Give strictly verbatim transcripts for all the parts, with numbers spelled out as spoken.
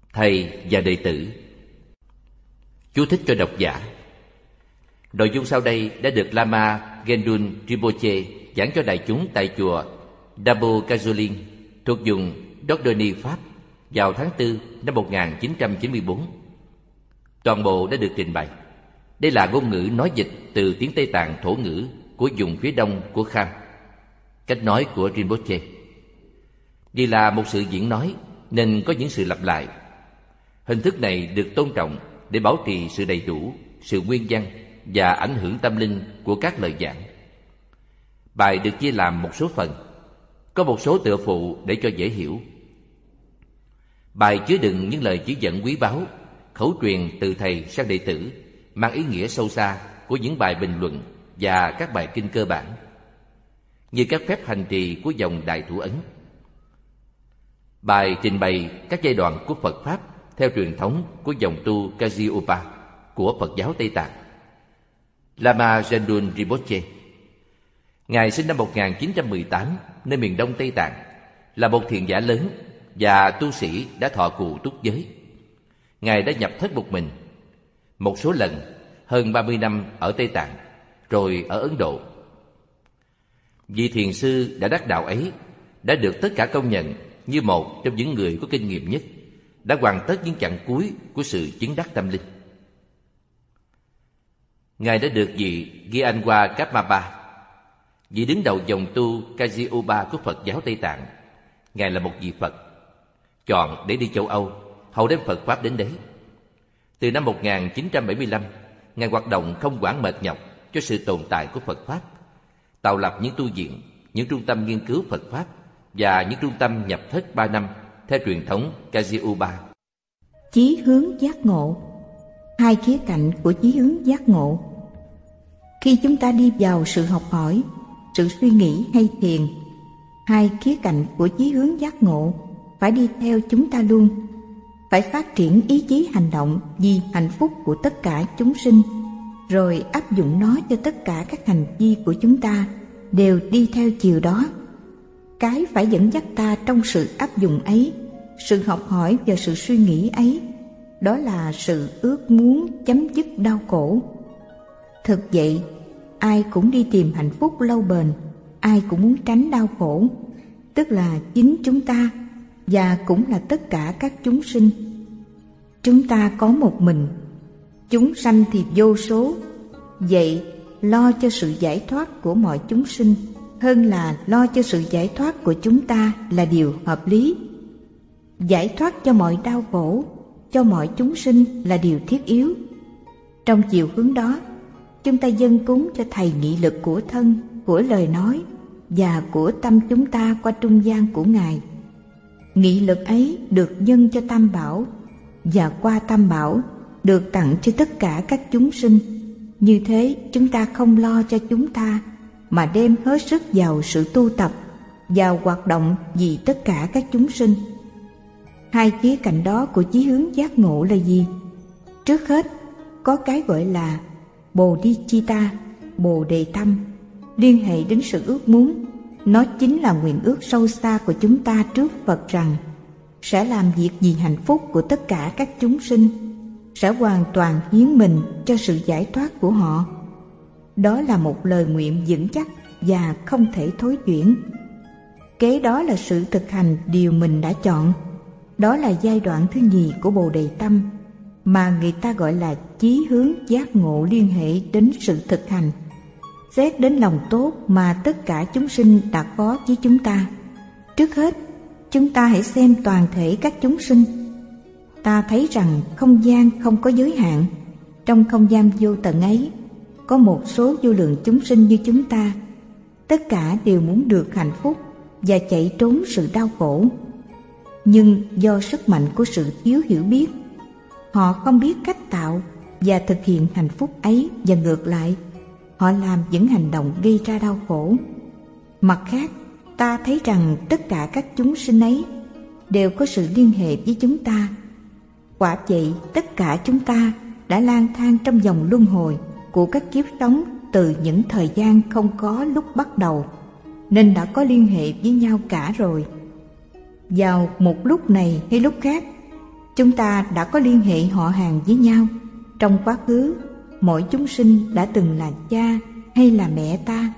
Thầy và đệ tử. Chú thích cho độc giả. Nội dung sau đây đã được Lama Gendun Rinpoche giảng cho đại chúng tại chùa Dabo Kazolin thuộc vùng Dordogne, Pháp vào tháng tư năm một nghìn chín trăm chín mươi bốn. Toàn bộ đã được trình bày. Đây là ngôn ngữ nói dịch từ tiếng Tây Tạng thổ ngữ của vùng phía đông của Kham. Cách nói của Rinpoche. Vì là một sự diễn nói nên có những sự lặp lại. Hình thức này được tôn trọng để bảo trì sự đầy đủ, sự nguyên văn và ảnh hưởng tâm linh của các lời giảng. Bài được chia làm một số phần, có một số tựa phụ để cho dễ hiểu. Bài chứa đựng những lời chỉ dẫn quý báu, khẩu truyền từ thầy sang đệ tử, mang ý nghĩa sâu xa của những bài bình luận và các bài kinh cơ bản, như các phép hành trì của dòng Đại Thủ Ấn. Bài trình bày các giai đoạn của Phật Pháp theo truyền thống của dòng tu Kagyupa của Phật giáo Tây Tạng. Lama Gendun Rinpoche. Ngài sinh năm một nghìn chín trăm mười tám nơi miền đông Tây Tạng, là một thiền giả lớn và tu sĩ đã thọ cụ túc giới. Ngài đã nhập thất một mình, một số lần, hơn ba mươi năm ở Tây Tạng, rồi ở Ấn Độ. Vị thiền sư đã đắc đạo ấy đã được tất cả công nhận như một trong những người có kinh nghiệm nhất, đã hoàn tất những chặng cuối của sự chứng đắc tâm linh. Ngài đã được vị Gyanwa Kapmapa, vị đứng đầu dòng tu Kagyupa của Phật giáo Tây Tạng. Ngài là một vị Phật chọn để đi châu Âu, hầu đem Phật Pháp đến đấy. Từ năm một nghìn chín trăm bảy mươi lăm, Ngài hoạt động không quản mệt nhọc cho sự tồn tại của Phật Pháp, tạo lập những tu viện, những trung tâm nghiên cứu Phật Pháp và những trung tâm nhập thất ba năm theo truyền thống Kagyupa. Chí hướng giác ngộ. Hai khía cạnh của chí hướng giác ngộ. Khi chúng ta đi vào sự học hỏi, sự suy nghĩ hay thiền, hai khía cạnh của chí hướng giác ngộ phải đi theo chúng ta luôn. Phải phát triển ý chí hành động vì hạnh phúc của tất cả chúng sinh, rồi áp dụng nó cho tất cả các hành vi của chúng ta đều đi theo chiều đó. Cái phải dẫn dắt ta trong sự áp dụng ấy, sự học hỏi và sự suy nghĩ ấy, đó là sự ước muốn chấm dứt đau khổ. Thực vậy, ai cũng đi tìm hạnh phúc lâu bền, ai cũng muốn tránh đau khổ, tức là chính chúng ta và cũng là tất cả các chúng sinh. Chúng ta có một mình, chúng sanh thì vô số. Vậy lo cho sự giải thoát của mọi chúng sinh hơn là lo cho sự giải thoát của chúng ta là điều hợp lý. Giải thoát cho mọi đau khổ, cho mọi chúng sinh là điều thiết yếu. Trong chiều hướng đó, chúng ta dâng cúng cho Thầy nghị lực của thân, của lời nói và của tâm chúng ta qua trung gian của Ngài. Nghị lực ấy được dâng cho Tam Bảo, và qua Tam Bảo được tặng cho tất cả các chúng sinh. Như thế chúng ta không lo cho chúng ta, mà đem hết sức vào sự tu tập, vào hoạt động vì tất cả các chúng sinh. Hai khía cạnh đó của chí hướng giác ngộ là gì? Trước hết, có cái gọi là Bodhicitta, Bồ Đề Tâm, liên hệ đến sự ước muốn. Nó chính là nguyện ước sâu xa của chúng ta trước Phật rằng sẽ làm việc vì hạnh phúc của tất cả các chúng sinh, sẽ hoàn toàn hiến mình cho sự giải thoát của họ. Đó là một lời nguyện vững chắc và không thể thối chuyển. Kế đó là sự thực hành điều mình đã chọn. Đó là giai đoạn thứ nhì của Bồ Đề Tâm, mà người ta gọi là chí hướng giác ngộ liên hệ đến sự thực hành. Xét đến lòng tốt mà tất cả chúng sinh đã có với chúng ta. Trước hết, chúng ta hãy xem toàn thể các chúng sinh. Ta thấy rằng không gian không có giới hạn. Trong không gian vô tận ấy, có một số vô lượng chúng sinh như chúng ta. Tất cả đều muốn được hạnh phúc và chạy trốn sự đau khổ. Nhưng do sức mạnh của sự thiếu hiểu biết, họ không biết cách tạo và thực hiện hạnh phúc ấy, và ngược lại, họ làm những hành động gây ra đau khổ. Mặt khác, ta thấy rằng tất cả các chúng sinh ấy đều có sự liên hệ với chúng ta. Quả vậy, tất cả chúng ta đã lang thang trong vòng luân hồi của các kiếp sống từ những thời gian không có lúc bắt đầu, nên đã có liên hệ với nhau cả rồi. Vào một lúc này hay lúc khác, Chúng ta đã có liên hệ họ hàng với nhau. Trong quá khứ, mỗi chúng sinh đã từng là cha hay là mẹ ta.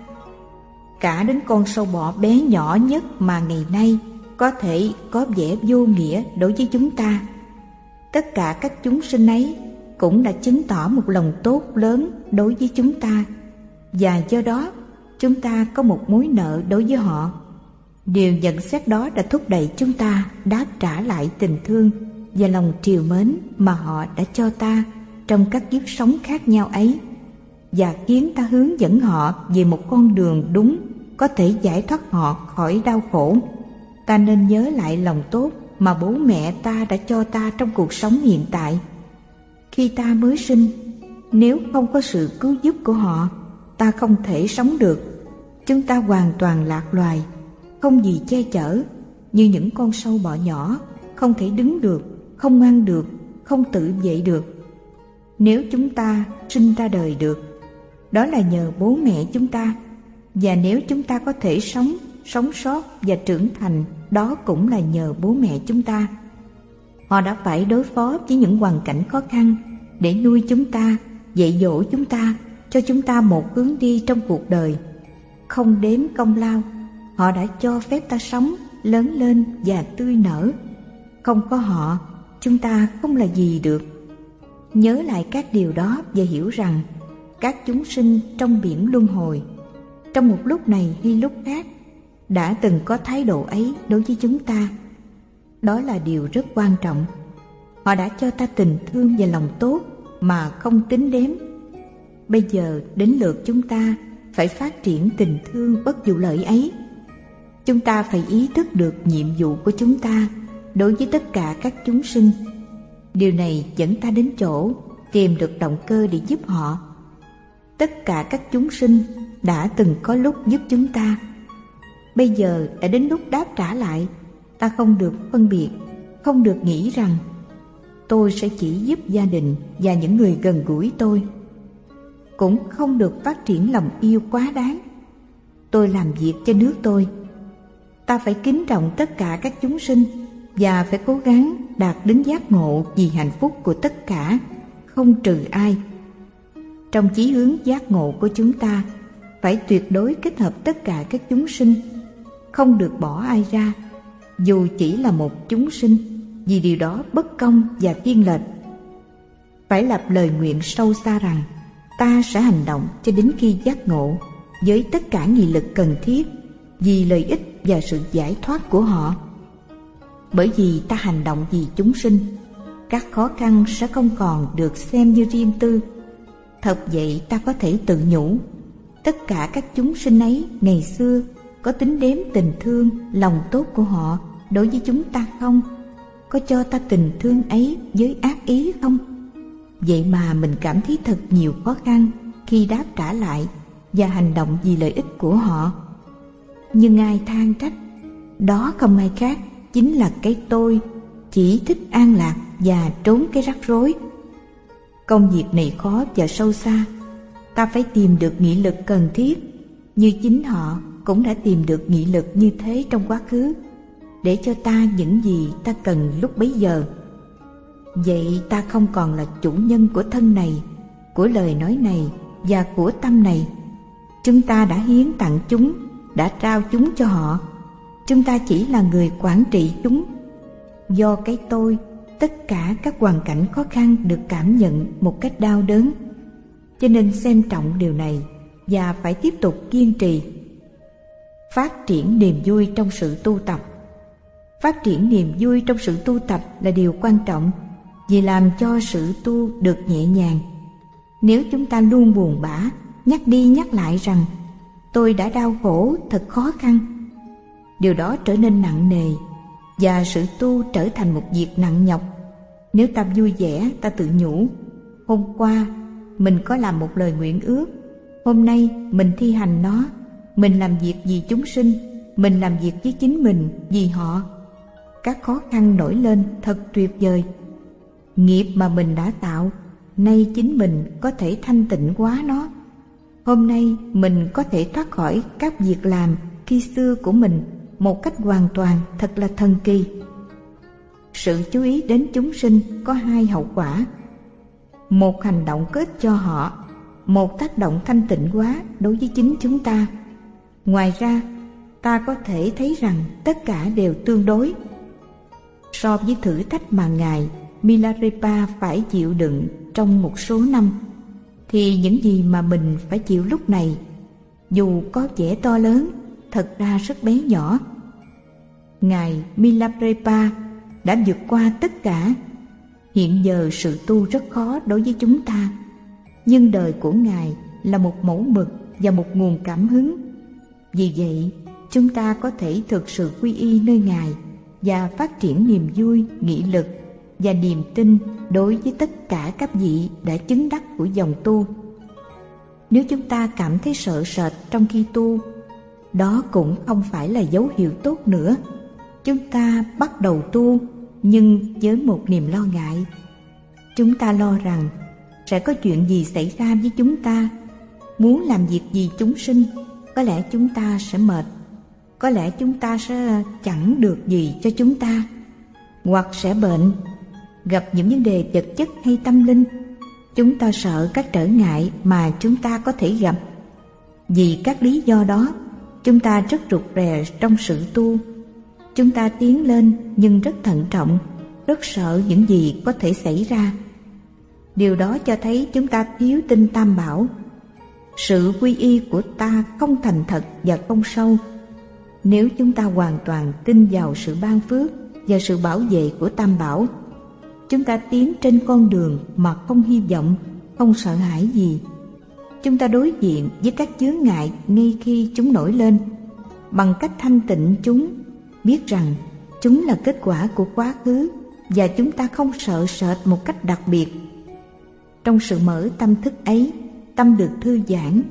Cả đến con sâu bọ bé nhỏ nhất mà ngày nay có thể có vẻ vô nghĩa đối với chúng ta. Tất cả các chúng sinh ấy cũng đã chứng tỏ một lòng tốt lớn đối với chúng ta, và do đó chúng ta có một mối nợ đối với họ. Điều nhận xét đó đã thúc đẩy chúng ta đáp trả lại tình thương và lòng trìu mến mà họ đã cho ta trong các kiếp sống khác nhau ấy, và khiến ta hướng dẫn họ về một con đường đúng có thể giải thoát họ khỏi đau khổ. Ta nên nhớ lại lòng tốt mà bố mẹ ta đã cho ta trong cuộc sống hiện tại. Khi ta mới sinh, nếu không có sự cứu giúp của họ, ta không thể sống được. Chúng ta hoàn toàn lạc loài, không gì che chở, như những con sâu bọ nhỏ, không thể đứng được, không ăn được, không tự vệ được. Nếu chúng ta sinh ra đời được, đó là nhờ bố mẹ chúng ta. Và nếu chúng ta có thể sống, sống sót và trưởng thành, đó cũng là nhờ bố mẹ chúng ta. Họ đã phải đối phó với những hoàn cảnh khó khăn để nuôi chúng ta, dạy dỗ chúng ta, cho chúng ta một hướng đi trong cuộc đời. Không đếm công lao, họ đã cho phép ta sống, lớn lên và tươi nở. Không có họ, chúng ta không là gì được. Nhớ lại các điều đó và hiểu rằng các chúng sinh trong biển luân hồi, trong một lúc này hay lúc khác, đã từng có thái độ ấy đối với chúng ta. Đó là điều rất quan trọng. Họ đã cho ta tình thương và lòng tốt mà không tính đếm. Bây giờ đến lượt chúng ta phải phát triển tình thương bất vụ lợi ấy. Chúng ta phải ý thức được nhiệm vụ của chúng ta đối với tất cả các chúng sinh. Điều này dẫn ta đến chỗ tìm được động cơ để giúp họ. Tất cả các chúng sinh đã từng có lúc giúp chúng ta. Bây giờ đã đến lúc đáp trả lại. Ta không được phân biệt, không được nghĩ rằng tôi sẽ chỉ giúp gia đình và những người gần gũi tôi. Cũng không được phát triển lòng yêu quá đáng. Tôi làm việc cho nước tôi. Ta phải kính trọng tất cả các chúng sinh và phải cố gắng đạt đến giác ngộ vì hạnh phúc của tất cả, không trừ ai. Trong chí hướng giác ngộ của chúng ta, phải tuyệt đối kết hợp tất cả các chúng sinh, không được bỏ ai ra, dù chỉ là một chúng sinh, vì điều đó bất công và thiên lệch. Phải lập lời nguyện sâu xa rằng ta sẽ hành động cho đến khi giác ngộ với tất cả nghị lực cần thiết vì lợi ích và sự giải thoát của họ. Bởi vì ta hành động vì chúng sinh, các khó khăn sẽ không còn được xem như riêng tư. Thật vậy, ta có thể tự nhủ, tất cả các chúng sinh ấy ngày xưa có tính đếm tình thương, lòng tốt của họ đối với chúng ta không? Có cho ta tình thương ấy với ác ý không? Vậy mà mình cảm thấy thật nhiều khó khăn khi đáp trả lại và hành động vì lợi ích của họ. Nhưng ai than trách, đó không ai khác chính là cái tôi, chỉ thích an lạc và trốn cái rắc rối. Công việc này khó và sâu xa. Ta phải tìm được nghị lực cần thiết, như chính họ cũng đã tìm được nghị lực như thế trong quá khứ, để cho ta những gì ta cần lúc bấy giờ. Vậy ta không còn là chủ nhân của thân này, của lời nói này và của tâm này. Chúng ta đã hiến tặng chúng, đã trao chúng cho họ. Chúng ta chỉ là người quản trị chúng. Do cái tôi, tất cả các hoàn cảnh khó khăn được cảm nhận một cách đau đớn. Cho nên xem trọng điều này và phải tiếp tục kiên trì. Phát triển niềm vui trong sự tu tập. Phát triển niềm vui trong sự tu tập là điều quan trọng, vì làm cho sự tu được nhẹ nhàng. Nếu chúng ta luôn buồn bã, nhắc đi nhắc lại rằng tôi đã đau khổ, thật khó khăn, điều đó trở nên nặng nề và sự tu trở thành một việc nặng nhọc. Nếu ta vui vẻ, ta tự nhủ, hôm qua mình có làm một lời nguyện ước, hôm nay mình thi hành nó, mình làm việc vì chúng sinh, mình làm việc với chính mình vì họ. Các khó khăn nổi lên thật tuyệt vời. Nghiệp mà mình đã tạo, nay chính mình có thể thanh tịnh hóa nó. Hôm nay mình có thể thoát khỏi các việc làm khi xưa của mình một cách hoàn toàn thật là thần kỳ. Sự chú ý đến chúng sinh có hai hậu quả: một hành động kết cho họ, một tác động thanh tịnh hóa đối với chính chúng ta. Ngoài ra, ta có thể thấy rằng tất cả đều tương đối. So với thử thách mà Ngài Milarepa phải chịu đựng trong một số năm, thì những gì mà mình phải chịu lúc này, dù có vẻ to lớn, thật ra rất bé nhỏ. Ngài Milarepa đã vượt qua tất cả. Hiện giờ sự tu rất khó đối với chúng ta, nhưng đời của Ngài là một mẫu mực và một nguồn cảm hứng. Vì vậy, chúng ta có thể thực sự quy y nơi Ngài và phát triển niềm vui, nghị lực và niềm tin đối với tất cả các vị đã chứng đắc của dòng tu. Nếu chúng ta cảm thấy sợ sệt trong khi tu, đó cũng không phải là dấu hiệu tốt nữa. Chúng ta bắt đầu tu nhưng với một niềm lo ngại. Chúng ta lo rằng sẽ có chuyện gì xảy ra với chúng ta. Muốn làm việc gì chúng sinh, có lẽ chúng ta sẽ mệt, có lẽ chúng ta sẽ chẳng được gì cho chúng ta, hoặc sẽ bệnh, gặp những vấn đề vật chất hay tâm linh. Chúng ta sợ các trở ngại mà chúng ta có thể gặp. Vì các lý do đó, chúng ta rất rụt rè trong sự tu. Chúng ta tiến lên nhưng rất thận trọng, rất sợ những gì có thể xảy ra. Điều đó cho thấy chúng ta thiếu tin Tam Bảo. Sự quy y của ta không thành thật và không sâu. Nếu chúng ta hoàn toàn tin vào sự ban phước và sự bảo vệ của Tam Bảo, chúng ta tiến trên con đường mà không hy vọng, không sợ hãi gì. Chúng ta đối diện với các chướng ngại ngay khi chúng nổi lên, bằng cách thanh tịnh chúng, biết rằng chúng là kết quả của quá khứ và chúng ta không sợ sệt một cách đặc biệt. Trong sự mở tâm thức ấy, tâm được thư giãn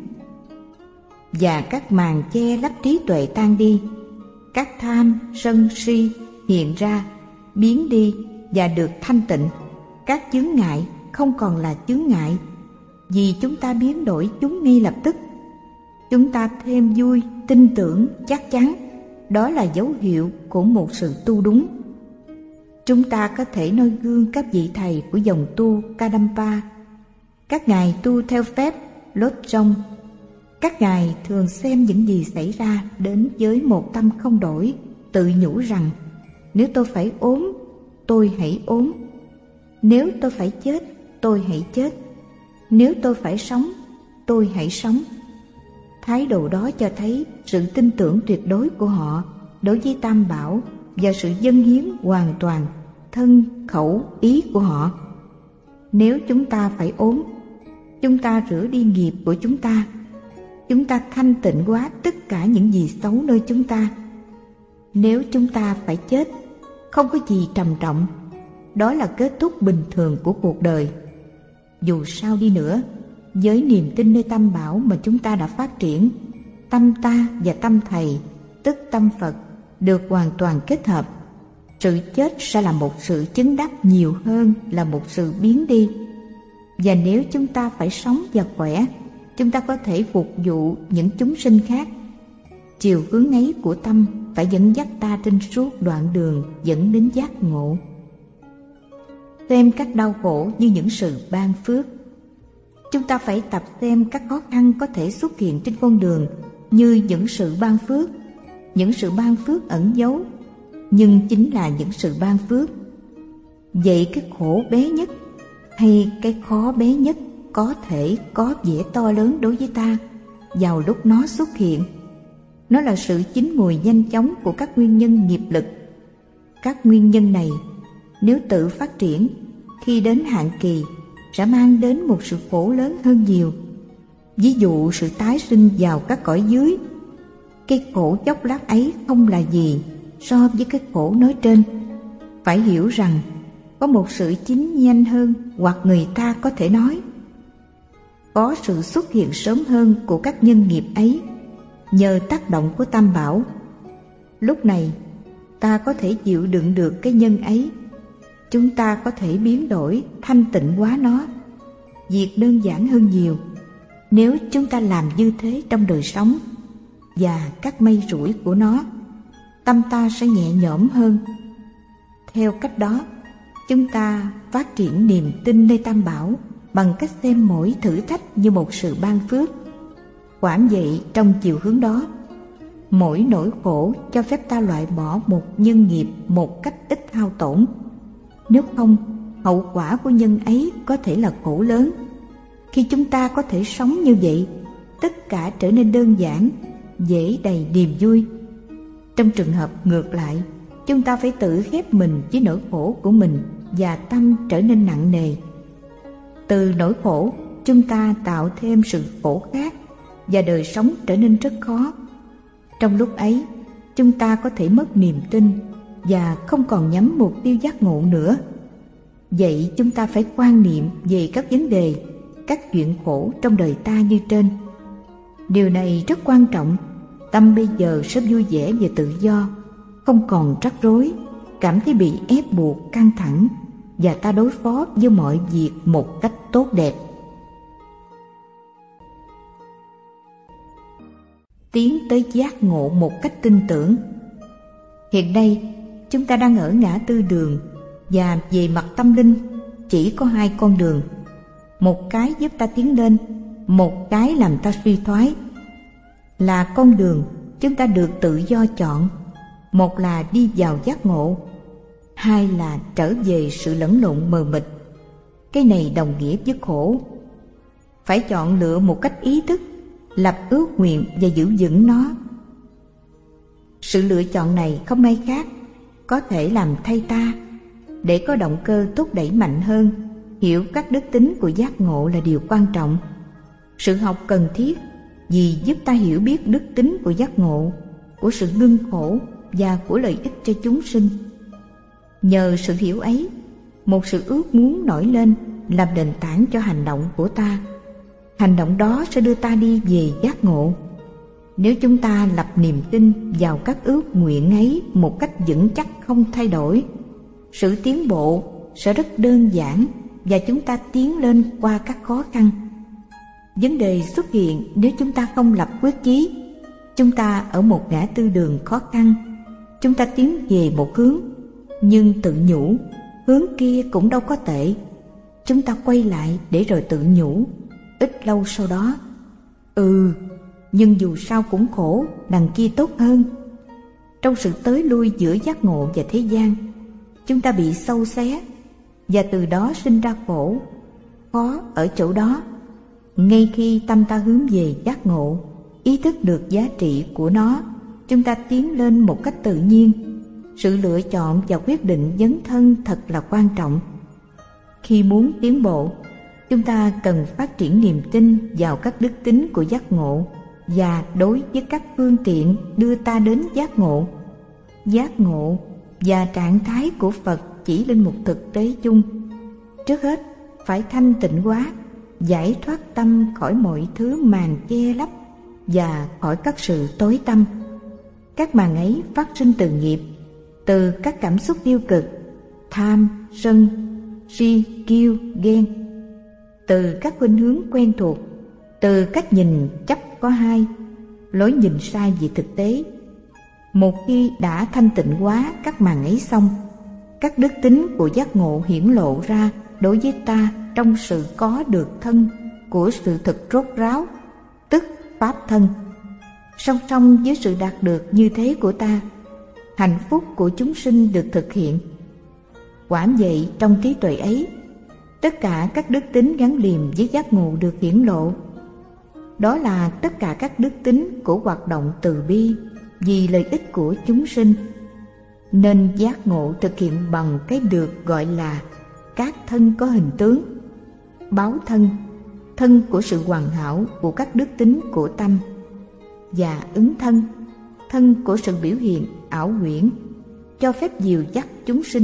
và các màn che lấp trí tuệ tan đi. Các tham, sân, si hiện ra, biến đi và được thanh tịnh. Các chướng ngại không còn là chướng ngại, vì chúng ta biến đổi chúng ngay lập tức. Chúng ta thêm vui, tin tưởng, chắc chắn. Đó là dấu hiệu của một sự tu đúng. Chúng ta có thể noi gương các vị thầy của dòng tu Kadampa. Các ngài tu theo phép Lojong. Các ngài thường xem những gì xảy ra đến với một tâm không đổi, tự nhủ rằng nếu tôi phải ốm, tôi hãy ốm. Nếu tôi phải chết, tôi hãy chết. Nếu tôi phải sống, tôi hãy sống. Thái độ đó cho thấy sự tin tưởng tuyệt đối của họ đối với Tam Bảo và sự dâng hiến hoàn toàn thân, khẩu, ý của họ. Nếu chúng ta phải ốm, chúng ta rửa đi nghiệp của chúng ta. Chúng ta thanh tịnh hóa tất cả những gì xấu nơi chúng ta. Nếu chúng ta phải chết, không có gì trầm trọng. Đó là kết thúc bình thường của cuộc đời. Dù sao đi nữa, với niềm tin nơi Tam Bảo mà chúng ta đã phát triển, tâm ta và tâm Thầy, tức tâm Phật, được hoàn toàn kết hợp. Sự chết sẽ là một sự chứng đắc nhiều hơn là một sự biến đi. Và nếu chúng ta phải sống và khỏe, chúng ta có thể phục vụ những chúng sinh khác. Chiều hướng ấy của tâm phải dẫn dắt ta trên suốt đoạn đường dẫn đến giác ngộ. Xem các đau khổ như những sự ban phước. Chúng ta phải tập xem các khó khăn có thể xuất hiện trên con đường như những sự ban phước. Những sự ban phước ẩn giấu, nhưng chính là những sự ban phước. Vậy cái khổ bé nhất hay cái khó bé nhất có thể có vẻ to lớn đối với ta vào lúc nó xuất hiện. Nó là sự chín mùi nhanh chóng của các nguyên nhân nghiệp lực. Các nguyên nhân này, nếu tự phát triển, khi đến hạn kỳ, sẽ mang đến một sự khổ lớn hơn nhiều. Ví dụ sự tái sinh vào các cõi dưới. Cái khổ chốc lát ấy không là gì so với cái khổ nói trên. Phải hiểu rằng có một sự chín nhanh hơn, hoặc người ta có thể nói có sự xuất hiện sớm hơn của các nhân nghiệp ấy nhờ tác động của Tam Bảo. Lúc này ta có thể chịu đựng được cái nhân ấy. Chúng ta có thể biến đổi, thanh tịnh hóa nó. Việc đơn giản hơn nhiều nếu chúng ta làm như thế trong đời sống. Và các mây rủi của nó, tâm ta sẽ nhẹ nhõm hơn. Theo cách đó, chúng ta phát triển niềm tin nơi Tam Bảo bằng cách xem mỗi thử thách như một sự ban phước. Quảng vậy trong chiều hướng đó, mỗi nỗi khổ cho phép ta loại bỏ một nhân nghiệp một cách ít hao tổn. Nếu không, hậu quả của nhân ấy có thể là khổ lớn. Khi chúng ta có thể sống như vậy, tất cả trở nên đơn giản, dễ đầy niềm vui. Trong trường hợp ngược lại, chúng ta phải tự khép mình với nỗi khổ của mình và tâm trở nên nặng nề. Từ nỗi khổ, chúng ta tạo thêm sự khổ khác và đời sống trở nên rất khó. Trong lúc ấy, chúng ta có thể mất niềm tin và không còn nhắm mục tiêu giác ngộ nữa. Vậy chúng ta phải quan niệm về các vấn đề, các chuyện khổ trong đời ta như trên. Điều này rất quan trọng. Tâm bây giờ sẽ vui vẻ và tự do, không còn rắc rối, cảm thấy bị ép buộc, căng thẳng, và ta đối phó với mọi việc một cách tốt đẹp. Tiến tới giác ngộ một cách tin tưởng. Hiện nay, chúng ta đang ở ngã tư đường, và về mặt tâm linh chỉ có hai con đường. Một cái giúp ta tiến lên, một cái làm ta suy thoái. Là con đường chúng ta được tự do chọn. Một là đi vào giác ngộ, hai là trở về sự lẫn lộn mờ mịt. Cái này đồng nghĩa với khổ. Phải chọn lựa một cách ý thức, lập ước nguyện và giữ vững nó. Sự lựa chọn này không ai khác có thể làm thay ta. Để có động cơ thúc đẩy mạnh hơn, hiểu các đức tính của giác ngộ là điều quan trọng. Sự học cần thiết vì giúp ta hiểu biết đức tính của giác ngộ, của sự ngưng khổ và của lợi ích cho chúng sinh. Nhờ sự hiểu ấy, một sự ước muốn nổi lên làm nền tảng cho hành động của ta. Hành động đó sẽ đưa ta đi về giác ngộ. Nếu chúng ta lập niềm tin vào các ước nguyện ấy một cách vững chắc không thay đổi, sự tiến bộ sẽ rất đơn giản và chúng ta tiến lên qua các khó khăn. Vấn đề xuất hiện nếu chúng ta không lập quyết chí. Chúng ta ở một ngã tư đường khó khăn, chúng ta tiến về một hướng, nhưng tự nhủ hướng kia cũng đâu có tệ. Chúng ta quay lại để rồi tự nhủ ít lâu sau đó, ừ, nhưng dù sao cũng khổ, đằng kia tốt hơn. Trong sự tới lui giữa giác ngộ và thế gian, chúng ta bị xâu xé, và từ đó sinh ra khổ. Khó ở chỗ đó, ngay khi tâm ta hướng về giác ngộ, ý thức được giá trị của nó, chúng ta tiến lên một cách tự nhiên. Sự lựa chọn và quyết định dấn thân thật là quan trọng. Khi muốn tiến bộ, chúng ta cần phát triển niềm tin vào các đức tính của giác ngộ và đối với các phương tiện đưa ta đến giác ngộ. Giác ngộ và trạng thái của Phật chỉ lên một thực tế chung. Trước hết, phải thanh tịnh hóa, giải thoát tâm khỏi mọi thứ màn che lấp và khỏi các sự tối tăm. Các màn ấy phát sinh từ nghiệp, từ các cảm xúc tiêu cực, tham, sân, si, kiêu, ghen, từ các khuynh hướng quen thuộc, từ cách nhìn chấp có hai, lối nhìn sai về thực tế. Một khi đã thanh tịnh hóa các màn ấy xong, các đức tính của giác ngộ hiển lộ ra đối với ta trong sự có được thân của sự thực rốt ráo, tức pháp thân. Song song với sự đạt được như thế của ta, hạnh phúc của chúng sinh được thực hiện. Quả vậy, trong trí tuệ ấy, tất cả các đức tính gắn liền với giác ngộ được hiển lộ. Đó là tất cả các đức tính của hoạt động từ bi vì lợi ích của chúng sinh. Nên giác ngộ thực hiện bằng cái được gọi là các thân có hình tướng. Báo thân, thân của sự hoàn hảo của các đức tính của tâm, và ứng thân, thân của sự biểu hiện ảo huyễn, cho phép dìu dắt chúng sinh.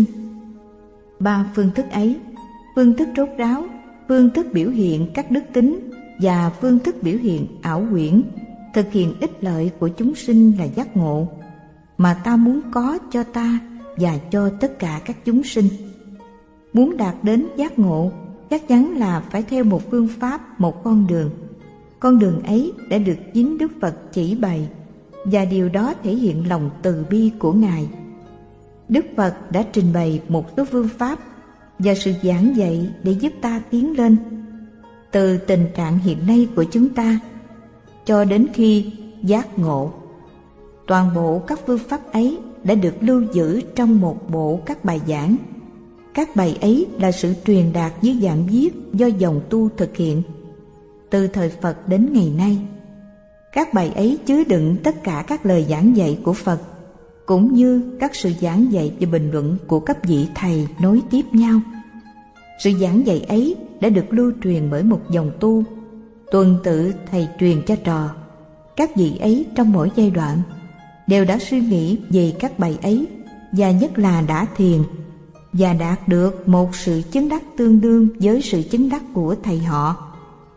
Ba phương thức ấy, phương thức rốt ráo, phương thức biểu hiện các đức tính và phương thức biểu hiện ảo huyễn, thực hiện ích lợi của chúng sinh là giác ngộ mà ta muốn có cho ta và cho tất cả các chúng sinh. Muốn đạt đến giác ngộ, chắc chắn là phải theo một phương pháp, một con đường. Con đường ấy đã được chính Đức Phật chỉ bày, và điều đó thể hiện lòng từ bi của Ngài. Đức Phật đã trình bày một số phương pháp và sự giảng dạy để giúp ta tiến lên từ tình trạng hiện nay của chúng ta cho đến khi giác ngộ. Toàn bộ các phương pháp ấy đã được lưu giữ trong một bộ các bài giảng. Các bài ấy là sự truyền đạt dưới dạng viết do dòng tu thực hiện từ thời Phật đến ngày nay. Các bài ấy chứa đựng tất cả các lời giảng dạy của Phật, cũng như các sự giảng dạy và bình luận của các vị thầy nối tiếp nhau. Sự giảng dạy ấy đã được lưu truyền bởi một dòng tu, tuần tự thầy truyền cho trò. Các vị ấy trong mỗi giai đoạn đều đã suy nghĩ về các bài ấy, và nhất là đã thiền và đạt được một sự chứng đắc tương đương với sự chứng đắc của thầy họ.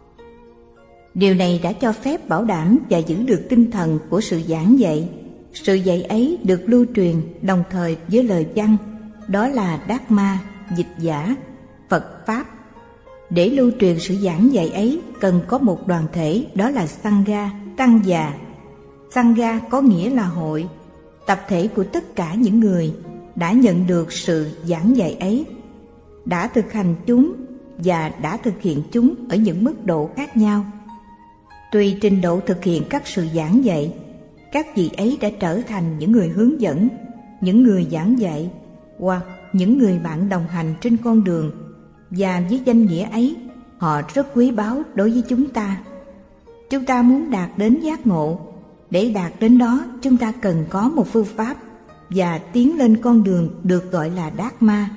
Điều này đã cho phép bảo đảm và giữ được tinh thần của sự giảng dạy. Sự dạy ấy được lưu truyền đồng thời với lời văn, đó là Dharma, dịch giả, Phật Pháp. Để lưu truyền sự giảng dạy ấy cần có một đoàn thể, đó là Sangha, tăng già. Sangha có nghĩa là hội, tập thể của tất cả những người đã nhận được sự giảng dạy ấy, đã thực hành chúng và đã thực hiện chúng ở những mức độ khác nhau. Tùy trình độ thực hiện các sự giảng dạy, các vị ấy đã trở thành những người hướng dẫn, những người giảng dạy hoặc những người bạn đồng hành trên con đường, và với danh nghĩa ấy, họ rất quý báu đối với chúng ta. Chúng ta muốn đạt đến giác ngộ. Để đạt đến đó, chúng ta cần có một phương pháp và tiến lên con đường được gọi là Dharma.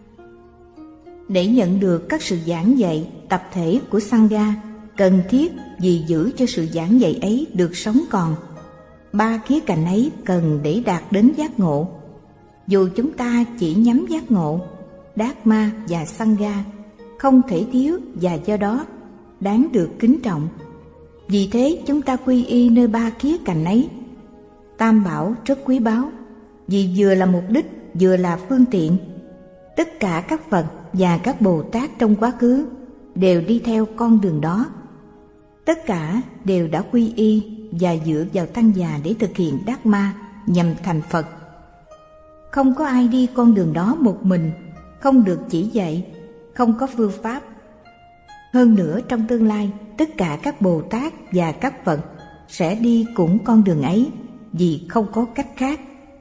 Để nhận được các sự giảng dạy tập thể của Sangha, cần thiết vì giữ cho sự giảng dạy ấy được sống còn. Ba khía cạnh ấy cần để đạt đến giác ngộ. Dù chúng ta chỉ nhắm giác ngộ, Dharma và Sangha không thể thiếu, và do đó đáng được kính trọng. Vì thế chúng ta quy y nơi ba khía cạnh ấy. Tam Bảo rất quý báu, vì vừa là mục đích vừa là phương tiện. Tất cả các Phật và các Bồ Tát trong quá khứ đều đi theo con đường đó. Tất cả đều đã quy y và dựa vào tăng già để thực hiện Dharma nhằm thành Phật. Không có ai đi con đường đó một mình, không được chỉ dạy, không có phương pháp. Hơn nữa, trong tương lai, tất cả các Bồ Tát và các Phật sẽ đi cũng con đường ấy, vì không có cách khác.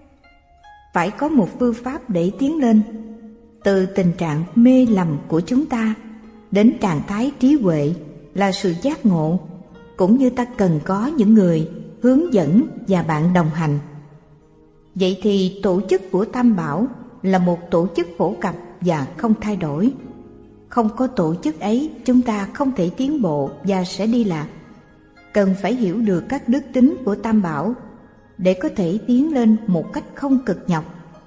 Phải có một phương pháp để tiến lên từ tình trạng mê lầm của chúng ta đến trạng thái trí huệ là sự giác ngộ, cũng như ta cần có những người hướng dẫn và bạn đồng hành. Vậy thì tổ chức của Tam Bảo là một tổ chức phổ cập và không thay đổi. Không có tổ chức ấy, chúng ta không thể tiến bộ và sẽ đi lạc. Cần phải hiểu được các đức tính của Tam Bảo để có thể tiến lên một cách không cực nhọc.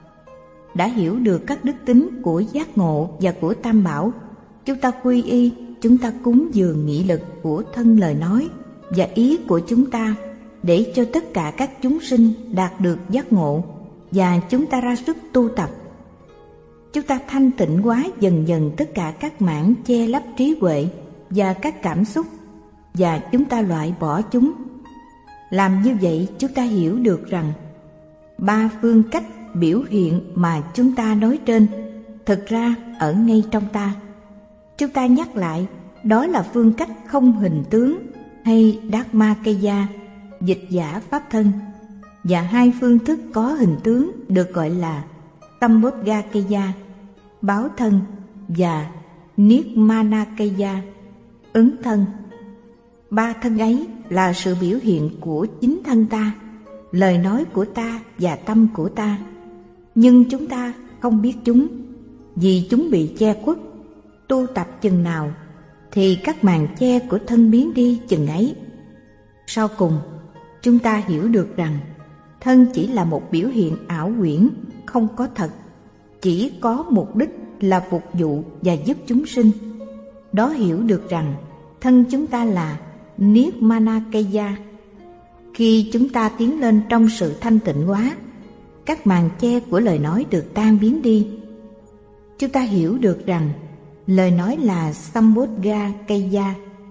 Đã hiểu được các đức tính của giác ngộ và của Tam Bảo, chúng ta quy y, chúng ta cúng dường nghị lực của thân lời nói và ý của chúng ta để cho tất cả các chúng sinh đạt được giác ngộ, và chúng ta ra sức tu tập. Chúng ta thanh tịnh hóa dần dần tất cả các mảng che lấp trí huệ và các cảm xúc, và chúng ta loại bỏ chúng. Làm như vậy, chúng ta hiểu được rằng ba phương cách biểu hiện mà chúng ta nói trên thực ra ở ngay trong ta. Chúng ta nhắc lại, đó là phương cách không hình tướng hay Dharmakaya, dịch giả pháp thân, và hai phương thức có hình tướng được gọi là Sambodhakaya, báo thân, và Nibbana-kaya, ứng thân. Ba thân ấy là sự biểu hiện của chính thân ta, lời nói của ta và tâm của ta. Nhưng chúng ta không biết chúng, vì chúng bị che khuất. Tu tập chừng nào thì các màn che của thân biến đi chừng ấy. Sau cùng, chúng ta hiểu được rằng thân chỉ là một biểu hiện ảo uyển, không có thật, chỉ có mục đích là phục vụ và giúp chúng sinh. Đó hiểu được rằng thân chúng ta là Nibbana-kaya. Khi chúng ta tiến lên trong sự thanh tịnh hóa, các màn che của lời nói được tan biến đi. Chúng ta hiểu được rằng lời nói là Sambodhakaya,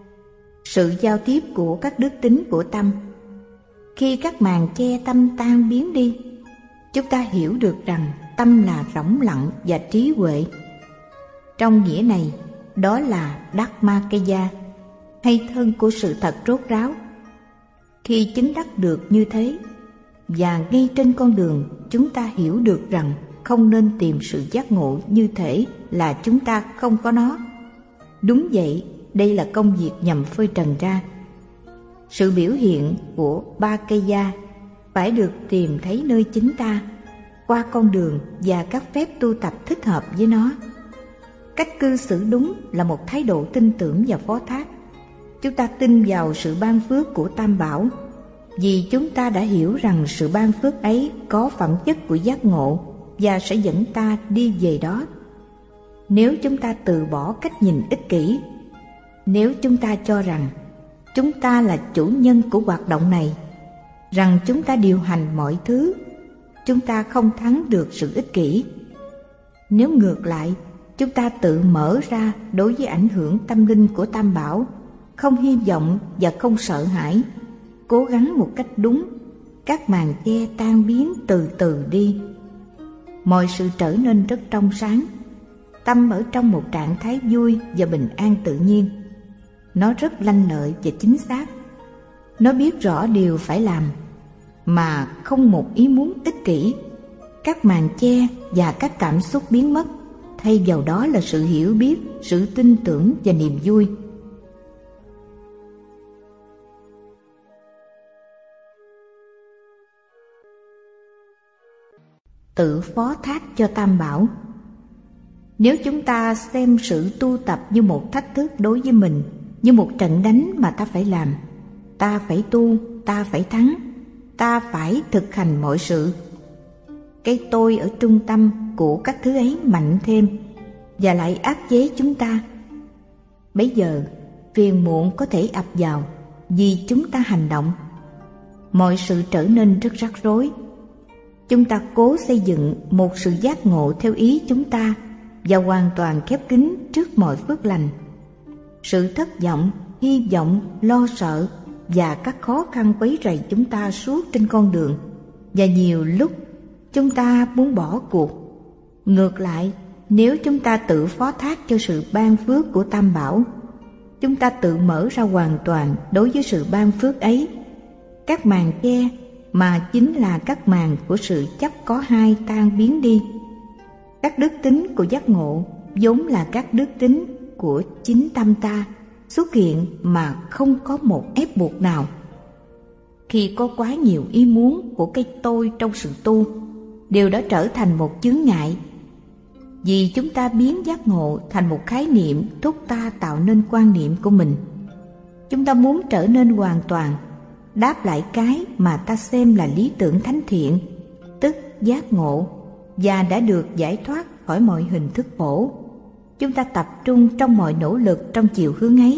sự giao tiếp của các đức tính của tâm. Khi các màn che tâm tan biến đi, chúng ta hiểu được rằng tâm là rỗng lặng và trí huệ. Trong nghĩa này, đó là Dhammakaya, hay thân của sự thật rốt ráo. Khi chứng đắc được như thế, và ngay trên con đường chúng ta hiểu được rằng không nên tìm sự giác ngộ như thể là chúng ta không có nó. Đúng vậy, đây là công việc nhằm phơi trần ra. Sự biểu hiện của Bhakya phải được tìm thấy nơi chính ta, qua con đường và các phép tu tập thích hợp với nó. Cách cư xử đúng là một thái độ tin tưởng và phó thác. Chúng ta tin vào sự ban phước của Tam Bảo, vì chúng ta đã hiểu rằng sự ban phước ấy có phẩm chất của giác ngộ và sẽ dẫn ta đi về đó. Nếu chúng ta từ bỏ cách nhìn ích kỷ, nếu chúng ta cho rằng chúng ta là chủ nhân của hoạt động này, rằng chúng ta điều hành mọi thứ, chúng ta không thắng được sự ích kỷ. Nếu ngược lại, chúng ta tự mở ra đối với ảnh hưởng tâm linh của Tam Bảo, không hy vọng và không sợ hãi, cố gắng một cách đúng, các màn che tan biến từ từ đi. Mọi sự trở nên rất trong sáng, tâm ở trong một trạng thái vui và bình an tự nhiên. Nó rất lanh lợi và chính xác. Nó biết rõ điều phải làm, mà không một ý muốn ích kỷ. Các màn che và các cảm xúc biến mất, thay vào đó là sự hiểu biết, sự tin tưởng và niềm vui. Tự phó thác cho Tam Bảo. Nếu chúng ta xem sự tu tập như một thách thức đối với mình, như một trận đánh mà ta phải làm, ta phải tu, ta phải thắng, ta phải thực hành mọi sự, cái tôi ở trung tâm của các thứ ấy mạnh thêm và lại áp chế chúng ta, bấy giờ phiền muộn có thể ập vào vì chúng ta hành động. Mọi sự trở nên rất rắc rối. Chúng ta cố xây dựng một sự giác ngộ theo ý chúng ta và hoàn toàn khép kín trước mọi phước lành. Sự thất vọng, hy vọng, lo sợ và các khó khăn quấy rầy chúng ta suốt trên con đường, và nhiều lúc chúng ta muốn bỏ cuộc. Ngược lại, nếu chúng ta tự phó thác cho sự ban phước của Tam Bảo, chúng ta tự mở ra hoàn toàn đối với sự ban phước ấy. Các màn che mà chính là các màn của sự chấp có hai tan biến đi. Các đức tính của giác ngộ vốn là các đức tính của chính tâm ta, xuất hiện mà không có một ép buộc nào. Khi có quá nhiều ý muốn của cái tôi trong sự tu, đều đã trở thành một chướng ngại. Vì chúng ta biến giác ngộ thành một khái niệm thúc ta tạo nên quan niệm của mình. Chúng ta muốn trở nên hoàn toàn, đáp lại cái mà ta xem là lý tưởng thánh thiện, tức giác ngộ, và đã được giải thoát khỏi mọi hình thức khổ. Chúng ta tập trung trong mọi nỗ lực trong chiều hướng ấy.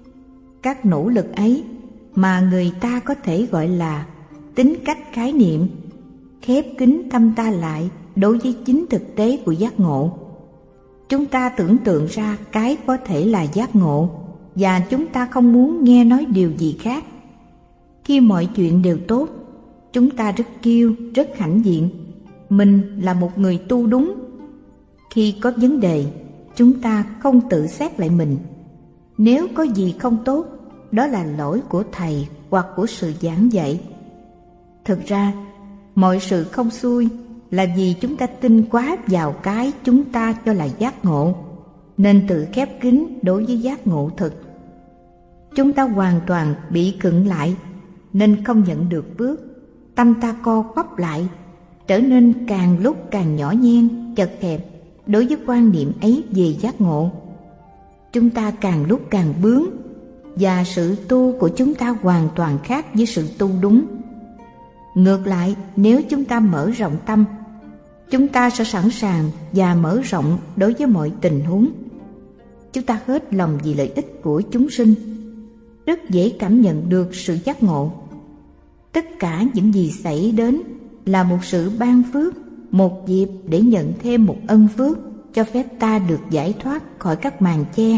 Các nỗ lực ấy mà người ta có thể gọi là tính cách khái niệm, khép kín tâm ta lại đối với chính thực tế của giác ngộ. Chúng ta tưởng tượng ra cái có thể là giác ngộ, và chúng ta không muốn nghe nói điều gì khác. Khi mọi chuyện đều tốt, chúng ta rất kiêu, rất hãnh diện. Mình là một người tu đúng. Khi có vấn đề, chúng ta không tự xét lại mình. Nếu có gì không tốt, đó là lỗi của thầy hoặc của sự giảng dạy. Thực ra, mọi sự không xuôi là vì chúng ta tin quá vào cái chúng ta cho là giác ngộ, nên tự khép kín đối với giác ngộ thực. Chúng ta hoàn toàn bị khựng lại, nên không nhận được phước. Tâm ta co quắp lại, trở nên càng lúc càng nhỏ nhen, chật hẹp đối với quan niệm ấy về giác ngộ. Chúng ta càng lúc càng bướng, và sự tu của chúng ta hoàn toàn khác với sự tu đúng. Ngược lại, nếu chúng ta mở rộng tâm, chúng ta sẽ sẵn sàng và mở rộng đối với mọi tình huống. Chúng ta hết lòng vì lợi ích của chúng sinh, rất dễ cảm nhận được sự giác ngộ. Tất cả những gì xảy đến là một sự ban phước, một dịp để nhận thêm một ân phước cho phép ta được giải thoát khỏi các màn che.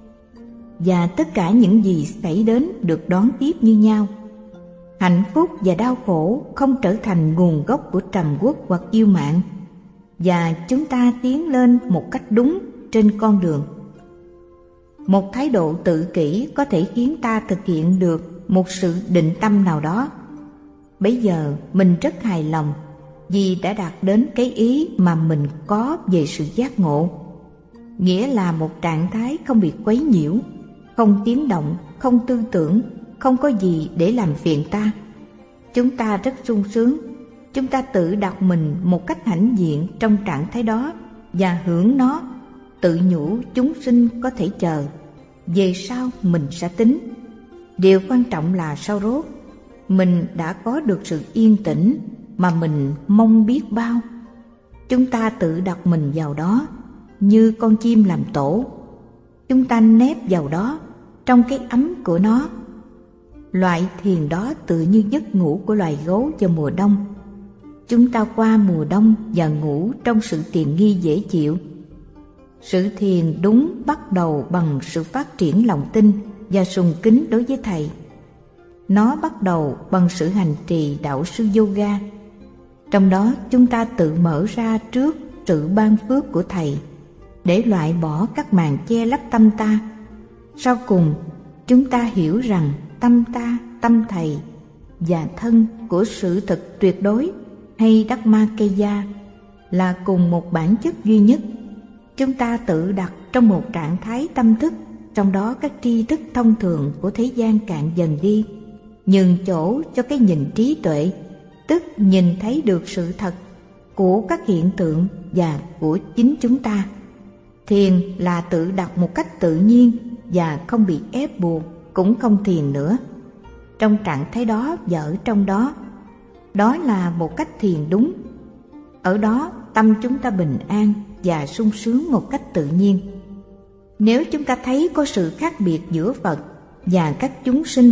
Và tất cả những gì xảy đến được đón tiếp như nhau. Hạnh phúc và đau khổ không trở thành nguồn gốc của trầm uất hoặc kiêu mạn. và chúng ta tiến lên một cách đúng trên con đường. Một thái độ tự kỷ có thể khiến ta thực hiện được một sự định tâm nào đó. Bấy giờ mình rất hài lòng vì đã đạt đến cái ý mà mình có về sự giác ngộ, nghĩa là một trạng thái không bị quấy nhiễu, không tiếng động, không tư tưởng, không có gì để làm phiền ta. Chúng ta rất sung sướng, chúng ta tự đặt mình một cách hãnh diện trong trạng thái đó và hưởng nó, tự nhủ chúng sinh có thể chờ, về sau mình sẽ tính. Điều quan trọng là sau rốt, mình đã có được sự yên tĩnh mà mình mong biết bao. Chúng ta tự đặt mình vào đó như con chim làm tổ. Chúng ta nép vào đó trong cái ấm của nó. Loại thiền đó tựa như giấc ngủ của loài gấu vào mùa đông. Chúng ta qua mùa đông và ngủ trong sự tiện nghi dễ chịu. Sự thiền đúng bắt đầu bằng sự phát triển lòng tin và sùng kính đối với Thầy. Nó bắt đầu bằng sự hành trì đạo sư yoga. Trong đó chúng ta tự mở ra trước sự ban phước của Thầy để loại bỏ các màn che lấp tâm ta. Sau cùng, chúng ta hiểu rằng tâm ta, tâm Thầy và thân của sự thật tuyệt đối hay Dhammakaya là cùng một bản chất duy nhất. Chúng ta tự đặt trong một trạng thái tâm thức, trong đó các tri thức thông thường của thế gian cạn dần đi, nhường chỗ cho cái nhìn trí tuệ, tức nhìn thấy được sự thật của các hiện tượng và của chính chúng ta. Thiền là tự đặt một cách tự nhiên và không bị ép buộc, cũng không thiền nữa. Trong trạng thái đó và ở trong đó, đó là một cách thiền đúng. Ở đó tâm chúng ta bình an và sung sướng một cách tự nhiên. Nếu chúng ta thấy có sự khác biệt giữa Phật và các chúng sinh,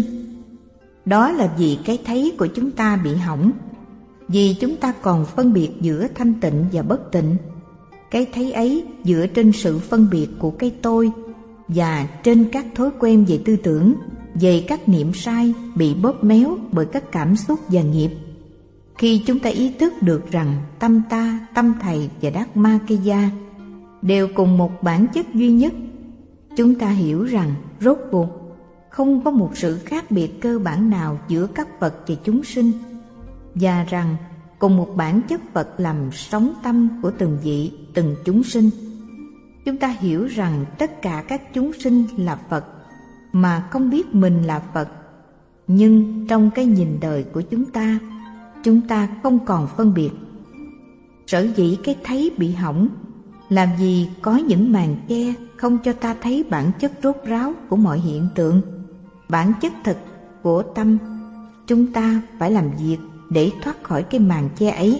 đó là vì cái thấy của chúng ta bị hỏng, vì chúng ta còn phân biệt giữa thanh tịnh và bất tịnh. Cái thấy ấy dựa trên sự phân biệt của cái tôi và trên các thói quen về tư tưởng, về các niệm sai bị bóp méo bởi các cảm xúc và nghiệp. Khi chúng ta ý thức được rằng tâm ta, tâm Thầy và Dhammakaya đều cùng một bản chất duy nhất, chúng ta hiểu rằng rốt cuộc không có một sự khác biệt cơ bản nào giữa các Phật và chúng sinh, và rằng cùng một bản chất Phật làm sống tâm của từng vị, từng chúng sinh. Chúng ta hiểu rằng tất cả các chúng sinh là Phật mà không biết mình là Phật. Nhưng trong cái nhìn đời của chúng ta, chúng ta không còn phân biệt. Sở dĩ cái thấy bị hỏng là vì có những màn che không cho ta thấy bản chất rốt ráo của mọi hiện tượng, bản chất thực của tâm. Chúng ta phải làm việc để thoát khỏi cái màn che ấy.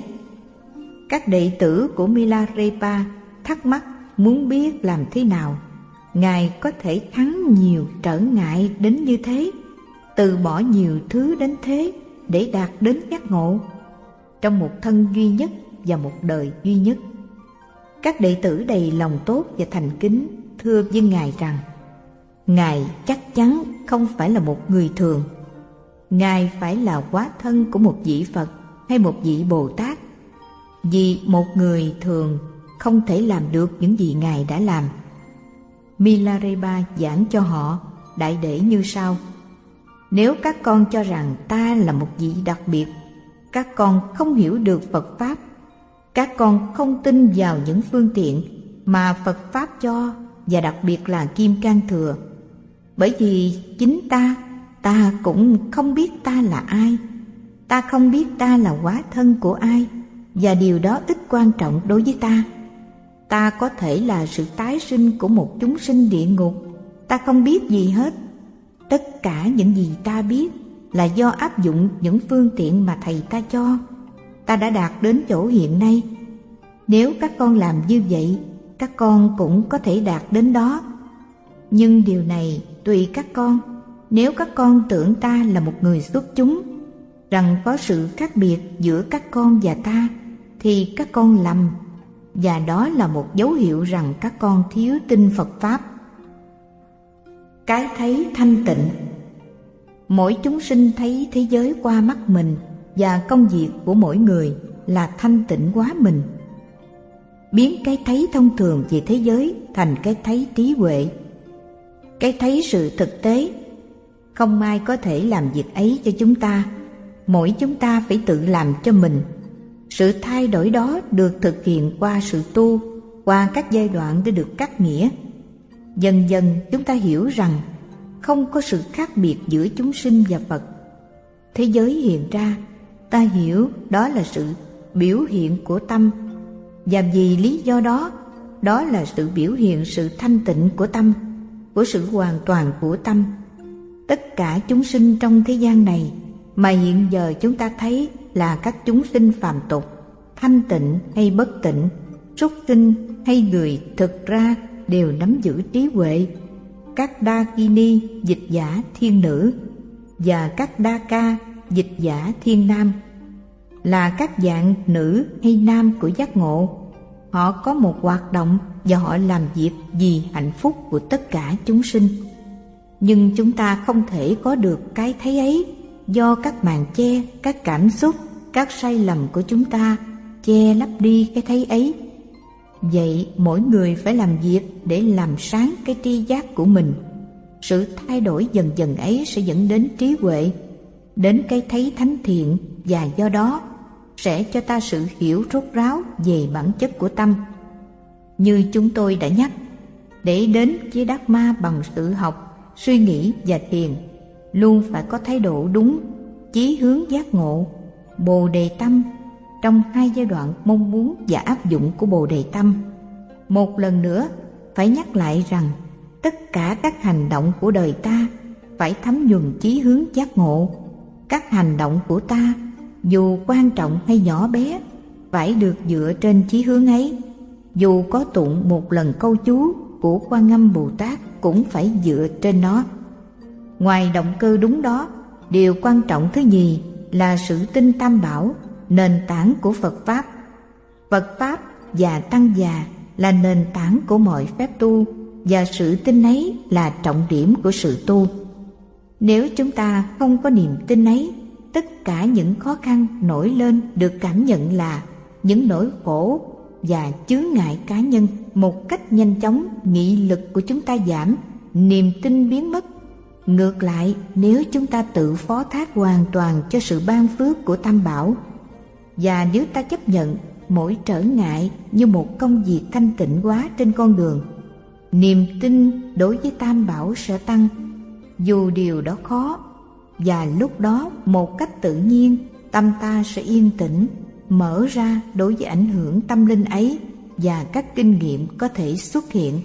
Các đệ tử của Milarepa thắc mắc muốn biết làm thế nào Ngài có thể thắng nhiều trở ngại đến như thế, từ bỏ nhiều thứ đến thế để đạt đến giác ngộ trong một thân duy nhất và một đời duy nhất. Các đệ tử đầy lòng tốt và thành kính thưa với Ngài rằng Ngài chắc chắn không phải là một người thường. Ngài phải là hóa thân của một vị Phật hay một vị Bồ Tát, vì một người thường không thể làm được những gì Ngài đã làm. Milarepa giảng cho họ đại để như sau: nếu các con cho rằng ta là một vị đặc biệt, các con không hiểu được Phật Pháp. Các con không tin vào những phương tiện mà Phật Pháp cho, và đặc biệt là Kim Cang Thừa. Bởi vì chính ta, ta cũng không biết ta là ai. Ta không biết ta là hóa thân của ai, và điều đó ít quan trọng đối với ta. Ta có thể là sự tái sinh của một chúng sinh địa ngục. Ta không biết gì hết. Tất cả những gì ta biết là do áp dụng những phương tiện mà Thầy ta cho. Ta đã đạt đến chỗ hiện nay. Nếu các con làm như vậy, các con cũng có thể đạt đến đó. Nhưng điều này tùy các con. Nếu các con tưởng ta là một người xuất chúng, rằng có sự khác biệt giữa các con và ta, thì các con lầm, và đó là một dấu hiệu rằng các con thiếu tin Phật Pháp. Cái thấy thanh tịnh. Mỗi chúng sinh thấy thế giới qua mắt mình, và công việc của mỗi người là thanh tịnh hóa mình. biến cái thấy thông thường về thế giới thành cái thấy trí huệ, cái thấy sự thực tế. Không ai có thể làm việc ấy cho chúng ta, mỗi chúng ta phải tự làm cho mình. Sự thay đổi đó được thực hiện qua sự tu, qua các giai đoạn để được cắt nghĩa. Dần dần chúng ta hiểu rằng không có sự khác biệt giữa chúng sinh và Phật. Thế giới hiện ra, ta hiểu đó là sự biểu hiện của tâm, và vì lý do đó, đó là sự biểu hiện sự thanh tịnh của tâm, của sự hoàn toàn của tâm. Tất cả chúng sinh trong thế gian này mà hiện giờ chúng ta thấy là các chúng sinh phàm tục, thanh tịnh hay bất tịnh, súc sinh hay người, thực ra đều nắm giữ trí huệ. Các Dakini, dịch giả thiên nữ, và các Daka, dịch giả thiên nam, là các dạng nữ hay nam của giác ngộ. Họ có một hoạt động và họ làm việc vì hạnh phúc của tất cả chúng sinh. Nhưng chúng ta không thể có được cái thấy ấy do các màn che, các cảm xúc, các sai lầm của chúng ta che lấp đi cái thấy ấy. Vậy mỗi người phải làm việc để làm sáng cái tri giác của mình. Sự thay đổi dần dần ấy sẽ dẫn đến trí huệ, đến cái thấy thánh thiện, và do đó sẽ cho ta sự hiểu rốt ráo về bản chất của tâm. Như chúng tôi đã nhắc, để đến với Đắc Ma bằng sự học, suy nghĩ và thiền, luôn phải có thái độ đúng, chí hướng giác ngộ, bồ đề tâm trong hai giai đoạn mong muốn và áp dụng của bồ đề tâm. Một lần nữa phải nhắc lại rằng tất cả các hành động của đời ta phải thấm nhuần chí hướng giác ngộ. Các hành động của ta, dù quan trọng hay nhỏ bé, phải được dựa trên chí hướng ấy. Dù có tụng một lần câu chú của Quan Âm Bồ Tát cũng phải dựa trên nó. Ngoài động cơ đúng đó, điều quan trọng thứ nhì là sự tin Tam Bảo, nền tảng của Phật Pháp. Phật Pháp và Tăng già là nền tảng của mọi phép tu, và sự tin ấy là trọng điểm của sự tu. Nếu chúng ta không có niềm tin ấy, tất cả những khó khăn nổi lên được cảm nhận là những nỗi khổ và chướng ngại cá nhân. Một cách nhanh chóng, nghị lực của chúng ta giảm, niềm tin biến mất. Ngược lại, nếu chúng ta tự phó thác hoàn toàn cho sự ban phước của Tam Bảo, và nếu ta chấp nhận mỗi trở ngại như một công việc thanh tịnh hóa trên con đường, niềm tin đối với Tam Bảo sẽ tăng, dù điều đó khó. Và lúc đó một cách tự nhiên, tâm ta sẽ yên tĩnh, mở ra đối với ảnh hưởng tâm linh ấy, và các kinh nghiệm có thể xuất hiện.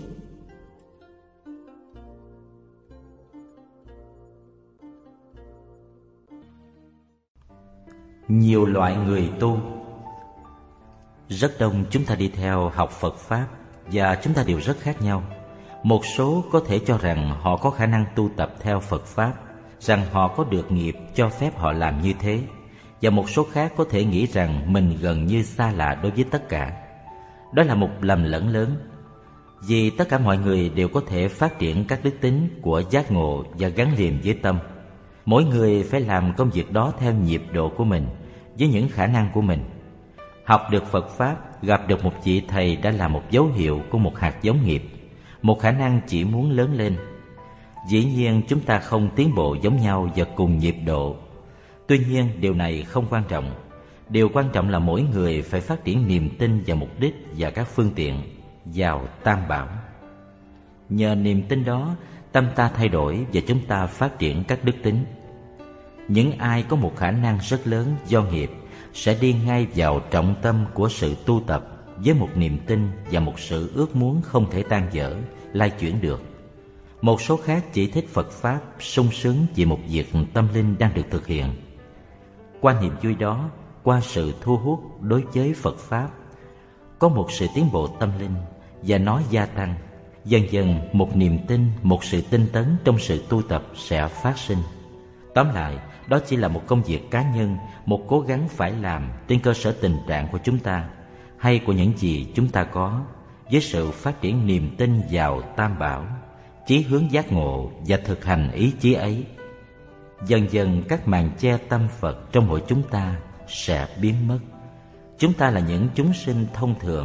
Nhiều loại người tu. Rất đông chúng ta đi theo học Phật Pháp, và chúng ta đều rất khác nhau. Một số có thể cho rằng họ có khả năng tu tập theo Phật Pháp, rằng họ có được nghiệp cho phép họ làm như thế, và một số khác có thể nghĩ rằng mình gần như xa lạ đối với tất cả. Đó là một lầm lẫn lớn, vì tất cả mọi người đều có thể phát triển các đức tính của giác ngộ và gắn liền với tâm. Mỗi người phải làm công việc đó theo nhịp độ của mình, với những khả năng của mình. Học được Phật Pháp, gặp được một vị thầy đã là một dấu hiệu của một hạt giống nghiệp, một khả năng chỉ muốn lớn lên. Dĩ nhiên chúng ta không tiến bộ giống nhau và cùng nhịp độ. Tuy nhiên điều này không quan trọng. Điều quan trọng là mỗi người phải phát triển niềm tin và mục đích và các phương tiện vào Tam Bảo. Nhờ niềm tin đó, tâm ta thay đổi và chúng ta phát triển các đức tính. Những ai có một khả năng rất lớn do nghiệp sẽ đi ngay vào trọng tâm của sự tu tập với một niềm tin và một sự ước muốn không thể tan vỡ, lai chuyển được. Một số khác chỉ thích Phật Pháp, sung sướng vì một việc tâm linh đang được thực hiện. Qua niềm vui đó, qua sự thu hút đối với Phật Pháp, có một sự tiến bộ tâm linh và nó gia tăng. Dần dần một niềm tin, một sự tinh tấn trong sự tu tập sẽ phát sinh. Tóm lại, đó chỉ là một công việc cá nhân, một cố gắng phải làm trên cơ sở tình trạng của chúng ta hay của những gì chúng ta có, với sự phát triển niềm tin vào Tam Bảo, chí hướng giác ngộ và thực hành ý chí ấy. Dần dần các màn che tâm Phật trong mỗi chúng ta sẽ biến mất. Chúng ta là những chúng sinh thông thường,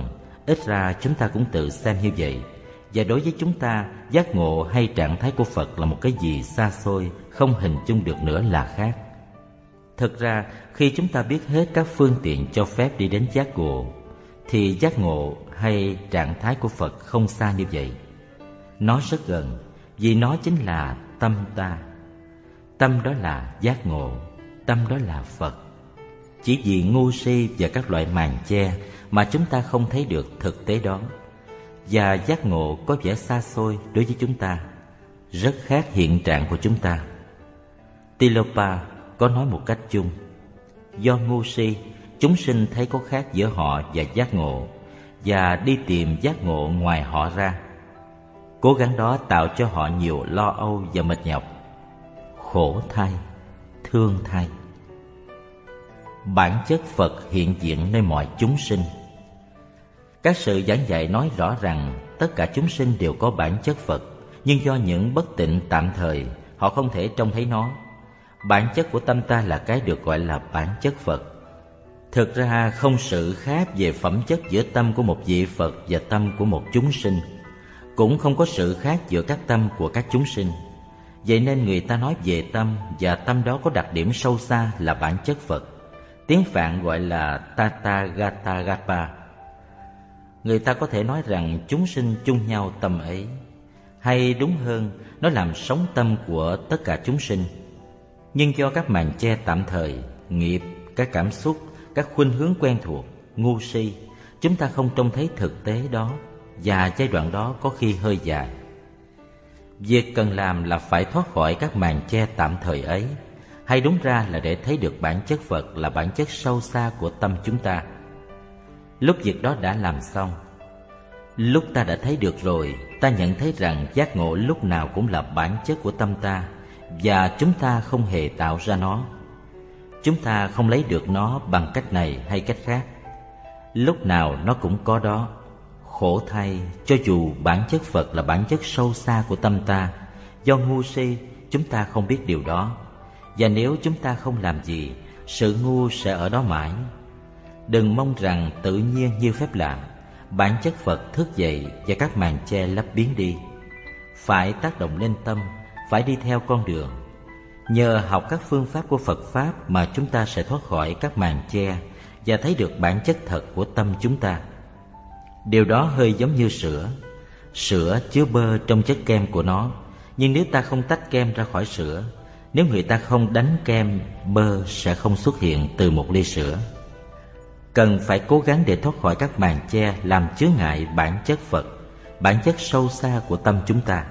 Ít ra chúng ta cũng tự xem như vậy. Và đối với chúng ta, giác ngộ hay trạng thái của Phật là một cái gì xa xôi, không hình dung được nữa là khác. Thực ra, khi chúng ta biết hết các phương tiện cho phép đi đến giác ngộ, thì giác ngộ hay trạng thái của Phật không xa như vậy. Nó rất gần, vì nó chính là tâm ta. Tâm đó là giác ngộ, tâm đó là Phật. Chỉ vì ngu si và các loại màn che mà chúng ta không thấy được thực tế đó. Và giác ngộ có vẻ xa xôi đối với chúng ta, rất khác hiện trạng của chúng ta. Tilopa có nói một cách chung: do ngu si, chúng sinh thấy có khác giữa họ và giác ngộ, và đi tìm giác ngộ ngoài họ ra. Cố gắng đó tạo cho họ nhiều lo âu và mệt nhọc. Khổ thay, thương thay. Bản chất Phật hiện diện nơi mọi chúng sinh. Các sự giảng dạy nói rõ rằng tất cả chúng sinh đều có bản chất Phật, nhưng do những bất tịnh tạm thời, họ không thể trông thấy nó. Bản chất của tâm ta là cái được gọi là bản chất Phật. Thực ra không sự khác về phẩm chất giữa tâm của một vị Phật và tâm của một chúng sinh, cũng không có sự khác giữa các tâm của các chúng sinh. Vậy nên người ta nói về tâm, và tâm đó có đặc điểm sâu xa là bản chất Phật. Tiếng Phạn gọi là Tathagata. Người ta có thể nói rằng chúng sinh chung nhau tâm ấy, hay đúng hơn, nó làm sống tâm của tất cả chúng sinh. Nhưng do các màn che tạm thời, nghiệp, các cảm xúc, các khuynh hướng quen thuộc, ngu si, chúng ta không trông thấy thực tế đó, và giai đoạn đó có khi hơi dài. Việc cần làm là phải thoát khỏi các màn che tạm thời ấy, hay đúng ra là để thấy được bản chất Phật là bản chất sâu xa của tâm chúng ta. Lúc việc đó đã làm xong, lúc ta đã thấy được rồi, ta nhận thấy rằng giác ngộ lúc nào cũng là bản chất của tâm ta, và chúng ta không hề tạo ra nó. Chúng ta không lấy được nó bằng cách này hay cách khác. Lúc nào nó cũng có đó. Khổ thay, cho dù bản chất Phật là bản chất sâu xa của tâm ta, do ngu si chúng ta không biết điều đó. Và nếu chúng ta không làm gì, sự ngu sẽ ở đó mãi. Đừng mong rằng tự nhiên như phép lạ, bản chất Phật thức dậy và các màn che lấp biến đi. Phải tác động lên tâm, phải đi theo con đường. Nhờ học các phương pháp của Phật Pháp mà chúng ta sẽ thoát khỏi các màn che và thấy được bản chất thật của tâm chúng ta. Điều đó hơi giống như sữa. Sữa chứa bơ trong chất kem của nó, nhưng nếu ta không tách kem ra khỏi sữa, nếu người ta không đánh kem, bơ sẽ không xuất hiện từ một ly sữa. Cần phải cố gắng để thoát khỏi các màn che làm chướng ngại bản chất Phật, bản chất sâu xa của tâm chúng ta.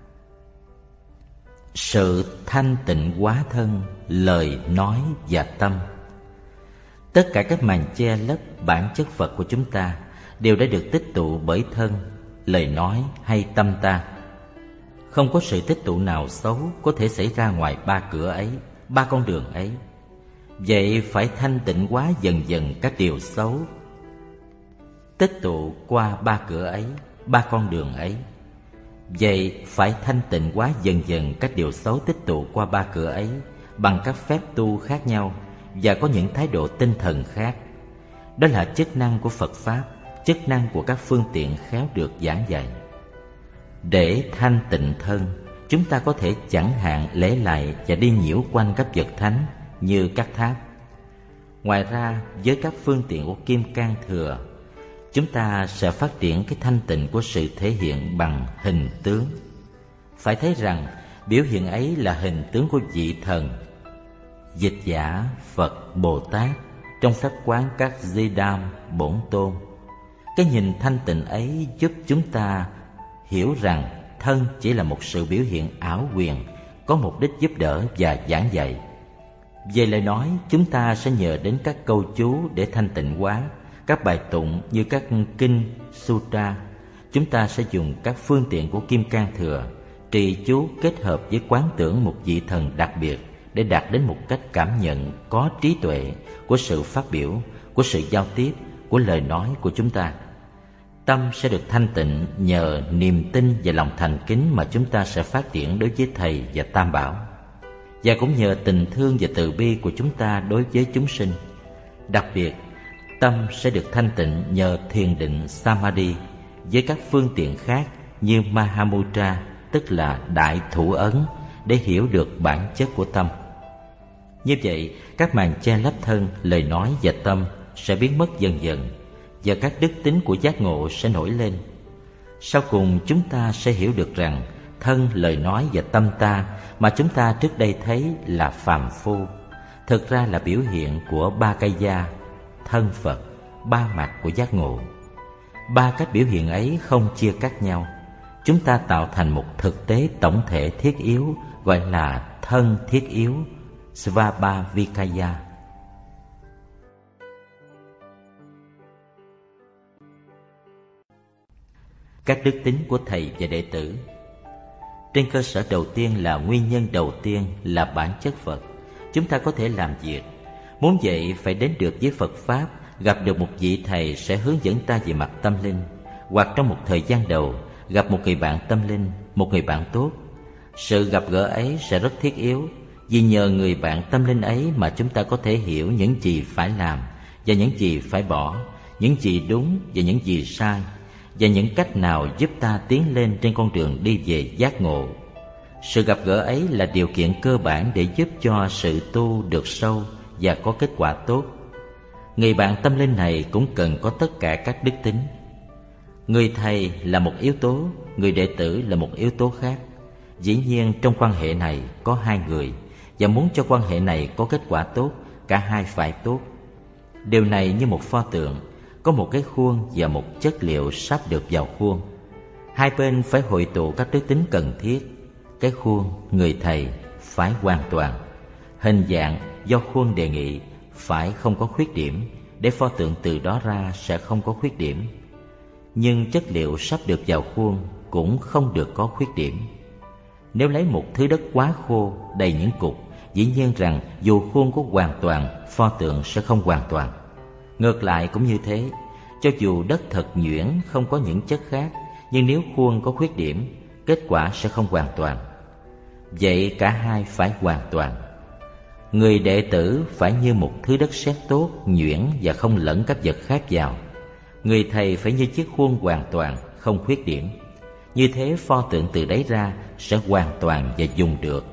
Sự thanh tịnh hóa thân, lời nói và tâm. Tất cả các màn che lấp bản chất Phật của chúng ta đều đã được tích tụ bởi thân, lời nói hay tâm ta. Không có sự tích tụ nào xấu có thể xảy ra ngoài ba cửa ấy, ba con đường ấy. Vậy phải thanh tịnh hóa dần dần các điều xấu tích tụ qua ba cửa ấy, ba con đường ấy. Vậy phải thanh tịnh hóa dần dần các điều xấu tích tụ qua ba cửa ấy bằng các phép tu khác nhau và có những thái độ tinh thần khác. Đó là chức năng của Phật Pháp, chức năng của các phương tiện khéo được giảng dạy. Để thanh tịnh thân, chúng ta có thể chẳng hạn lễ lại và đi nhiễu quanh các vật thánh như các tháp. Ngoài ra, với các phương tiện của Kim Cang Thừa, chúng ta sẽ phát triển cái thanh tịnh của sự thể hiện bằng hình tướng. Phải thấy rằng biểu hiện ấy là hình tướng của vị thần, Dịch Giả, Phật, Bồ Tát trong pháp quán các Di Đam, Bổn Tôn. Cái nhìn thanh tịnh ấy giúp chúng ta hiểu rằng thân chỉ là một sự biểu hiện ảo quyền, có mục đích giúp đỡ và giảng dạy. Về lời nói, chúng ta sẽ nhờ đến các câu chú để thanh tịnh hóa, các bài tụng như các kinh, sutra. Chúng ta sẽ dùng các phương tiện của Kim Cang Thừa, trì chú kết hợp với quán tưởng một vị thần đặc biệt để đạt đến một cách cảm nhận có trí tuệ của sự phát biểu, của sự giao tiếp, của lời nói của chúng ta. Tâm sẽ được thanh tịnh nhờ niềm tin và lòng thành kính mà chúng ta sẽ phát triển đối với Thầy và Tam Bảo, và cũng nhờ tình thương và từ bi của chúng ta đối với chúng sinh. Đặc biệt, tâm sẽ được thanh tịnh nhờ thiền định Samadhi với các phương tiện khác như Mahamudra, tức là đại thủ ấn, để hiểu được bản chất của tâm. Như vậy, các màn che lấp thân, lời nói và tâm sẽ biến mất dần dần, và các đức tính của giác ngộ sẽ nổi lên. Sau cùng, chúng ta sẽ hiểu được rằng thân, lời nói và tâm ta mà chúng ta trước đây thấy là phàm phu, thực ra là biểu hiện của ba cây gia, thân Phật, ba mặt của giác ngộ. Ba cách biểu hiện ấy không chia cắt nhau. Chúng ta tạo thành một thực tế tổng thể thiết yếu gọi là thân thiết yếu, Svabhavikaya. Các đức tính của thầy và đệ tử. Trên cơ sở đầu tiên là nguyên nhân đầu tiên là bản chất Phật, chúng ta có thể làm việc. Muốn vậy phải đến được với Phật Pháp, gặp được một vị thầy sẽ hướng dẫn ta về mặt tâm linh, hoặc trong một thời gian đầu gặp một người bạn tâm linh, một người bạn tốt. Sự gặp gỡ ấy sẽ rất thiết yếu, vì nhờ người bạn tâm linh ấy mà chúng ta có thể hiểu những gì phải làm và những gì phải bỏ, những gì đúng và những gì sai, và những cách nào giúp ta tiến lên trên con đường đi về giác ngộ. Sự gặp gỡ ấy là điều kiện cơ bản để giúp cho sự tu được sâu và có kết quả tốt. Người bạn tâm linh này cũng cần có tất cả các đức tính. Người thầy là một yếu tố, người đệ tử là một yếu tố khác. Dĩ nhiên trong quan hệ này có hai người, và muốn cho quan hệ này có kết quả tốt, cả hai phải tốt. Điều này như một pho tượng, có một cái khuôn và một chất liệu sắp được vào khuôn. Hai bên phải hội tụ các đức tính cần thiết. Cái khuôn, người thầy, phải hoàn toàn. Hình dạng do khuôn đề nghị phải không có khuyết điểm, để pho tượng từ đó ra sẽ không có khuyết điểm. Nhưng chất liệu sắp được vào khuôn cũng không được có khuyết điểm. Nếu lấy một thứ đất quá khô, đầy những cục, dĩ nhiên rằng dù khuôn có hoàn toàn, pho tượng sẽ không hoàn toàn. Ngược lại cũng như thế, cho dù đất thật nhuyễn không có những chất khác, nhưng nếu khuôn có khuyết điểm, kết quả sẽ không hoàn toàn. Vậy cả hai phải hoàn toàn. Người đệ tử phải như một thứ đất sét tốt, nhuyễn và không lẫn các vật khác vào. Người thầy phải như chiếc khuôn hoàn toàn, không khuyết điểm. Như thế pho tượng từ đấy ra sẽ hoàn toàn và dùng được.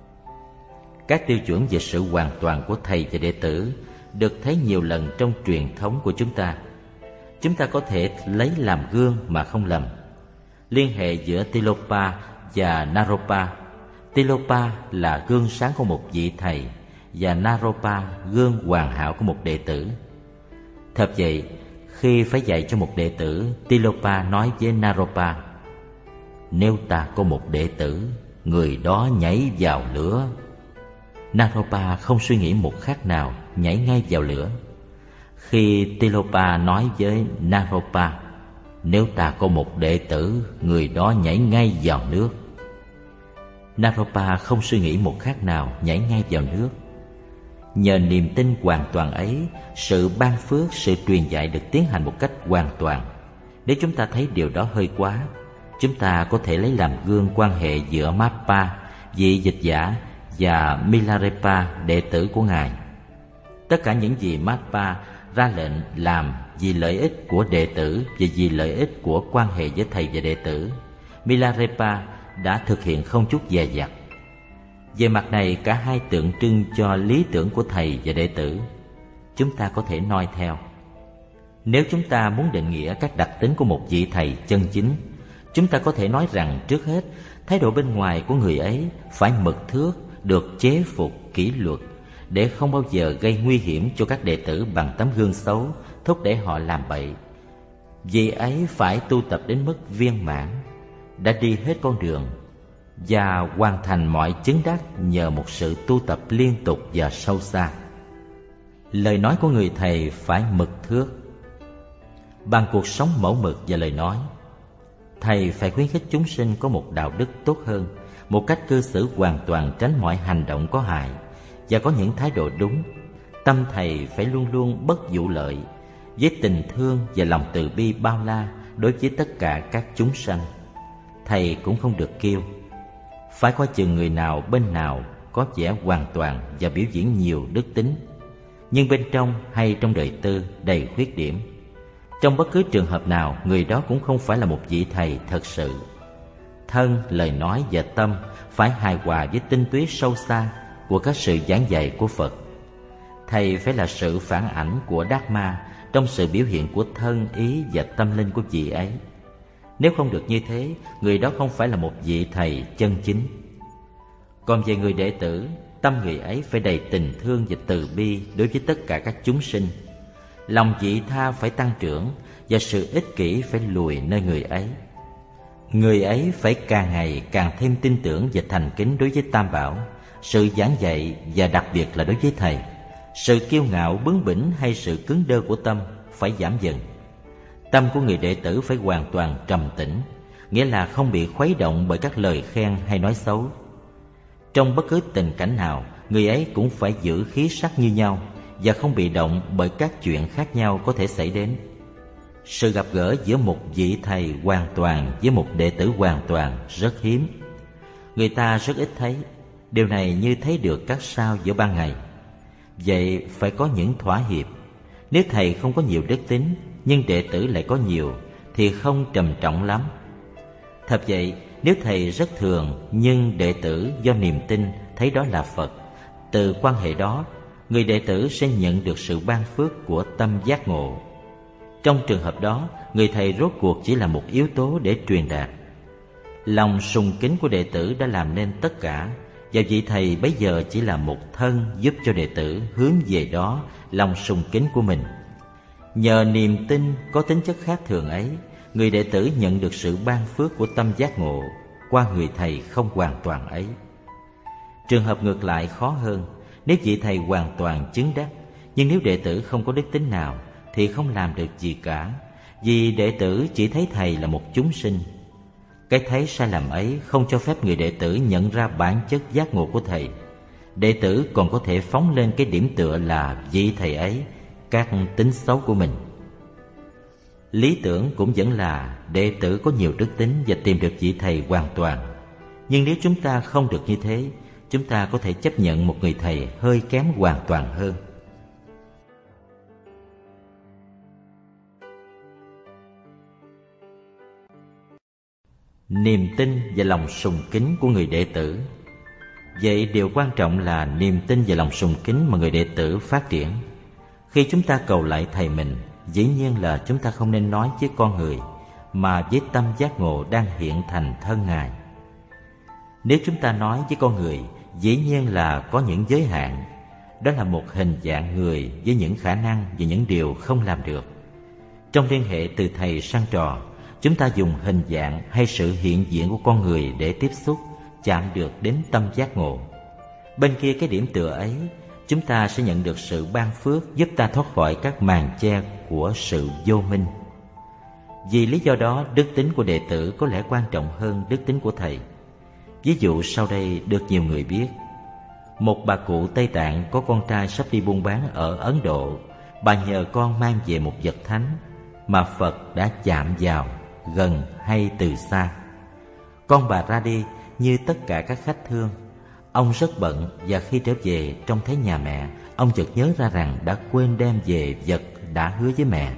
Các tiêu chuẩn về sự hoàn toàn của thầy và đệ tử được thấy nhiều lần trong truyền thống của chúng ta. Chúng ta có thể lấy làm gương mà không lầm. Liên hệ giữa Tilopa và Naropa. Tilopa là gương sáng của một vị thầy, và Naropa gương hoàn hảo của một đệ tử. Thật vậy, khi phải dạy cho một đệ tử, Tilopa nói với Naropa: nếu ta có một đệ tử, người đó nhảy vào lửa. Naropa không suy nghĩ một khắc nào, nhảy ngay vào lửa. Khi Tilopa nói với Naropa: nếu ta có một đệ tử, người đó nhảy ngay vào nước. Naropa không suy nghĩ một khắc nào, nhảy ngay vào nước. Nhờ niềm tin hoàn toàn ấy, sự ban phước, sự truyền dạy được tiến hành một cách hoàn toàn. Nếu chúng ta thấy điều đó hơi quá, chúng ta có thể lấy làm gương quan hệ giữa Mappa, vị dịch giả, và Milarepa, đệ tử của Ngài. Tất cả những gì Mappa ra lệnh làm vì lợi ích của đệ tử và vì lợi ích của quan hệ với thầy và đệ tử, Milarepa đã thực hiện không chút dè dặt. Về mặt này, cả hai tượng trưng cho lý tưởng của thầy và đệ tử. Chúng ta có thể noi theo. Nếu chúng ta muốn định nghĩa các đặc tính của một vị thầy chân chính, chúng ta có thể nói rằng trước hết, thái độ bên ngoài của người ấy phải mực thước, được chế phục kỷ luật, để không bao giờ gây nguy hiểm cho các đệ tử bằng tấm gương xấu, thúc đẩy họ làm bậy. Vì ấy phải tu tập đến mức viên mãn, đã đi hết con đường và hoàn thành mọi chứng đắc nhờ một sự tu tập liên tục và sâu xa. Lời nói của người thầy phải mực thước. Bằng cuộc sống mẫu mực và lời nói, thầy phải khuyến khích chúng sinh có một đạo đức tốt hơn, một cách cư xử hoàn toàn tránh mọi hành động có hại và có những thái độ đúng. Tâm thầy phải luôn luôn bất vụ lợi, với tình thương và lòng từ bi bao la đối với tất cả các chúng sanh. Thầy cũng không được kiêu. Phải coi chừng người nào bên nào có vẻ hoàn toàn và biểu diễn nhiều đức tính. nhưng bên trong hay trong đời tư đầy khuyết điểm. Trong bất cứ trường hợp nào, người đó cũng không phải là một vị thầy thật sự. Thân, lời nói và tâm phải hài hòa với tinh túy sâu xa của các sự giảng dạy của Phật. Thầy phải là sự phản ảnh của Dharma trong sự biểu hiện của thân, ý và tâm linh của vị ấy. Nếu không được như thế, người đó không phải là một vị thầy chân chính. Còn về người đệ tử, tâm người ấy phải đầy tình thương và từ bi đối với tất cả các chúng sinh. Lòng vị tha phải tăng trưởng và sự ích kỷ phải lùi nơi người ấy. Người ấy phải càng ngày càng thêm tin tưởng và thành kính đối với Tam Bảo, sự giảng dạy và đặc biệt là đối với Thầy. Sự kiêu ngạo, bướng bỉnh hay sự cứng đơ của tâm phải giảm dần. Tâm của người đệ tử phải hoàn toàn trầm tĩnh, nghĩa là không bị khuấy động bởi các lời khen hay nói xấu. Trong bất cứ tình cảnh nào, người ấy cũng phải giữ khí sắc như nhau và không bị động bởi các chuyện khác nhau có thể xảy đến. Sự gặp gỡ giữa một vị thầy hoàn toàn với một đệ tử hoàn toàn rất hiếm. Người ta rất ít thấy, điều này như thấy được các sao giữa ban ngày. Vậy phải có những thỏa hiệp. Nếu thầy không có nhiều đức tính, nhưng đệ tử lại có nhiều, thì không trầm trọng lắm. Thật vậy, nếu thầy rất thường, nhưng đệ tử do niềm tin thấy đó là Phật, từ quan hệ đó, người đệ tử sẽ nhận được sự ban phước của tâm giác ngộ. Trong trường hợp đó, người thầy rốt cuộc chỉ là một yếu tố để truyền đạt. Lòng sùng kính của đệ tử đã làm nên tất cả, và vị thầy bấy giờ chỉ là một thân giúp cho đệ tử hướng về đó lòng sùng kính của mình. Nhờ niềm tin có tính chất khác thường ấy, người đệ tử nhận được sự ban phước của tâm giác ngộ qua người thầy không hoàn toàn ấy. Trường hợp ngược lại khó hơn. Nếu vị thầy hoàn toàn chứng đắc, nhưng nếu đệ tử không có đức tính nào, thì không làm được gì cả, vì đệ tử chỉ thấy thầy là một chúng sinh. Cái thấy sai lầm ấy không cho phép người đệ tử nhận ra bản chất giác ngộ của thầy. Đệ tử còn có thể phóng lên cái điểm tựa là vị thầy ấy các tính xấu của mình. Lý tưởng cũng vẫn là đệ tử có nhiều đức tính và tìm được vị thầy hoàn toàn. Nhưng nếu chúng ta không được như thế, chúng ta có thể chấp nhận một người thầy hơi kém hoàn toàn hơn. Niềm tin và lòng sùng kính của người đệ tử. Vậy điều quan trọng là niềm tin và lòng sùng kính mà người đệ tử phát triển. Khi chúng ta cầu lại thầy mình, dĩ nhiên là chúng ta không nên nói với con người, mà với tâm giác ngộ đang hiện thành thân Ngài. Nếu chúng ta nói với con người, dĩ nhiên là có những giới hạn. Đó là một hình dạng người với những khả năng và những điều không làm được. Trong liên hệ từ thầy sang trò, chúng ta dùng hình dạng hay sự hiện diện của con người để tiếp xúc, chạm được đến tâm giác ngộ. Bên kia cái điểm tựa ấy, chúng ta sẽ nhận được sự ban phước giúp ta thoát khỏi các màn che của sự vô minh. Vì lý do đó, đức tính của đệ tử có lẽ quan trọng hơn đức tính của thầy. Ví dụ sau đây được nhiều người biết. Một bà cụ Tây Tạng có con trai sắp đi buôn bán ở Ấn Độ. Bà nhờ con mang về một vật thánh mà Phật đã chạm vào, gần hay từ xa. Con bà ra đi như tất cả các khách thương. Ông rất bận và khi trở về trông thấy nhà mẹ, ông chợt nhớ ra rằng đã quên đem về vật đã hứa với mẹ.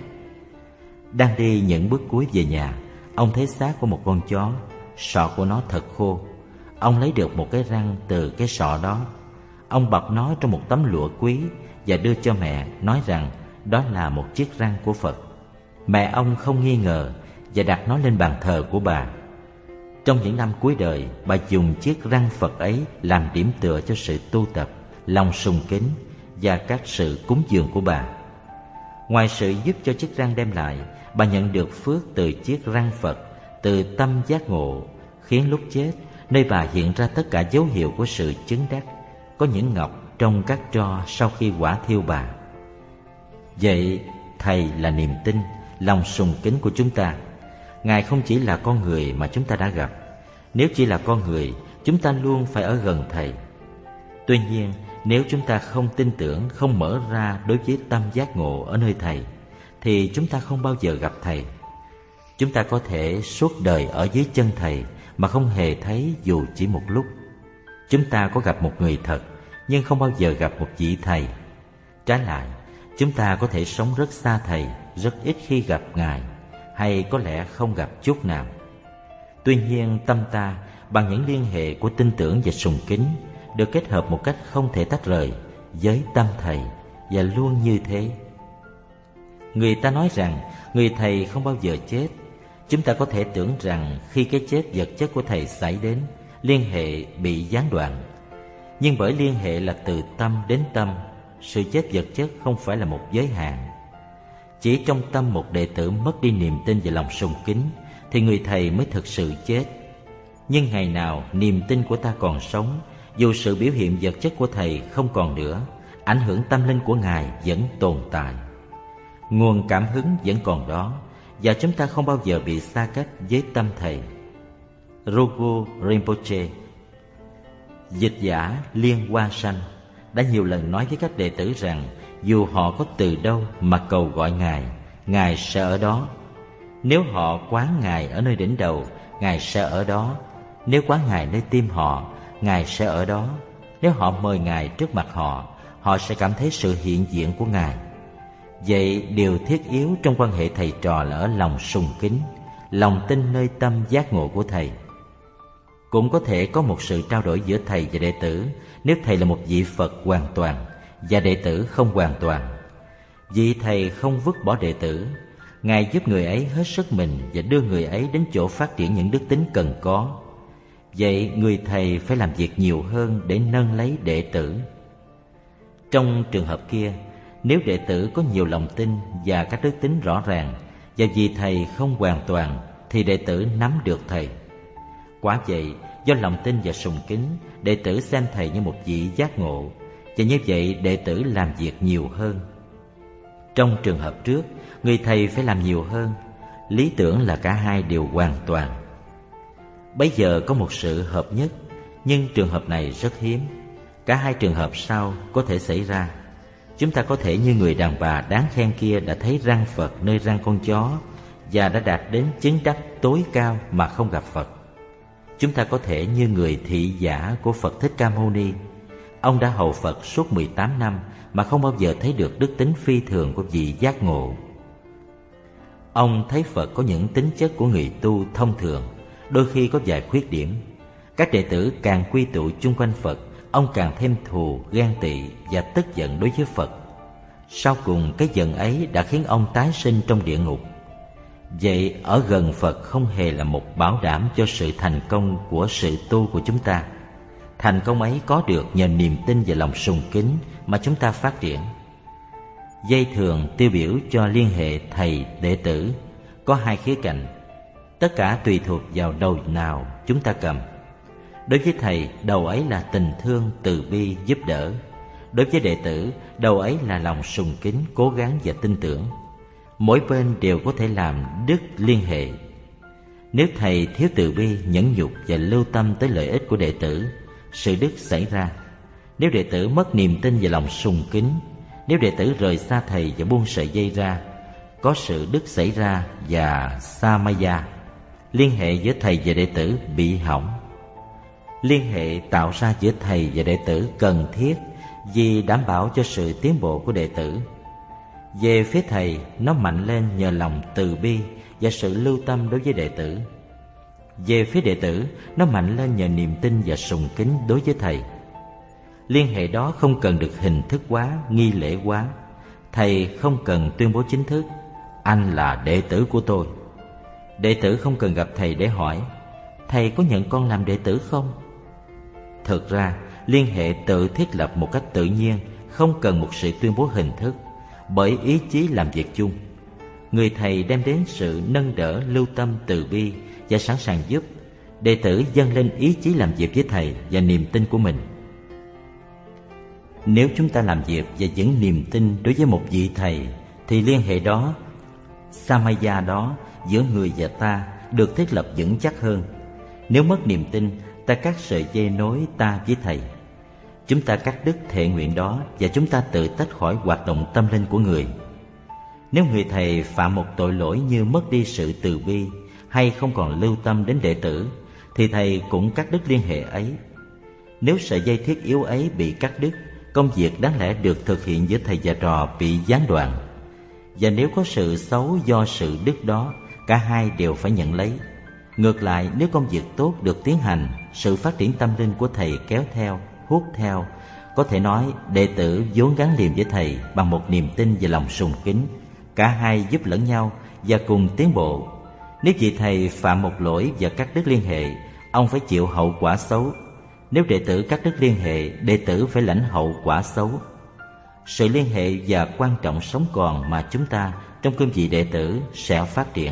Đang đi những bước cuối về nhà, ông thấy xác của một con chó. Sọ của nó thật khô. Ông lấy được một cái răng từ cái sọ đó. Ông bọc nó trong một tấm lụa quý và đưa cho mẹ, nói rằng đó là một chiếc răng của Phật. Mẹ ông không nghi ngờ và đặt nó lên bàn thờ của bà. Trong những năm cuối đời, bà dùng chiếc răng Phật ấy làm điểm tựa cho sự tu tập, lòng sùng kính và các sự cúng dường của bà. Ngoài sự giúp cho chiếc răng đem lại, bà nhận được phước từ chiếc răng Phật, từ tâm giác ngộ, khiến lúc chết, nơi bà hiện ra tất cả dấu hiệu của sự chứng đắc, có những ngọc trong các tro sau khi quả thiêu bà. Vậy, thầy là niềm tin, lòng sùng kính của chúng ta. Ngài không chỉ là con người mà chúng ta đã gặp. Nếu chỉ là con người, chúng ta luôn phải ở gần thầy. Tuy nhiên, nếu chúng ta không tin tưởng, không mở ra đối với tâm giác ngộ ở nơi thầy, thì chúng ta không bao giờ gặp thầy. Chúng ta có thể suốt đời ở dưới chân thầy mà không hề thấy dù chỉ một lúc. Chúng ta có gặp một người thật, nhưng không bao giờ gặp một vị thầy. Trái lại, chúng ta có thể sống rất xa Thầy, rất ít khi gặp Ngài, hay có lẽ không gặp chút nào. Tuy nhiên, tâm ta bằng những liên hệ của tin tưởng và sùng kính được kết hợp một cách không thể tách rời với tâm Thầy, và luôn như thế. Người ta nói rằng người Thầy không bao giờ chết. Chúng ta có thể tưởng rằng khi cái chết vật chất của Thầy xảy đến, liên hệ bị gián đoạn. Nhưng bởi liên hệ là từ tâm đến tâm, sự chết vật chất không phải là một giới hạn. Chỉ trong tâm một đệ tử mất đi niềm tin và lòng sùng kính thì người Thầy mới thực sự chết. Nhưng ngày nào niềm tin của ta còn sống, dù sự biểu hiện vật chất của Thầy không còn nữa, ảnh hưởng tâm linh của Ngài vẫn tồn tại. Nguồn cảm hứng vẫn còn đó, và chúng ta không bao giờ bị xa cách với tâm Thầy. Rogu Rinpoche, dịch giả Liên Hoa Sanh, đã nhiều lần nói với các đệ tử rằng dù họ có từ đâu mà cầu gọi Ngài, Ngài sẽ ở đó. Nếu họ quán Ngài ở nơi đỉnh đầu, Ngài sẽ ở đó. Nếu quán Ngài nơi tim họ, Ngài sẽ ở đó. Nếu họ mời Ngài trước mặt họ, họ sẽ cảm thấy sự hiện diện của Ngài. Vậy điều thiết yếu trong quan hệ thầy trò là ở lòng sùng kính, lòng tin nơi tâm giác ngộ của Thầy. Cũng có thể có một sự trao đổi giữa Thầy và đệ tử nếu Thầy là một vị Phật hoàn toàn và đệ tử không hoàn toàn. Vì Thầy không vứt bỏ đệ tử, Ngài giúp người ấy hết sức mình và đưa người ấy đến chỗ phát triển những đức tính cần có. Vậy người Thầy phải làm việc nhiều hơn để nâng lấy đệ tử. Trong trường hợp kia, nếu đệ tử có nhiều lòng tin và các đức tính rõ ràng, và vì Thầy không hoàn toàn, thì đệ tử nắm được Thầy. Quả vậy, do lòng tin và sùng kính, đệ tử xem Thầy như một vị giác ngộ, và như vậy đệ tử làm việc nhiều hơn. Trong trường hợp trước, người Thầy phải làm nhiều hơn. Lý tưởng là cả hai đều hoàn toàn. Bây giờ có một sự hợp nhất, nhưng trường hợp này rất hiếm. Cả hai trường hợp sau có thể xảy ra. Chúng ta có thể như người đàn bà đáng khen kia đã thấy răng Phật nơi răng con chó và đã đạt đến chứng đắc tối cao mà không gặp Phật. Chúng ta có thể như người thị giả của Phật Thích Ca Mâu Ni. Ông đã hầu Phật suốt mười tám năm mà không bao giờ thấy được đức tính phi thường của vị giác ngộ. Ông thấy Phật có những tính chất của người tu thông thường, đôi khi có vài khuyết điểm. Các đệ tử càng quy tụ chung quanh Phật, ông càng thêm thù, ghen tị và tức giận đối với Phật. Sau cùng cái giận ấy đã khiến ông tái sinh trong địa ngục. Vậy ở gần Phật không hề là một bảo đảm cho sự thành công của sự tu của chúng ta. Thành công ấy có được nhờ niềm tin và lòng sùng kính mà chúng ta phát triển. Dây thường tiêu biểu cho liên hệ thầy đệ tử có hai khía cạnh, tất cả tùy thuộc vào đầu nào chúng ta cầm. Đối với thầy, đầu ấy là tình thương, từ bi, giúp đỡ. Đối với đệ tử, đầu ấy là lòng sùng kính, cố gắng và tin tưởng. Mỗi bên đều có thể làm đức liên hệ. Nếu thầy thiếu từ bi, nhẫn nhục và lưu tâm tới lợi ích của đệ tử, sự đức xảy ra. Nếu đệ tử mất niềm tin và lòng sùng kính, nếu đệ tử rời xa thầy và buông sợi dây ra, có sự đức xảy ra và samaya, liên hệ giữa thầy và đệ tử bị hỏng. Liên hệ tạo ra giữa thầy và đệ tử cần thiết vì đảm bảo cho sự tiến bộ của đệ tử. Về phía thầy, nó mạnh lên nhờ lòng từ bi và sự lưu tâm đối với đệ tử. Về phía đệ tử, nó mạnh lên nhờ niềm tin và sùng kính đối với thầy. Liên hệ đó không cần được hình thức hóa, nghi lễ hóa. Thầy không cần tuyên bố chính thức, anh là đệ tử của tôi. Đệ tử không cần gặp thầy để hỏi, thầy có nhận con làm đệ tử không? Thực ra, liên hệ tự thiết lập một cách tự nhiên, không cần một sự tuyên bố hình thức, bởi ý chí làm việc chung. Người thầy đem đến sự nâng đỡ, lưu tâm, từ bi và sẵn sàng giúp. Đệ tử dâng lên ý chí làm việc với thầy và niềm tin của mình. Nếu chúng ta làm việc và giữ niềm tin đối với một vị thầy, thì liên hệ đó, samaya đó giữa người và ta được thiết lập vững chắc hơn. Nếu mất niềm tin, ta cắt sợi dây nối ta với thầy. Chúng ta cắt đứt thệ nguyện đó và chúng ta tự tách khỏi hoạt động tâm linh của người. Nếu người thầy phạm một tội lỗi như mất đi sự từ bi hay không còn lưu tâm đến đệ tử, thì thầy cũng cắt đứt liên hệ ấy. Nếu sợi dây thiết yếu ấy bị cắt đứt, công việc đáng lẽ được thực hiện giữa thầy và trò bị gián đoạn. Và nếu có sự xấu do sự đức đó, cả hai đều phải nhận lấy. Ngược lại, nếu công việc tốt được tiến hành, sự phát triển tâm linh của thầy kéo theo, hút theo. Có thể nói, đệ tử vốn gắn liền với thầy bằng một niềm tin và lòng sùng kính. Cả hai giúp lẫn nhau và cùng tiến bộ. Nếu vị thầy phạm một lỗi và cắt đứt liên hệ, ông phải chịu hậu quả xấu. Nếu đệ tử cắt đứt liên hệ, đệ tử phải lãnh hậu quả xấu. Sự liên hệ và quan trọng sống còn mà chúng ta trong cương vị đệ tử sẽ phát triển.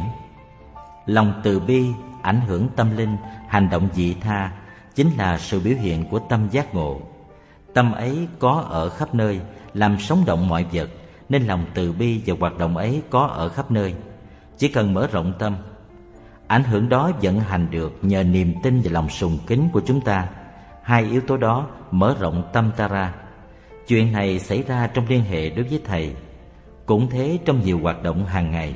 Lòng từ bi, ảnh hưởng tâm linh, hành động vị tha chính là sự biểu hiện của tâm giác ngộ. Tâm ấy có ở khắp nơi, làm sống động mọi vật, nên lòng từ bi và hoạt động ấy có ở khắp nơi. Chỉ cần mở rộng tâm, ảnh hưởng đó vận hành được nhờ niềm tin và lòng sùng kính của chúng ta. Hai yếu tố đó mở rộng tâm ta ra. Chuyện này xảy ra trong liên hệ đối với thầy, cũng thế trong nhiều hoạt động hàng ngày.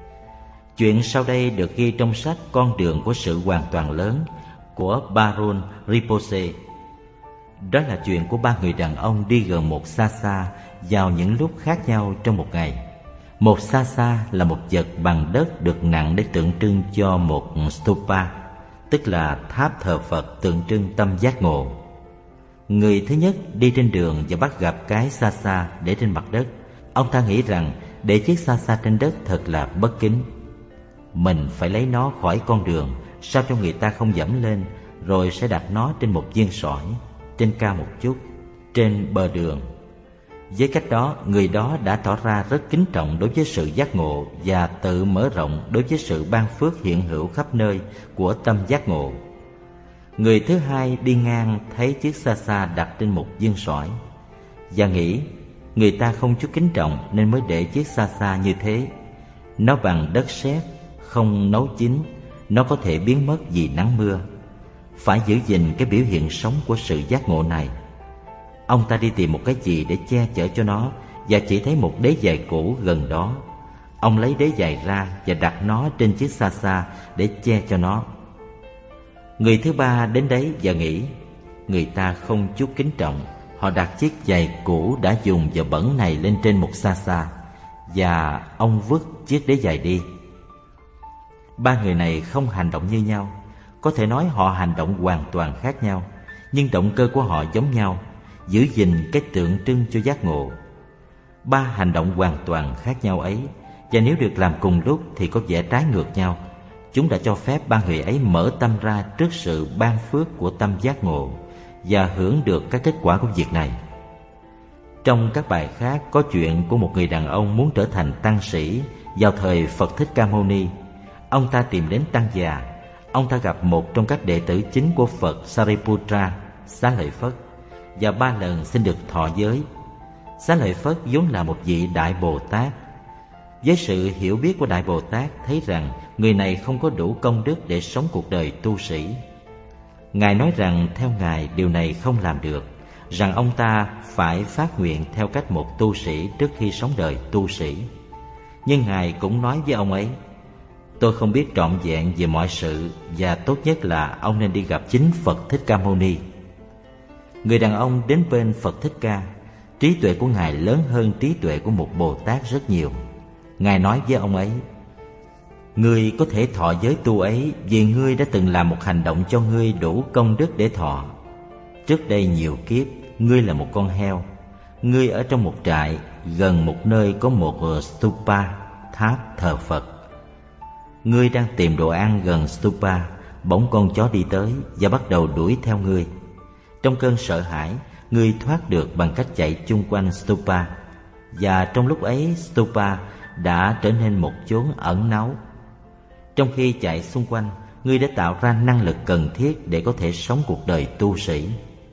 Chuyện sau đây được ghi trong sách Con đường của sự hoàn toàn lớn của Baron Rinpoche. Đó là chuyện của ba người đàn ông đi gần một sa sa vào những lúc khác nhau trong một ngày. Một sa sa là một vật bằng đất được nặng để tượng trưng cho một stupa, tức là tháp thờ Phật tượng trưng tâm giác ngộ. Người thứ nhất đi trên đường và bắt gặp cái sa sa để trên mặt đất. Ông ta nghĩ rằng để chiếc sa sa trên đất thật là bất kính. Mình phải lấy nó khỏi con đường, sao cho người ta không dẫm lên, rồi sẽ đặt nó trên một viên sỏi, trên cao một chút, trên bờ đường. Với cách đó, người đó đã tỏ ra rất kính trọng đối với sự giác ngộ và tự mở rộng đối với sự ban phước hiện hữu khắp nơi của tâm giác ngộ. Người thứ hai đi ngang thấy chiếc sa sa đặt trên một viên sỏi và nghĩ người ta không chút kính trọng nên mới để chiếc sa sa như thế. Nó bằng đất sét, không nấu chín, nó có thể biến mất vì nắng mưa. Phải giữ gìn cái biểu hiện sống của sự giác ngộ này. Ông ta đi tìm một cái gì để che chở cho nó và chỉ thấy một đế giày cũ gần đó. Ông lấy đế giày ra và đặt nó trên chiếc sa sa để che cho nó. Người thứ ba đến đấy và nghĩ người ta không chút kính trọng, họ đặt chiếc giày cũ đã dùng và bẩn này lên trên một sa sa, và ông vứt chiếc đế giày đi. Ba người này không hành động như nhau. Có thể nói họ hành động hoàn toàn khác nhau, nhưng động cơ của họ giống nhau, giữ gìn cái tượng trưng cho giác ngộ. Ba hành động hoàn toàn khác nhau ấy, và nếu được làm cùng lúc thì có vẻ trái ngược nhau. Chúng đã cho phép ba người ấy mở tâm ra trước sự ban phước của tâm giác ngộ và hưởng được các kết quả của việc này. Trong các bài khác có chuyện của một người đàn ông muốn trở thành tăng sĩ vào thời Phật Thích Ca Mâu Ni. Ông ta tìm đến tăng già. Ông ta gặp một trong các đệ tử chính của Phật Sariputra, Xá Lợi Phất, và ba lần xin được thọ giới. Xá Lợi Phất vốn là một vị Đại Bồ Tát. Với sự hiểu biết của Đại Bồ Tát, thấy rằng người này không có đủ công đức để sống cuộc đời tu sĩ. Ngài nói rằng theo Ngài điều này không làm được, rằng ông ta phải phát nguyện theo cách một tu sĩ trước khi sống đời tu sĩ. Nhưng Ngài cũng nói với ông ấy: tôi không biết trọn vẹn về mọi sự, và tốt nhất là ông nên đi gặp chính Phật Thích Ca Mâu Ni. Người đàn ông đến bên Phật Thích Ca. Trí tuệ của Ngài lớn hơn trí tuệ của một Bồ Tát rất nhiều. Ngài nói với ông ấy: ngươi có thể thọ giới tu ấy vì ngươi đã từng làm một hành động cho ngươi đủ công đức để thọ. Trước đây nhiều kiếp, ngươi là một con heo. Ngươi ở trong một trại gần một nơi có một stupa, tháp thờ Phật. Ngươi đang tìm đồ ăn gần stupa, bỗng con chó đi tới và bắt đầu đuổi theo ngươi. Trong cơn sợ hãi, ngươi thoát được bằng cách chạy chung quanh stupa, và trong lúc ấy stupa đã trở nên một chốn ẩn náu. Trong khi chạy xung quanh, ngươi đã tạo ra năng lực cần thiết để có thể sống cuộc đời tu sĩ.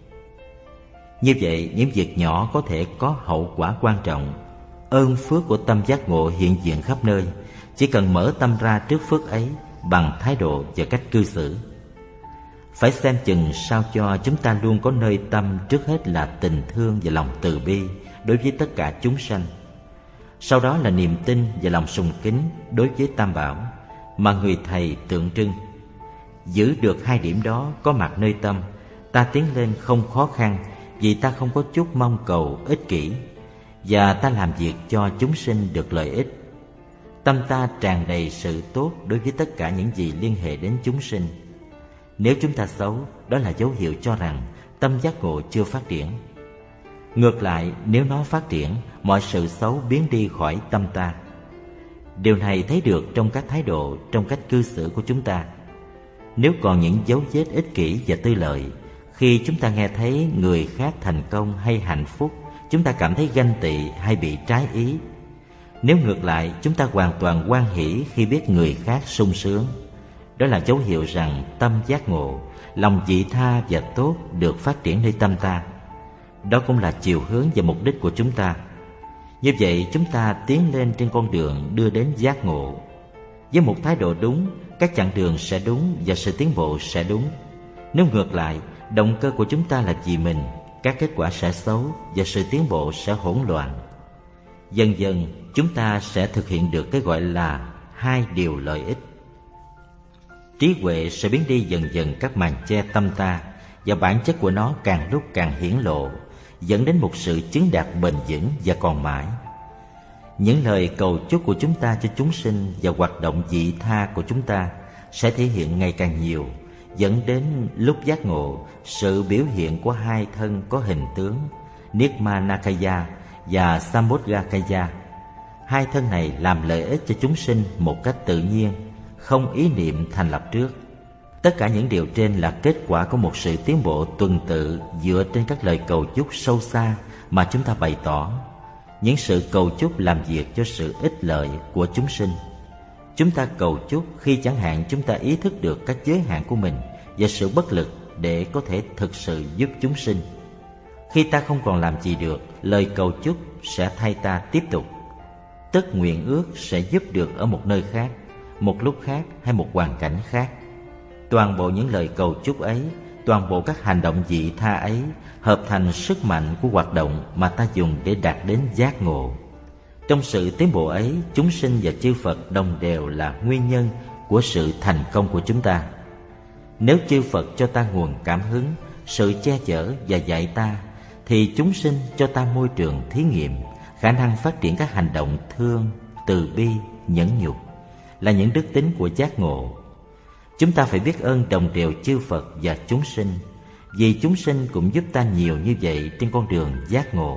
Như vậy, những việc nhỏ có thể có hậu quả quan trọng. Ơn phước của tâm giác ngộ hiện diện khắp nơi. Chỉ cần mở tâm ra trước phước ấy bằng thái độ và cách cư xử. Phải xem chừng sao cho chúng ta luôn có nơi tâm trước hết là tình thương và lòng từ bi đối với tất cả chúng sanh. Sau đó là niềm tin và lòng sùng kính đối với Tam Bảo mà người thầy tượng trưng. Giữ được hai điểm đó có mặt nơi tâm, ta tiến lên không khó khăn vì ta không có chút mong cầu ích kỷ, và ta làm việc cho chúng sinh được lợi ích. Tâm ta tràn đầy sự tốt đối với tất cả những gì liên hệ đến chúng sinh. Nếu chúng ta xấu, đó là dấu hiệu cho rằng tâm giác ngộ chưa phát triển. Ngược lại, nếu nó phát triển, mọi sự xấu biến đi khỏi tâm ta. Điều này thấy được trong các thái độ, trong cách cư xử của chúng ta. Nếu còn những dấu vết ích kỷ và tư lợi, khi chúng ta nghe thấy người khác thành công hay hạnh phúc, chúng ta cảm thấy ganh tị hay bị trái ý. Nếu ngược lại, chúng ta hoàn toàn hoan hỷ khi biết người khác sung sướng, đó là dấu hiệu rằng tâm giác ngộ, lòng vị tha và tốt được phát triển nơi tâm ta. Đó cũng là chiều hướng và mục đích của chúng ta. Như vậy, chúng ta tiến lên trên con đường đưa đến giác ngộ. Với một thái độ đúng, các chặng đường sẽ đúng và sự tiến bộ sẽ đúng. Nếu ngược lại, động cơ của chúng ta là vì mình, các kết quả sẽ xấu và sự tiến bộ sẽ hỗn loạn. Dần dần, chúng ta sẽ thực hiện được cái gọi là hai điều lợi ích. Trí huệ sẽ biến đi dần dần các màn che tâm ta, và bản chất của nó càng lúc càng hiển lộ, dẫn đến một sự chứng đạt bền vững và còn mãi. Những lời cầu chúc của chúng ta cho chúng sinh và hoạt động vị tha của chúng ta sẽ thể hiện ngày càng nhiều, dẫn đến lúc giác ngộ, sự biểu hiện của hai thân có hình tướng Nirmanakaya và Sambodhakaya. Hai thân này làm lợi ích cho chúng sinh một cách tự nhiên, không ý niệm thành lập trước. Tất cả những điều trên là kết quả của một sự tiến bộ tuần tự dựa trên các lời cầu chúc sâu xa mà chúng ta bày tỏ. Những sự cầu chúc làm việc cho sự ích lợi của chúng sinh. Chúng ta cầu chúc khi chẳng hạn chúng ta ý thức được các giới hạn của mình và sự bất lực để có thể thực sự giúp chúng sinh. Khi ta không còn làm gì được, lời cầu chúc sẽ thay ta tiếp tục. Tất nguyện ước sẽ giúp được ở một nơi khác, một lúc khác hay một hoàn cảnh khác. Toàn bộ những lời cầu chúc ấy, toàn bộ các hành động vị tha ấy hợp thành sức mạnh của hoạt động mà ta dùng để đạt đến giác ngộ. Trong sự tiến bộ ấy, chúng sinh và chư Phật đồng đều là nguyên nhân của sự thành công của chúng ta. Nếu chư Phật cho ta nguồn cảm hứng, sự che chở và dạy ta, thì chúng sinh cho ta môi trường thí nghiệm, khả năng phát triển các hành động thương, từ bi, nhẫn nhục, là những đức tính của giác ngộ. Chúng ta phải biết ơn đồng đều chư Phật và chúng sinh, vì chúng sinh cũng giúp ta nhiều như vậy trên con đường giác ngộ.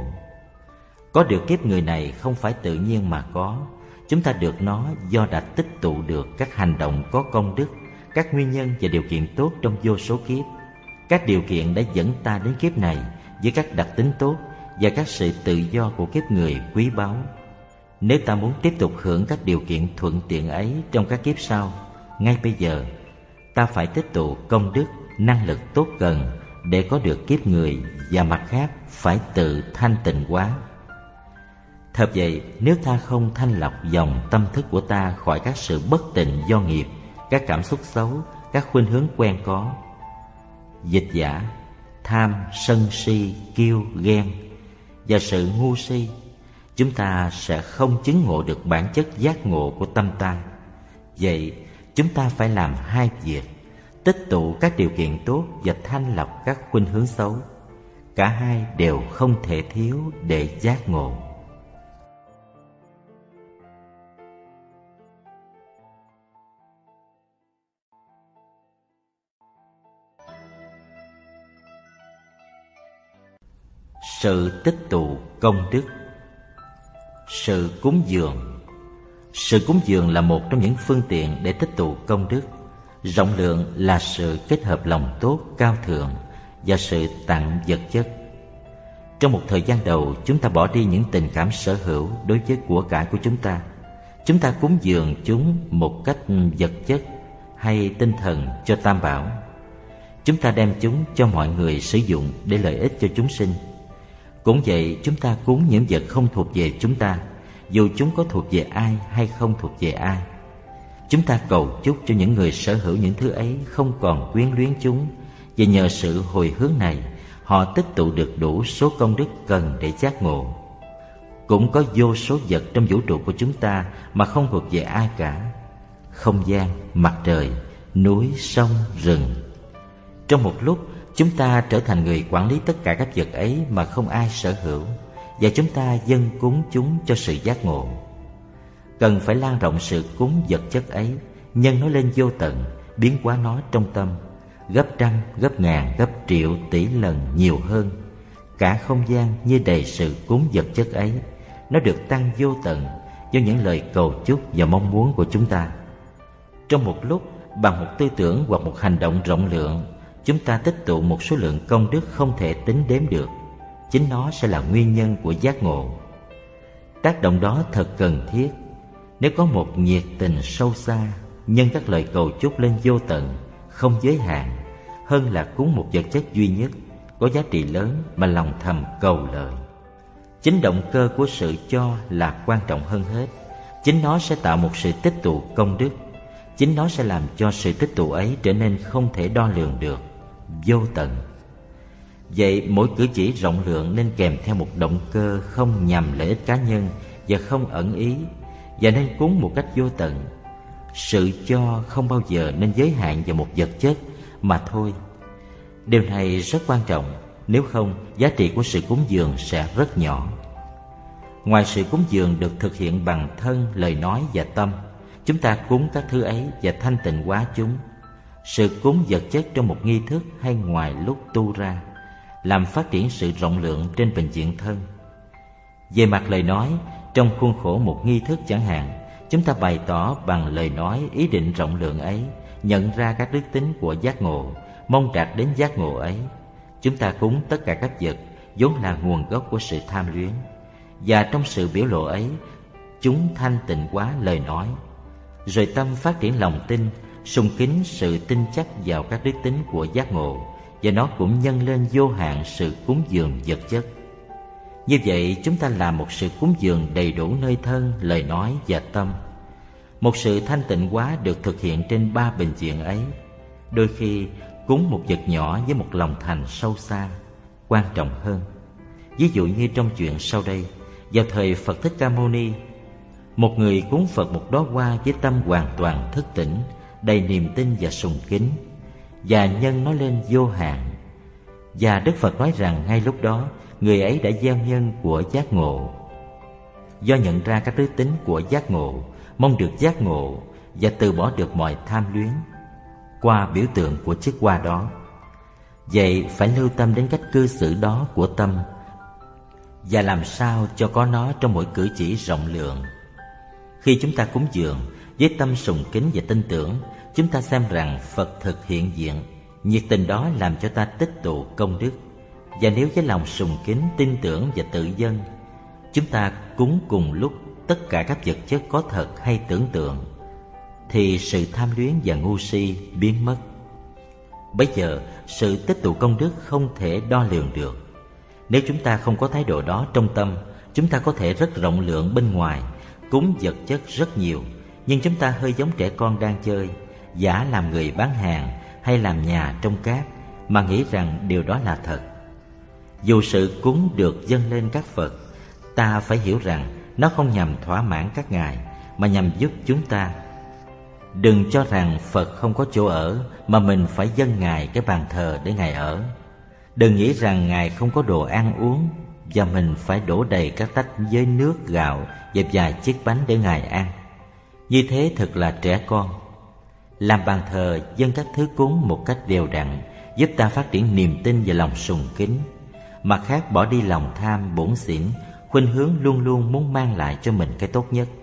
Có được kiếp người này không phải tự nhiên mà có. Chúng ta được nó do đã tích tụ được các hành động có công đức, các nguyên nhân và điều kiện tốt trong vô số kiếp. Các điều kiện đã dẫn ta đến kiếp này với các đặc tính tốt và các sự tự do của kiếp người quý báu. Nếu ta muốn tiếp tục hưởng các điều kiện thuận tiện ấy trong các kiếp sau, ngay bây giờ ta phải tích tụ công đức, năng lực tốt cần để có được kiếp người, và mặt khác phải tự thanh tịnh hóa. Thật vậy, nếu ta không thanh lọc dòng tâm thức của ta khỏi các sự bất tịnh do nghiệp, các cảm xúc xấu, các khuynh hướng quen có, dịch giả, tham, sân si, kiêu, ghen và sự ngu si, chúng ta sẽ không chứng ngộ được bản chất giác ngộ của tâm ta. Vậy, chúng ta phải làm hai việc: tích tụ các điều kiện tốt và thanh lọc các khuynh hướng xấu. Cả hai đều không thể thiếu để giác ngộ. Sự tích tụ công đức. Sự cúng dường. Sự cúng dường là một trong những phương tiện để tích tụ công đức. Rộng lượng là sự kết hợp lòng tốt cao thượng và sự tặng vật chất. Trong một thời gian đầu, chúng ta bỏ đi những tình cảm sở hữu đối với của cải của chúng ta. Chúng ta cúng dường chúng một cách vật chất hay tinh thần cho Tam Bảo. Chúng ta đem chúng cho mọi người sử dụng để lợi ích cho chúng sinh. Cũng vậy, chúng ta cúng những vật không thuộc về chúng ta, dù chúng có thuộc về ai hay không thuộc về ai. Chúng ta cầu chúc cho những người sở hữu những thứ ấy không còn quyến luyến chúng, và nhờ sự hồi hướng này, họ tích tụ được đủ số công đức cần để giác ngộ. Cũng có vô số vật trong vũ trụ của chúng ta mà không thuộc về ai cả: không gian, mặt trời, núi, sông, rừng. Trong một lúc, chúng ta trở thành người quản lý tất cả các vật ấy mà không ai sở hữu, và chúng ta dâng cúng chúng cho sự giác ngộ. Cần phải lan rộng sự cúng vật chất ấy, nhân nó lên vô tận, biến hóa nó trong tâm, gấp trăm, gấp ngàn, gấp triệu, tỷ lần nhiều hơn. Cả không gian như đầy sự cúng vật chất ấy, nó được tăng vô tận do những lời cầu chúc và mong muốn của chúng ta. Trong một lúc, bằng một tư tưởng hoặc một hành động rộng lượng, chúng ta tích tụ một số lượng công đức không thể tính đếm được. Chính nó sẽ là nguyên nhân của giác ngộ. Tác động đó thật cần thiết. Nếu có một nhiệt tình sâu xa, nhân các lời cầu chúc lên vô tận, không giới hạn, hơn là cúng một vật chất duy nhất, có giá trị lớn mà lòng thầm cầu lợi. Chính động cơ của sự cho là quan trọng hơn hết. Chính nó sẽ tạo một sự tích tụ công đức. Chính nó sẽ làm cho sự tích tụ ấy trở nên không thể đo lường được, vô tận. Vậy mỗi cử chỉ rộng lượng nên kèm theo một động cơ không nhằm lợi ích cá nhân và không ẩn ý, và nên cúng một cách vô tận. Sự cho không bao giờ nên giới hạn vào một vật chất mà thôi. Điều này rất quan trọng, nếu không giá trị của sự cúng dường sẽ rất nhỏ. Ngoài sự cúng dường được thực hiện bằng thân, lời nói và tâm, chúng ta cúng các thứ ấy và thanh tịnh hóa chúng. Sự cúng vật chất trong một nghi thức hay ngoài lúc tu ra làm phát triển sự rộng lượng trên bình diện thân. Về mặt lời nói, trong khuôn khổ một nghi thức chẳng hạn, chúng ta bày tỏ bằng lời nói ý định rộng lượng ấy, nhận ra các đức tính của giác ngộ, mong đạt đến giác ngộ ấy. Chúng ta cúng tất cả các vật vốn là nguồn gốc của sự tham luyến, và trong sự biểu lộ ấy, chúng thanh tịnh hóa lời nói. Rồi tâm phát triển lòng tin, sùng kính sự tin chắc vào các đức tính của giác ngộ, và nó cũng nhân lên vô hạn sự cúng dường vật chất. Như vậy chúng ta làm một sự cúng dường đầy đủ nơi thân, lời nói và tâm. Một sự thanh tịnh hóa được thực hiện trên ba bình diện ấy. Đôi khi cúng một vật nhỏ với một lòng thành sâu xa, quan trọng hơn. Ví dụ như trong chuyện sau đây, vào thời Phật Thích Ca Mâu Ni, một người cúng Phật một đóa hoa với tâm hoàn toàn thức tỉnh, đầy niềm tin và sùng kính, và nhân nó lên vô hạn. Và Đức Phật nói rằng ngay lúc đó, người ấy đã gieo nhân của giác ngộ. Do nhận ra các đức tính của giác ngộ, mong được giác ngộ và từ bỏ được mọi tham luyến qua biểu tượng của chiếc hoa đó. Vậy phải lưu tâm đến cách cư xử đó của tâm, và làm sao cho có nó trong mỗi cử chỉ rộng lượng. Khi chúng ta cúng dường với tâm sùng kính và tin tưởng, chúng ta xem rằng Phật thực hiện diện. Nhiệt tình đó làm cho ta tích tụ công đức. Và nếu với lòng sùng kính, tin tưởng và tự dâng, chúng ta cúng cùng lúc tất cả các vật chất có thật hay tưởng tượng, thì sự tham luyến và ngu si biến mất. Bây giờ sự tích tụ công đức không thể đo lường được. Nếu chúng ta không có thái độ đó trong tâm, chúng ta có thể rất rộng lượng bên ngoài, cúng vật chất rất nhiều, nhưng chúng ta hơi giống trẻ con đang chơi, giả làm người bán hàng hay làm nhà trong cát mà nghĩ rằng điều đó là thật. Dù sự cúng được dâng lên các Phật, ta phải hiểu rằng nó không nhằm thỏa mãn các ngài, mà nhằm giúp chúng ta. Đừng cho rằng Phật không có chỗ ở mà mình phải dâng ngài cái bàn thờ để ngài ở. Đừng nghĩ rằng ngài không có đồ ăn uống và mình phải đổ đầy các tách với nước, gạo và vài chiếc bánh để ngài ăn. Như thế thật là trẻ con. Làm bàn thờ dâng các thứ cúng một cách đều đặn giúp ta phát triển niềm tin và lòng sùng kính. Mặt khác, bỏ đi lòng tham bủn xỉn, khuynh hướng luôn luôn muốn mang lại cho mình cái tốt nhất.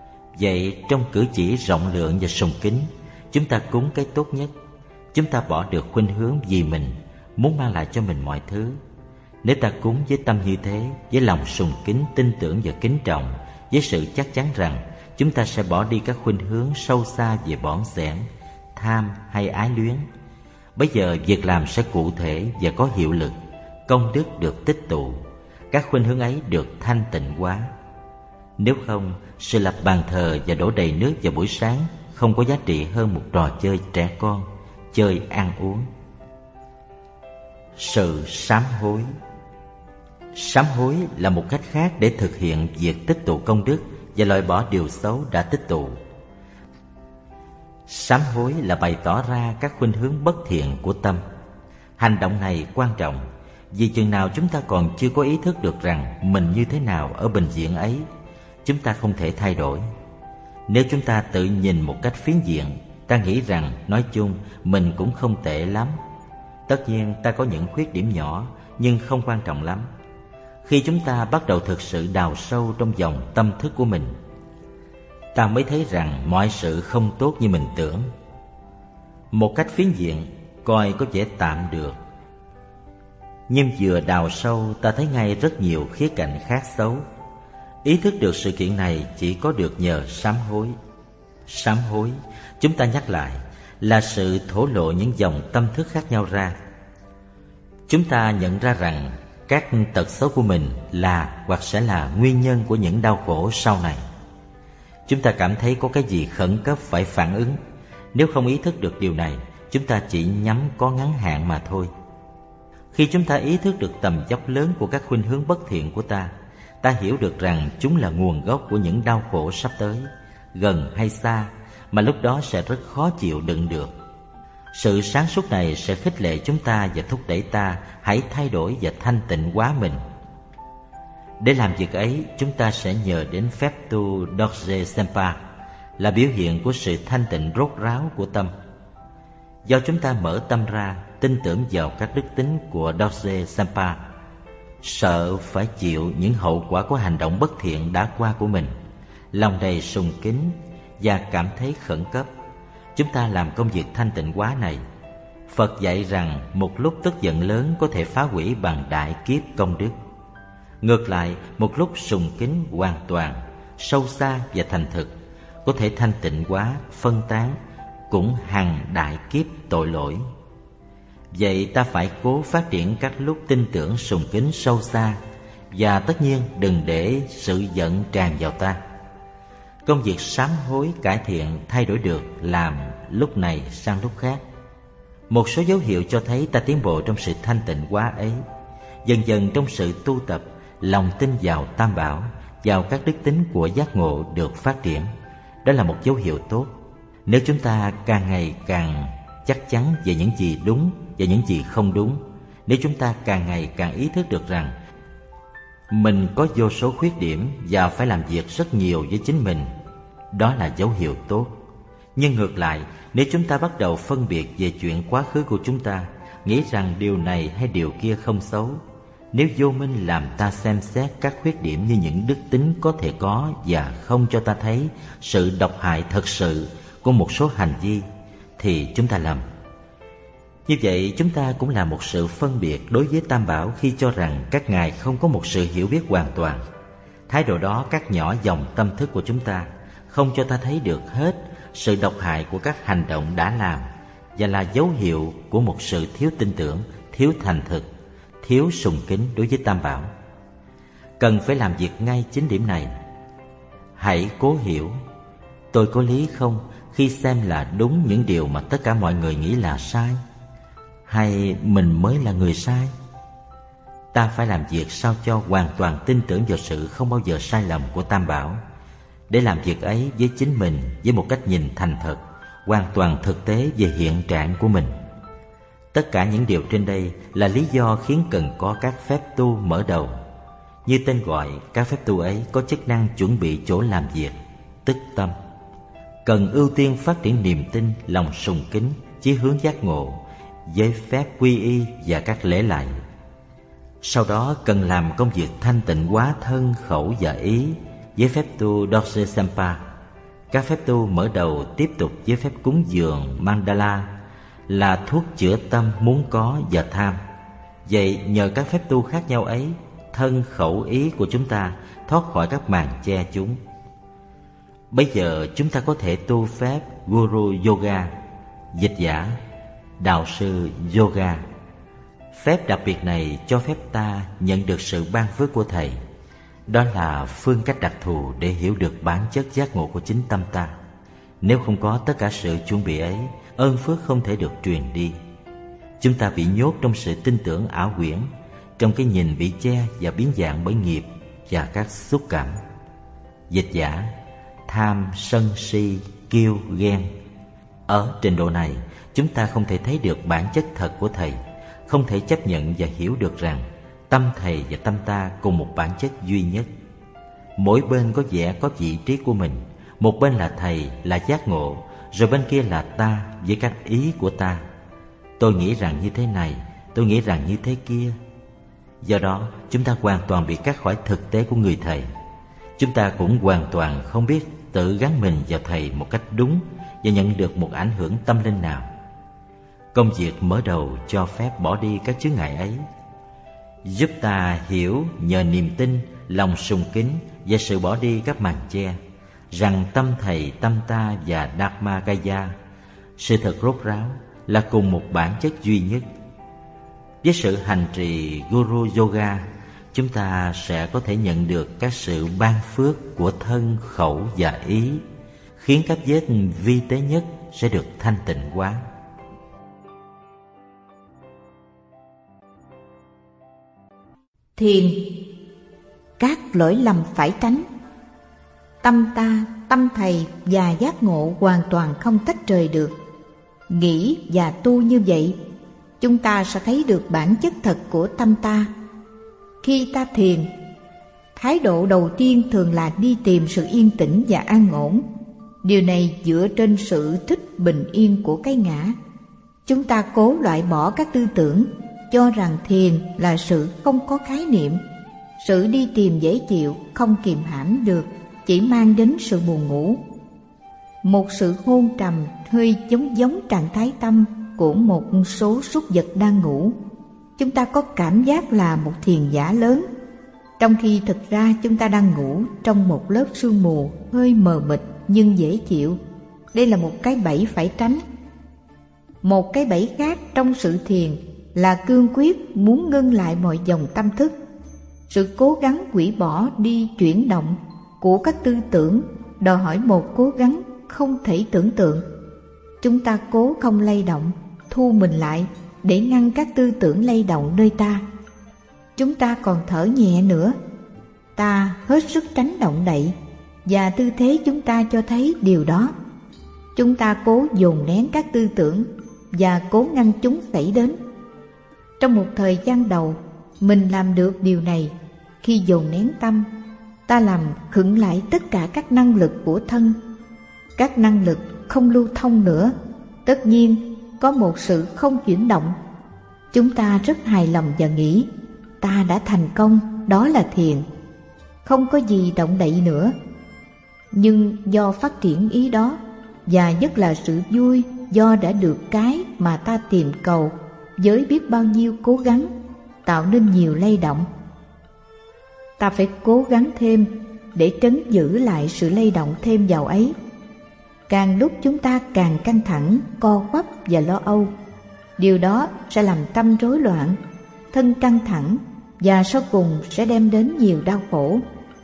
Vậy trong cử chỉ rộng lượng và sùng kính, chúng ta cúng cái tốt nhất. Chúng ta bỏ được khuynh hướng vì mình, muốn mang lại cho mình mọi thứ. Nếu ta cúng với tâm như thế, với lòng sùng kính, tin tưởng và kính trọng, với sự chắc chắn rằng chúng ta sẽ bỏ đi các khuynh hướng sâu xa về bỏn xẻn, tham hay ái luyến, bây giờ việc làm sẽ cụ thể và có hiệu lực. Công đức được tích tụ, các khuynh hướng ấy được thanh tịnh hóa. Nếu không, sự lập bàn thờ và đổ đầy nước vào buổi sáng không có giá trị hơn một trò chơi trẻ con, chơi ăn uống. Sự sám hối. Sám hối là một cách khác để thực hiện việc tích tụ công đức và loại bỏ điều xấu đã tích tụ. Sám hối là bày tỏ ra các khuynh hướng bất thiện của tâm. Hành động này quan trọng, vì chừng nào chúng ta còn chưa có ý thức được rằng mình như thế nào ở bình diện ấy, chúng ta không thể thay đổi. Nếu chúng ta tự nhìn một cách phiến diện, ta nghĩ rằng nói chung mình cũng không tệ lắm. Tất nhiên ta có những khuyết điểm nhỏ, nhưng không quan trọng lắm. Khi chúng ta bắt đầu thực sự đào sâu trong dòng tâm thức của mình, ta mới thấy rằng mọi sự không tốt như mình tưởng. Một cách phiến diện, coi có vẻ tạm được, nhưng vừa đào sâu ta thấy ngay rất nhiều khía cạnh khác xấu. Ý thức được sự kiện này chỉ có được nhờ sám hối. Sám hối, chúng ta nhắc lại, là sự thổ lộ những dòng tâm thức khác nhau ra. Chúng ta nhận ra rằng các tật xấu của mình là hoặc sẽ là nguyên nhân của những đau khổ sau này. Chúng ta cảm thấy có cái gì khẩn cấp phải phản ứng. Nếu không ý thức được điều này, chúng ta chỉ nhắm có ngắn hạn mà thôi. Khi chúng ta ý thức được tầm dốc lớn của các khuynh hướng bất thiện của ta, ta hiểu được rằng chúng là nguồn gốc của những đau khổ sắp tới, gần hay xa, mà lúc đó sẽ rất khó chịu đựng được. Sự sáng suốt này sẽ khích lệ chúng ta và thúc đẩy ta hãy thay đổi và thanh tịnh hóa mình. Để làm việc ấy, chúng ta sẽ nhờ đến phép tu Dorje Sempa, là biểu hiện của sự thanh tịnh rốt ráo của tâm. Do chúng ta mở tâm ra, tin tưởng vào các đức tính của Dorje Sempa, sợ phải chịu những hậu quả của hành động bất thiện đã qua của mình, lòng đầy sùng kính và cảm thấy khẩn cấp, chúng ta làm công việc thanh tịnh hóa này. Phật dạy rằng một lúc tức giận lớn có thể phá hủy bằng đại kiếp công đức. Ngược lại, một lúc sùng kính hoàn toàn, sâu xa và thành thực có thể thanh tịnh hóa, phân tán cũng hằng đại kiếp tội lỗi. Vậy ta phải cố phát triển các lúc tin tưởng sùng kính sâu xa, và tất nhiên đừng để sự giận tràn vào ta. Công việc sám hối cải thiện thay đổi được làm lúc này sang lúc khác. Một số dấu hiệu cho thấy ta tiến bộ trong sự thanh tịnh hóa ấy. Dần dần trong sự tu tập, lòng tin vào Tam Bảo, vào các đức tính của giác ngộ được phát triển. Đó là một dấu hiệu tốt. Nếu chúng ta càng ngày càng chắc chắn về những gì đúng và những gì không đúng, nếu chúng ta càng ngày càng ý thức được rằng mình có vô số khuyết điểm và phải làm việc rất nhiều với chính mình, đó là dấu hiệu tốt. Nhưng ngược lại, nếu chúng ta bắt đầu phân biệt về chuyện quá khứ của chúng ta, nghĩ rằng điều này hay điều kia không xấu, nếu vô minh làm ta xem xét các khuyết điểm như những đức tính có thể có và không cho ta thấy sự độc hại thật sự của một số hành vi, thì chúng ta lầm. Như vậy, chúng ta cũng là một sự phân biệt đối với Tam Bảo khi cho rằng các ngài không có một sự hiểu biết hoàn toàn. Thái độ đó cắt nhỏ dòng tâm thức của chúng ta, không cho ta thấy được hết sự độc hại của các hành động đã làm, và là dấu hiệu của một sự thiếu tin tưởng, thiếu thành thực, thiếu sùng kính đối với Tam Bảo. Cần phải làm việc ngay chính điểm này. Hãy cố hiểu, tôi có lý không khi xem là đúng những điều mà tất cả mọi người nghĩ là sai, hay mình mới là người sai? Ta phải làm việc sao cho hoàn toàn tin tưởng vào sự không bao giờ sai lầm của Tam Bảo. Để làm việc ấy với chính mình, với một cách nhìn thành thật, hoàn toàn thực tế về hiện trạng của mình. Tất cả những điều trên đây là lý do khiến cần có các phép tu mở đầu. Như tên gọi, các phép tu ấy có chức năng chuẩn bị chỗ làm việc, tức tâm. Cần ưu tiên phát triển niềm tin, lòng sùng kính, chí hướng giác ngộ, với phép quy y và các lễ lạy. Sau đó cần làm công việc thanh tịnh hóa thân, khẩu và ý với phép tu Dorje Sempa. Các phép tu mở đầu tiếp tục với phép cúng dường Mandala, là thuốc chữa tâm muốn có và tham. Vậy nhờ các phép tu khác nhau ấy, thân khẩu ý của chúng ta thoát khỏi các màn che chúng. Bây giờ chúng ta có thể tu phép Guru Yoga, dịch giả đạo sư Yoga. Phép đặc biệt này cho phép ta nhận được sự ban phước của Thầy. Đó là phương cách đặc thù để hiểu được bản chất giác ngộ của chính tâm ta. Nếu không có tất cả sự chuẩn bị ấy, ơn phước không thể được truyền đi. Chúng ta bị nhốt trong sự tin tưởng ảo huyễn, trong cái nhìn bị che và biến dạng bởi nghiệp và các xúc cảm. Dịch giả tham, sân, si, kiêu, ghen. Ở trình độ này, chúng ta không thể thấy được bản chất thật của Thầy, không thể chấp nhận và hiểu được rằng tâm thầy và tâm ta cùng một bản chất duy nhất. Mỗi bên có vẻ có vị trí của mình. Một bên là thầy, là giác ngộ, rồi bên kia là ta với các ý của ta. Tôi nghĩ rằng như thế này, tôi nghĩ rằng như thế kia. Do đó, chúng ta hoàn toàn bị cắt khỏi thực tế của người thầy. Chúng ta cũng hoàn toàn không biết tự gắn mình vào thầy một cách đúng và nhận được một ảnh hưởng tâm linh nào. Công việc mở đầu cho phép bỏ đi các chướng ngại ấy, giúp ta hiểu nhờ niềm tin, lòng sùng kính và sự bỏ đi các màn che, rằng tâm thầy, tâm ta và Dharmakaya, sự thật rốt ráo, là cùng một bản chất duy nhất. Với sự hành trì Guru Yoga, chúng ta sẽ có thể nhận được các sự ban phước của thân, khẩu và ý, khiến các vết vi tế nhất sẽ được thanh tịnh hóa. Thiền, các lỗi lầm phải tránh. Tâm ta, tâm thầy và giác ngộ hoàn toàn không tách rời được. Nghĩ và tu như vậy, chúng ta sẽ thấy được bản chất thật của tâm ta. Khi ta thiền, thái độ đầu tiên thường là đi tìm sự yên tĩnh và an ổn. Điều này dựa trên sự thích bình yên của cái ngã. Chúng ta cố loại bỏ các tư tưởng, cho rằng thiền là sự không có khái niệm. Sự đi tìm dễ chịu, không kìm hãm được, chỉ mang đến sự buồn ngủ. Một sự hôn trầm hơi giống giống trạng thái tâm của một số súc vật đang ngủ. Chúng ta có cảm giác là một thiền giả lớn, trong khi thực ra chúng ta đang ngủ trong một lớp sương mù hơi mờ mịt nhưng dễ chịu. Đây là một cái bẫy phải tránh. Một cái bẫy khác trong sự thiền là cương quyết muốn ngưng lại mọi dòng tâm thức. Sự cố gắng hủy bỏ đi chuyển động của các tư tưởng đòi hỏi một cố gắng không thể tưởng tượng. Chúng ta cố không lay động, thu mình lại để ngăn các tư tưởng lay động nơi ta. Chúng ta còn thở nhẹ nữa. Ta hết sức tránh động đậy, và tư thế chúng ta cho thấy điều đó. Chúng ta cố dồn nén các tư tưởng và cố ngăn chúng xảy đến. Trong một thời gian đầu, mình làm được điều này. Khi dồn nén tâm, ta làm khựng lại tất cả các năng lực của thân. Các năng lực không lưu thông nữa. Tất nhiên, có một sự không chuyển động. Chúng ta rất hài lòng và nghĩ, ta đã thành công, đó là thiền. Không có gì động đậy nữa. Nhưng do phát triển ý đó, và nhất là sự vui do đã được cái mà ta tìm cầu với biết bao nhiêu cố gắng, tạo nên nhiều lay động. Ta phải cố gắng thêm để trấn giữ lại sự lay động thêm vào ấy. Càng lúc chúng ta càng căng thẳng, co quắp và lo âu. Điều đó sẽ làm tâm rối loạn, thân căng thẳng và sau cùng sẽ đem đến nhiều đau khổ.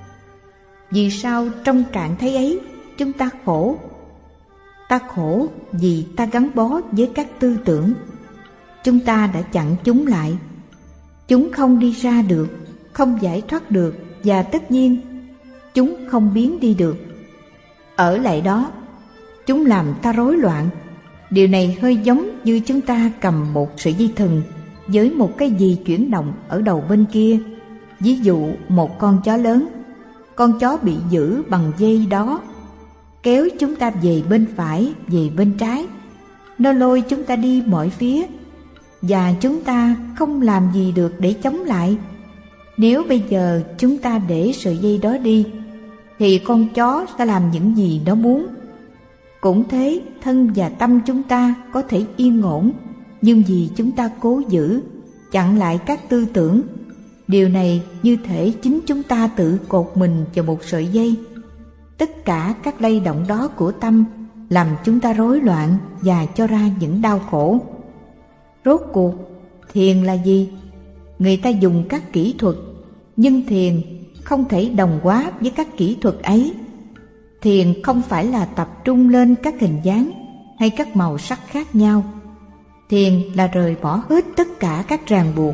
Vì sao trong trạng thái ấy chúng ta khổ? Ta khổ vì ta gắn bó với các tư tưởng. Chúng ta đã chặn chúng lại. Chúng không đi ra được, không giải thoát được, và tất nhiên chúng không biến đi được. Ở lại đó, chúng làm ta rối loạn. Điều này hơi giống như chúng ta cầm một sợi dây thừng với một cái gì chuyển động ở đầu bên kia. Ví dụ một con chó lớn, con chó bị giữ bằng dây đó, kéo chúng ta về bên phải, về bên trái. Nó lôi chúng ta đi mọi phía, và chúng ta không làm gì được để chống lại. Nếu bây giờ chúng ta để sợi dây đó đi, thì con chó sẽ làm những gì nó muốn. Cũng thế, thân và tâm chúng ta có thể yên ổn, nhưng vì chúng ta cố giữ, chặn lại các tư tưởng. Điều này như thể chính chúng ta tự cột mình vào một sợi dây. Tất cả các lay động đó của tâm làm chúng ta rối loạn và cho ra những đau khổ. Rốt cuộc, thiền là gì? Người ta dùng các kỹ thuật, nhưng thiền không thể đồng hóa với các kỹ thuật ấy. Thiền không phải là tập trung lên các hình dáng hay các màu sắc khác nhau. Thiền là rời bỏ hết tất cả các ràng buộc,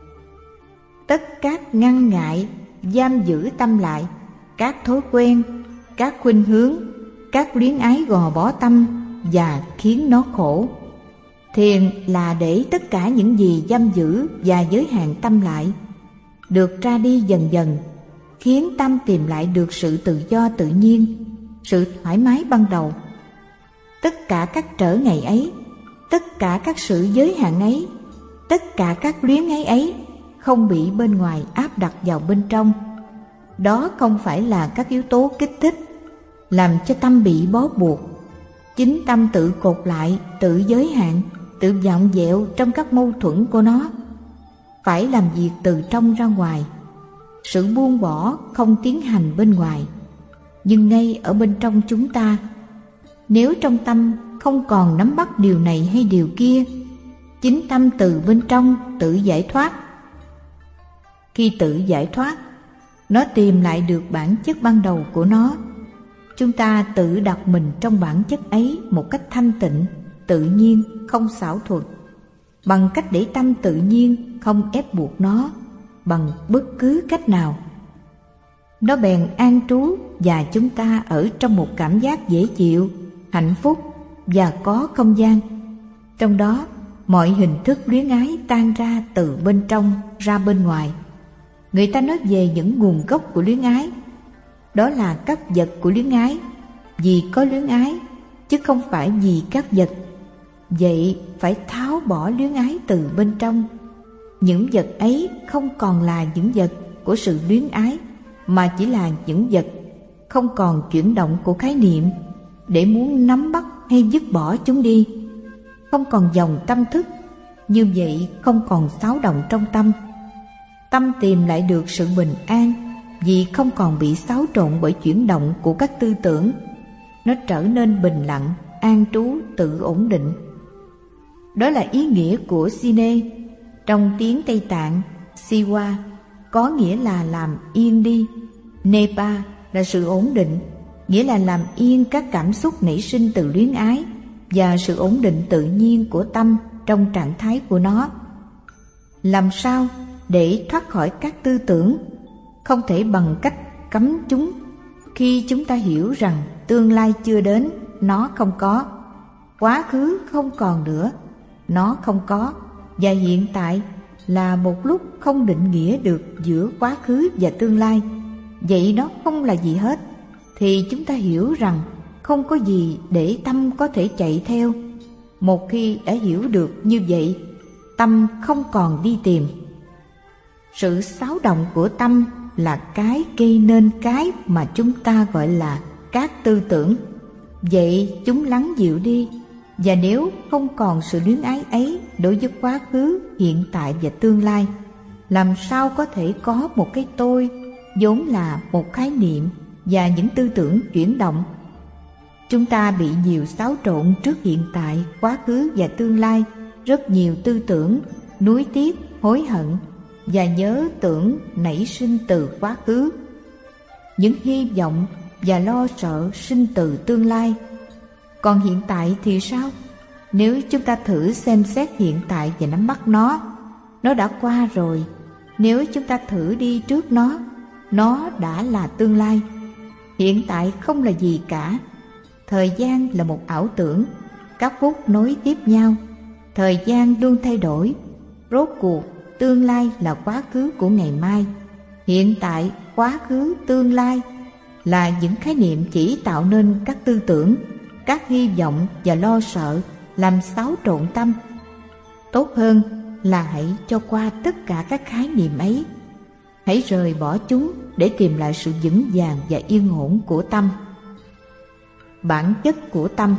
tất các ngăn ngại, giam giữ tâm lại, các thói quen, các khuynh hướng, các luyến ái gò bó tâm và khiến nó khổ. Thiền là để tất cả những gì giam giữ và giới hạn tâm lại được ra đi dần dần, khiến tâm tìm lại được sự tự do tự nhiên, sự thoải mái ban đầu. Tất cả các trở ngại ấy, tất cả các sự giới hạn ấy, tất cả các luyến ái ấy không bị bên ngoài áp đặt vào bên trong. Đó không phải là các yếu tố kích thích làm cho tâm bị bó buộc. Chính tâm tự cột lại, tự giới hạn, tự vặn vẹo trong các mâu thuẫn của nó. Phải làm việc từ trong ra ngoài. Sự buông bỏ không tiến hành bên ngoài, nhưng ngay ở bên trong chúng ta. Nếu trong tâm không còn nắm bắt điều này hay điều kia, chính tâm từ bên trong tự giải thoát. Khi tự giải thoát, nó tìm lại được bản chất ban đầu của nó. Chúng ta tự đặt mình trong bản chất ấy một cách thanh tịnh, tự nhiên, không xảo thuật, bằng cách để tâm tự nhiên, không ép buộc nó bằng bất cứ cách nào. Nó bèn an trú và chúng ta ở trong một cảm giác dễ chịu, hạnh phúc và có không gian. Trong đó, mọi hình thức luyến ái tan ra từ bên trong ra bên ngoài. Người ta nói về những nguồn gốc của luyến ái. Đó là các vật của luyến ái, vì có luyến ái, chứ không phải vì các vật. Vậy phải tháo bỏ luyến ái từ bên trong. Những vật ấy không còn là những vật của sự luyến ái, mà chỉ là những vật không còn chuyển động của khái niệm để muốn nắm bắt hay dứt bỏ chúng đi. Không còn dòng tâm thức, như vậy không còn xáo động trong tâm. Tâm tìm lại được sự bình an vì không còn bị xáo trộn bởi chuyển động của các tư tưởng. Nó trở nên bình lặng, an trú, tự ổn định. Đó là ý nghĩa của Sine. Trong tiếng Tây Tạng, Siwa có nghĩa là làm yên đi. Nepa là sự ổn định, nghĩa là làm yên các cảm xúc nảy sinh từ luyến ái và sự ổn định tự nhiên của tâm trong trạng thái của nó. Làm sao để thoát khỏi các tư tưởng? Không thể bằng cách cấm chúng. Khi chúng ta hiểu rằng tương lai chưa đến, nó không có. Quá khứ không còn nữa, nó không có. Và hiện tại là một lúc không định nghĩa được giữa quá khứ và tương lai. Vậy nó không là gì hết. Thì chúng ta hiểu rằng không có gì để tâm có thể chạy theo. Một khi đã hiểu được như vậy, tâm không còn đi tìm. Sự xáo động của tâm là cái gây nên cái mà chúng ta gọi là các tư tưởng. Vậy chúng lắng dịu đi. Và nếu không còn sự luyến ái ấy đối với quá khứ, hiện tại và tương lai, làm sao có thể có một cái tôi vốn là một khái niệm và những tư tưởng chuyển động? Chúng ta bị nhiều xáo trộn trước hiện tại, quá khứ và tương lai, rất nhiều tư tưởng, nuối tiếc, hối hận và nhớ tưởng nảy sinh từ quá khứ. Những hy vọng và lo sợ sinh từ tương lai. Còn hiện tại thì sao? Nếu chúng ta thử xem xét hiện tại và nắm bắt nó, nó đã qua rồi. Nếu chúng ta thử đi trước nó, nó đã là tương lai. Hiện tại không là gì cả. Thời gian là một ảo tưởng, các phút nối tiếp nhau. Thời gian luôn thay đổi. Rốt cuộc, tương lai là quá khứ của ngày mai. Hiện tại, quá khứ, tương lai là những khái niệm chỉ tạo nên các tư tưởng, các hy vọng và lo sợ, làm xáo trộn tâm. Tốt hơn là hãy cho qua tất cả các khái niệm ấy. Hãy rời bỏ chúng để tìm lại sự vững vàng và yên ổn của tâm. Bản chất của tâm.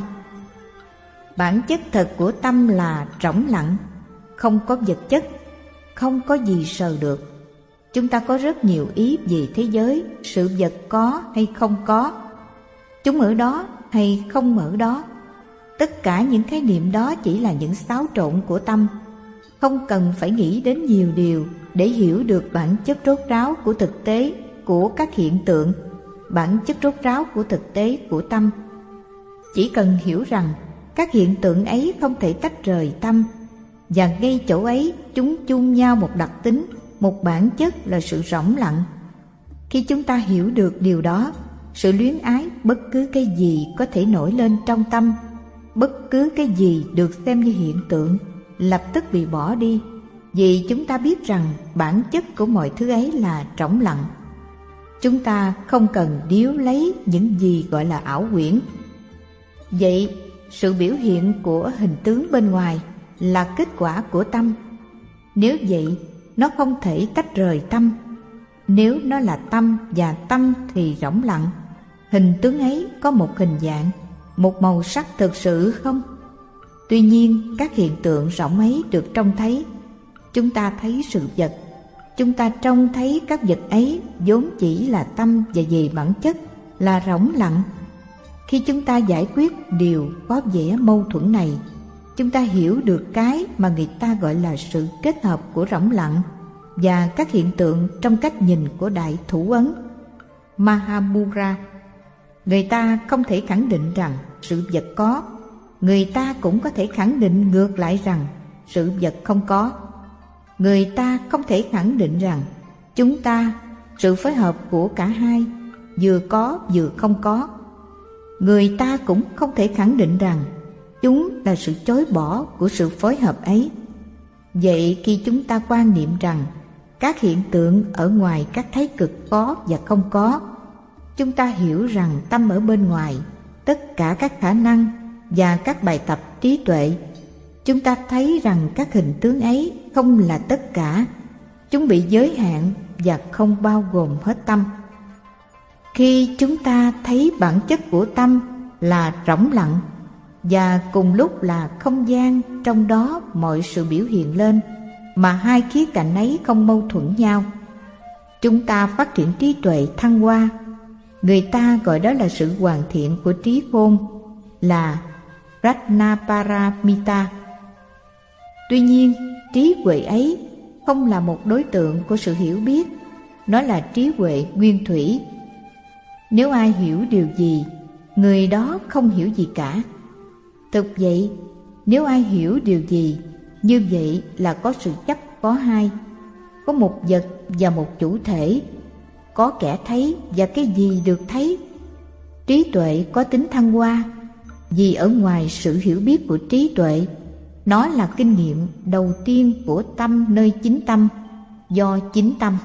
Bản chất thật của tâm là trống lặng, không có vật chất, không có gì sờ được. Chúng ta có rất nhiều ý về thế giới, sự vật có hay không có, chúng ở đó hay không ở đó. Tất cả những khái niệm đó chỉ là những xáo trộn của tâm. Không cần phải nghĩ đến nhiều điều để hiểu được bản chất rốt ráo của thực tế của các hiện tượng, bản chất rốt ráo của thực tế của tâm. Chỉ cần hiểu rằng các hiện tượng ấy không thể tách rời tâm, và ngay chỗ ấy chúng chung nhau một đặc tính, một bản chất là sự rỗng lặng. Khi chúng ta hiểu được điều đó, sự luyến ái bất cứ cái gì có thể nổi lên trong tâm Bất cứ cái gì được xem như hiện tượng lập tức bị bỏ đi, vì chúng ta biết rằng bản chất của mọi thứ ấy là trống lặng. Chúng ta không cần điếu lấy những gì gọi là ảo quyển. Vậy, sự biểu hiện của hình tướng bên ngoài là kết quả của tâm. Nếu vậy, nó không thể tách rời tâm. Nếu nó là tâm và tâm thì rỗng lặng, hình tướng ấy có một hình dạng, một màu sắc thực sự không? Tuy nhiên, các hiện tượng rỗng ấy được trông thấy. Chúng ta thấy sự vật, chúng ta trông thấy các vật ấy vốn chỉ là tâm và về bản chất là rỗng lặng. Khi chúng ta giải quyết điều có vẻ mâu thuẫn này, chúng ta hiểu được cái mà người ta gọi là sự kết hợp của rỗng lặng và các hiện tượng trong cách nhìn của Đại Thủ Ấn Mahamudra. Người ta không thể khẳng định rằng sự vật có, người ta cũng có thể khẳng định ngược lại rằng sự vật không có. Người ta không thể khẳng định rằng chúng ta, sự phối hợp của cả hai, vừa có vừa không có. Người ta cũng không thể khẳng định rằng chúng là sự chối bỏ của sự phối hợp ấy. Vậy khi chúng ta quan niệm rằng các hiện tượng ở ngoài các thái cực có và không có, chúng ta hiểu rằng tâm ở bên ngoài, tất cả các khả năng và các bài tập trí tuệ, chúng ta thấy rằng các hình tướng ấy không là tất cả, chúng bị giới hạn và không bao gồm hết tâm. Khi chúng ta thấy bản chất của tâm là rỗng lặng và cùng lúc là không gian trong đó mọi sự biểu hiện lên, mà hai khía cạnh ấy không mâu thuẫn nhau, chúng ta phát triển trí tuệ thăng hoa. Người ta gọi đó là sự hoàn thiện của trí khôn, là Prajnaparamita. Tuy nhiên, trí huệ ấy không là một đối tượng của sự hiểu biết, nó là trí huệ nguyên thủy. Nếu ai hiểu điều gì, người đó không hiểu gì cả. Thực vậy, nếu ai hiểu điều gì, như vậy là có sự chấp có hai, có một vật và một chủ thể, có kẻ thấy và cái gì được thấy. Trí tuệ có tính thăng hoa, vì ở ngoài sự hiểu biết của trí tuệ, nó là kinh nghiệm đầu tiên của tâm nơi chính tâm, do chính tâm.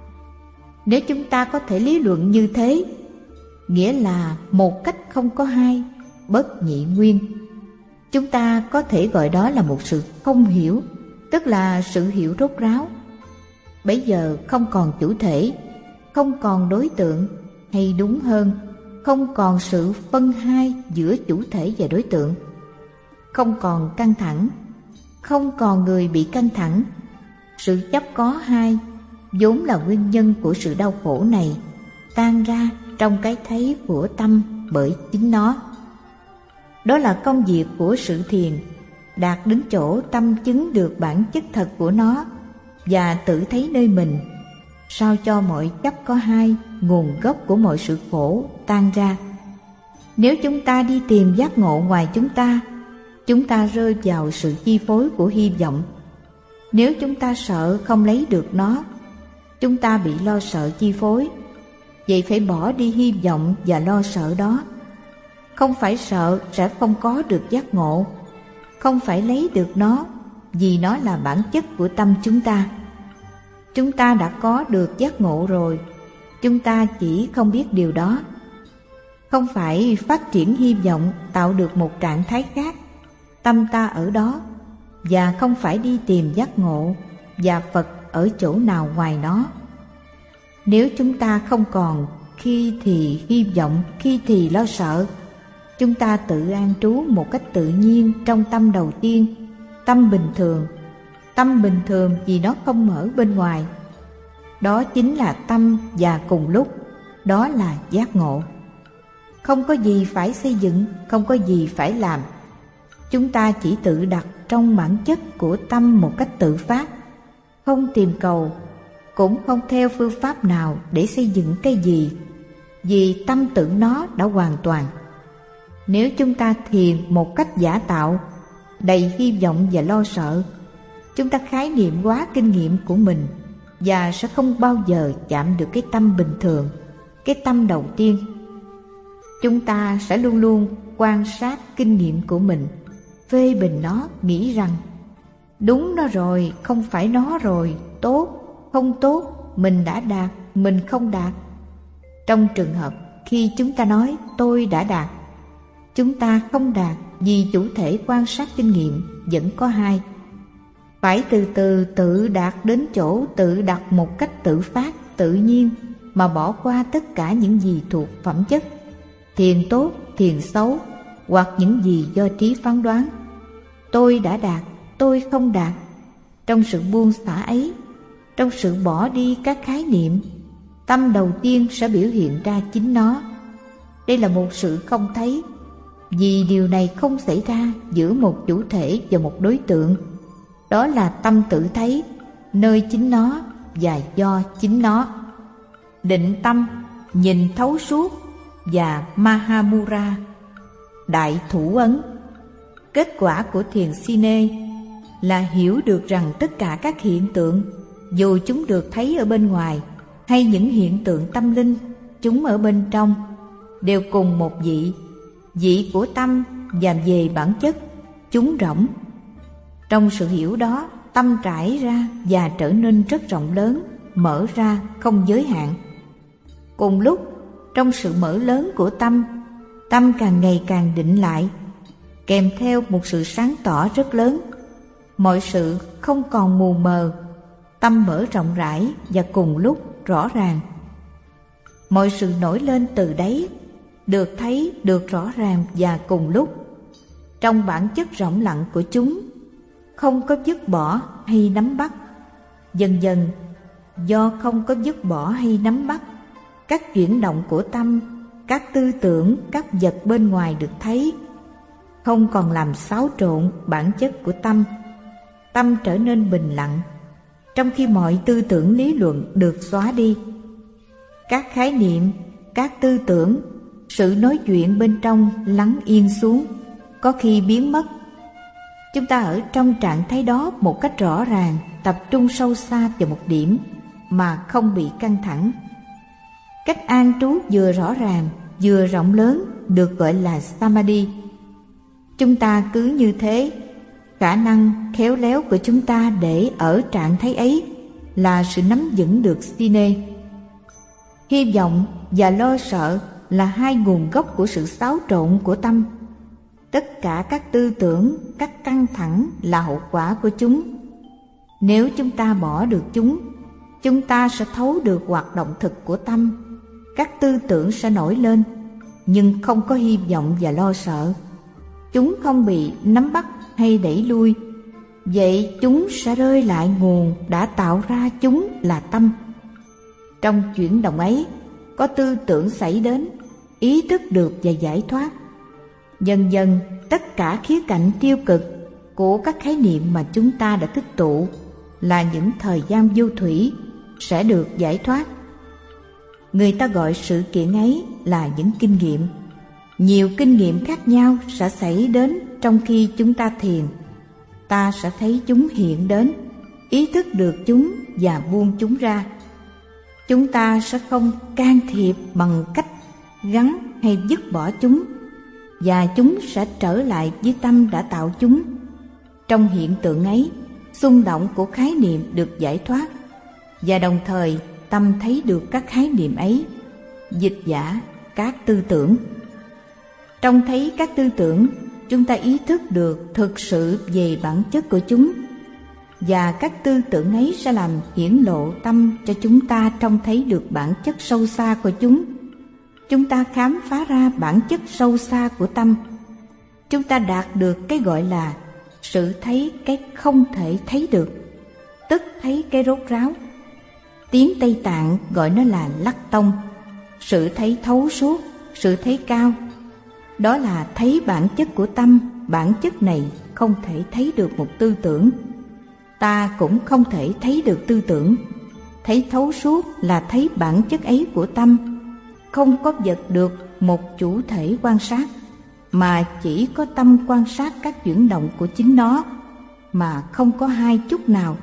Nếu chúng ta có thể lý luận như thế, nghĩa là một cách không có hai, bất nhị nguyên, chúng ta có thể gọi đó là một sự không hiểu, tức là sự hiểu rốt ráo. Bấy giờ không còn chủ thể, không còn đối tượng, hay đúng hơn, không còn sự phân hai giữa chủ thể và đối tượng. Không còn căng thẳng, không còn người bị căng thẳng. Sự chấp có hai, vốn là nguyên nhân của sự đau khổ này, tan ra trong cái thấy của tâm bởi chính nó. Đó là công việc của sự thiền, đạt đến chỗ tâm chứng được bản chất thật của nó và tự thấy nơi mình, sao cho mọi chấp có hai, nguồn gốc của mọi sự khổ, tan ra. Nếu chúng ta đi tìm giác ngộ ngoài chúng ta, chúng ta rơi vào sự chi phối của hy vọng. Nếu chúng ta sợ không lấy được nó, chúng ta bị lo sợ chi phối. Vậy phải bỏ đi hy vọng và lo sợ đó. Không phải sợ sẽ không có được giác ngộ, không phải lấy được nó, vì nó là bản chất của tâm chúng ta. Chúng ta đã có được giác ngộ rồi, chúng ta chỉ không biết điều đó. Không phải phát triển hy vọng tạo được một trạng thái khác, tâm ta ở đó, và không phải đi tìm giác ngộ và Phật ở chỗ nào ngoài nó. Nếu chúng ta không còn khi thì hy vọng, khi thì lo sợ, chúng ta tự an trú một cách tự nhiên trong tâm đầu tiên, tâm bình thường. Tâm bình thường vì nó không mở bên ngoài. Đó chính là tâm, và cùng lúc đó là giác ngộ. Không có gì phải xây dựng, không có gì phải làm. Chúng ta chỉ tự đặt trong bản chất của tâm một cách tự phát, không tìm cầu, cũng không theo phương pháp nào để xây dựng cái gì, vì tâm tự nó đã hoàn toàn. Nếu chúng ta thiền một cách giả tạo, đầy hy vọng và lo sợ, chúng ta khái niệm hóa kinh nghiệm của mình và sẽ không bao giờ chạm được cái tâm bình thường, cái tâm đầu tiên. chúng ta sẽ luôn luôn quan sát kinh nghiệm của mình, phê bình nó, nghĩ rằng đúng nó rồi, không phải nó rồi, tốt, không tốt, mình đã đạt, mình không đạt. Trong trường hợp khi chúng ta nói tôi đã đạt, chúng ta không đạt vì chủ thể quan sát kinh nghiệm vẫn có hai. Phải từ từ tự đạt đến chỗ tự đặt một cách tự phát, tự nhiên, mà bỏ qua tất cả những gì thuộc phẩm chất, thiền tốt, thiền xấu, hoặc những gì do trí phán đoán. Tôi đã đạt, tôi không đạt. Trong sự buông xả ấy, trong sự bỏ đi các khái niệm, tâm đầu tiên sẽ biểu hiện ra chính nó. Đây là một sự không thấy, vì điều này không xảy ra giữa một chủ thể và một đối tượng. Đó là tâm tự thấy, nơi chính nó và do chính nó. Định tâm, nhìn thấu suốt và Mahamudra, đại thủ ấn. Kết quả của thiền Sine là hiểu được rằng tất cả các hiện tượng, dù chúng được thấy ở bên ngoài hay những hiện tượng tâm linh, chúng ở bên trong, đều cùng một vị, vị của tâm, và về bản chất, chúng rỗng. Trong sự hiểu đó, tâm trải ra và trở nên rất rộng lớn, mở ra, không giới hạn. Cùng lúc, trong sự mở lớn của tâm, tâm càng ngày càng định lại, kèm theo một sự sáng tỏ rất lớn. Mọi sự không còn mù mờ, tâm mở rộng rãi và cùng lúc rõ ràng. Mọi sự nổi lên từ đấy, được thấy, được rõ ràng và cùng lúc. Trong bản chất rỗng lặng của chúng, không có dứt bỏ hay nắm bắt. Dần dần, do không có dứt bỏ hay nắm bắt, các chuyển động của tâm, các tư tưởng, các vật bên ngoài được thấy, không còn làm xáo trộn bản chất của tâm. Tâm trở nên bình lặng, trong khi mọi tư tưởng lý luận được xóa đi. Các khái niệm, các tư tưởng, sự nói chuyện bên trong lắng yên xuống, có khi biến mất. Chúng ta ở trong trạng thái đó một cách rõ ràng, tập trung sâu xa vào một điểm mà không bị căng thẳng. Cách an trú vừa rõ ràng vừa rộng lớn được gọi là Samadhi. Chúng ta cứ như thế, khả năng khéo léo của chúng ta để ở trạng thái ấy là sự nắm vững được Sine. Hy vọng và lo sợ là hai nguồn gốc của sự xáo trộn của tâm. Tất cả các tư tưởng, các căng thẳng là hậu quả của chúng. Nếu chúng ta bỏ được chúng, chúng ta sẽ thấu được hoạt động thực của tâm. Các tư tưởng sẽ nổi lên, nhưng không có hy vọng và lo sợ. Chúng không bị nắm bắt hay đẩy lui. Vậy chúng sẽ rơi lại nguồn đã tạo ra chúng là tâm. Trong chuyển động ấy, có tư tưởng xảy đến, ý thức được và giải thoát. Dần dần, tất cả khía cạnh tiêu cực của các khái niệm mà chúng ta đã tích tụ là những thời gian vô thủy sẽ được giải thoát. Người ta gọi sự kiện ấy là những kinh nghiệm. Nhiều kinh nghiệm khác nhau sẽ xảy đến trong khi chúng ta thiền. Ta sẽ thấy chúng hiện đến, ý thức được chúng và buông chúng ra. Chúng ta sẽ không can thiệp bằng cách gắn hay dứt bỏ chúng, và chúng sẽ trở lại với tâm đã tạo chúng. Trong hiện tượng ấy, xung động của khái niệm được giải thoát, và đồng thời tâm thấy được các khái niệm ấy, dịch giả các tư tưởng. Trong thấy các tư tưởng, chúng ta ý thức được thực sự về bản chất của chúng, và các tư tưởng ấy sẽ làm hiển lộ tâm cho chúng ta trông thấy được bản chất sâu xa của chúng. Chúng ta khám phá ra bản chất sâu xa của tâm. Chúng ta đạt được cái gọi là sự thấy cái không thể thấy được, tức thấy cái rốt ráo. Tiếng Tây Tạng gọi nó là lắc tông, sự thấy thấu suốt, sự thấy cao. Đó là thấy bản chất của tâm. Bản chất này không thể thấy được một tư tưởng. Ta cũng không thể thấy được tư tưởng. Thấy thấu suốt là thấy bản chất ấy của tâm. Không có vật được một chủ thể quan sát, mà chỉ có tâm quan sát các chuyển động của chính nó, mà không có hai chút nào.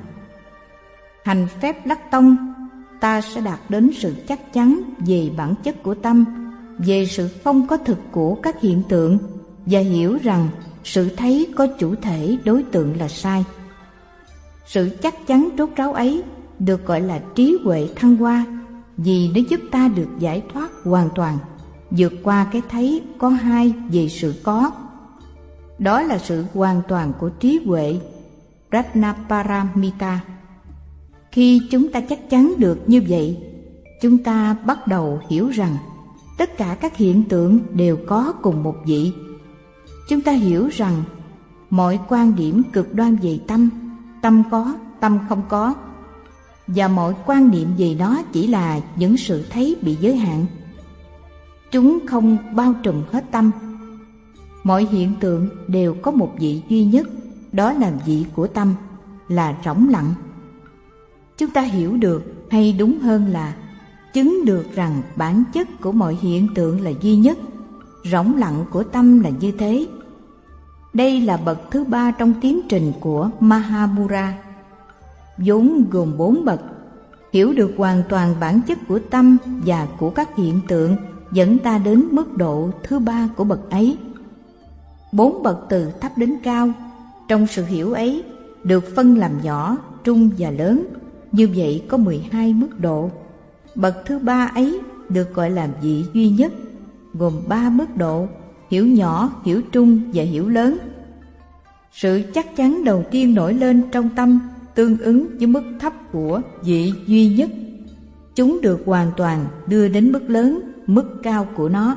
Hành phép lắc tông, ta sẽ đạt đến sự chắc chắn về bản chất của tâm, về sự không có thực của các hiện tượng và hiểu rằng sự thấy có chủ thể đối tượng là sai. Sự chắc chắn rốt ráo ấy được gọi là trí huệ thăng hoa, vì nó giúp ta được giải thoát hoàn toàn, vượt qua cái thấy có hai về sự có. Đó là sự hoàn toàn của trí huệ Prajnaparamita. Khi chúng ta chắc chắn được như vậy, chúng ta bắt đầu hiểu rằng tất cả các hiện tượng đều có cùng một vị. Chúng ta hiểu rằng mọi quan điểm cực đoan về tâm, tâm có, tâm không có, và mọi quan niệm về nó chỉ là những sự thấy bị giới hạn. Chúng không bao trùm hết tâm. Mọi hiện tượng đều có một vị duy nhất, đó là vị của tâm, là rỗng lặng. Chúng ta hiểu được, hay đúng hơn là chứng được rằng bản chất của mọi hiện tượng là duy nhất, rỗng lặng của tâm là như thế. Đây là bậc thứ ba trong tiến trình của Mahamura, vốn gồm bốn bậc. Hiểu được hoàn toàn bản chất của tâm và của các hiện tượng dẫn ta đến mức độ thứ ba của bậc ấy. Bốn bậc từ thấp đến cao, trong sự hiểu ấy được phân làm nhỏ, trung và lớn. Như vậy có mười hai mức độ. Bậc thứ ba ấy được gọi là vị duy nhất, gồm ba mức độ: hiểu nhỏ, hiểu trung và hiểu lớn. Sự chắc chắn đầu tiên nổi lên trong tâm tương ứng với mức thấp của vị duy nhất. Chúng được hoàn toàn đưa đến mức lớn, mức cao của nó.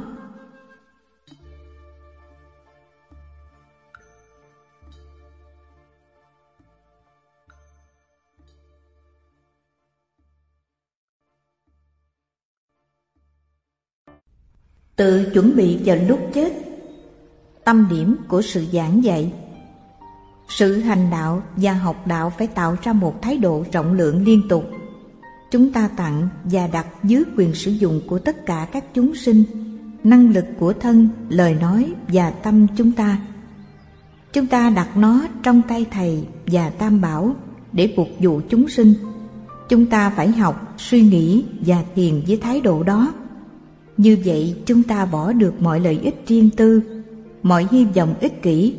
Tự chuẩn bị vào lúc chết. Tâm điểm của sự giảng dạy. Sự hành đạo và học đạo phải tạo ra một thái độ rộng lượng liên tục. Chúng ta tặng và đặt dưới quyền sử dụng của tất cả các chúng sinh năng lực của thân, lời nói và tâm chúng ta. Chúng ta đặt nó trong tay Thầy và Tam Bảo để phục vụ chúng sinh. Chúng ta phải học, suy nghĩ và thiền với thái độ đó. Như vậy chúng ta bỏ được mọi lợi ích riêng tư, mọi hy vọng ích kỷ.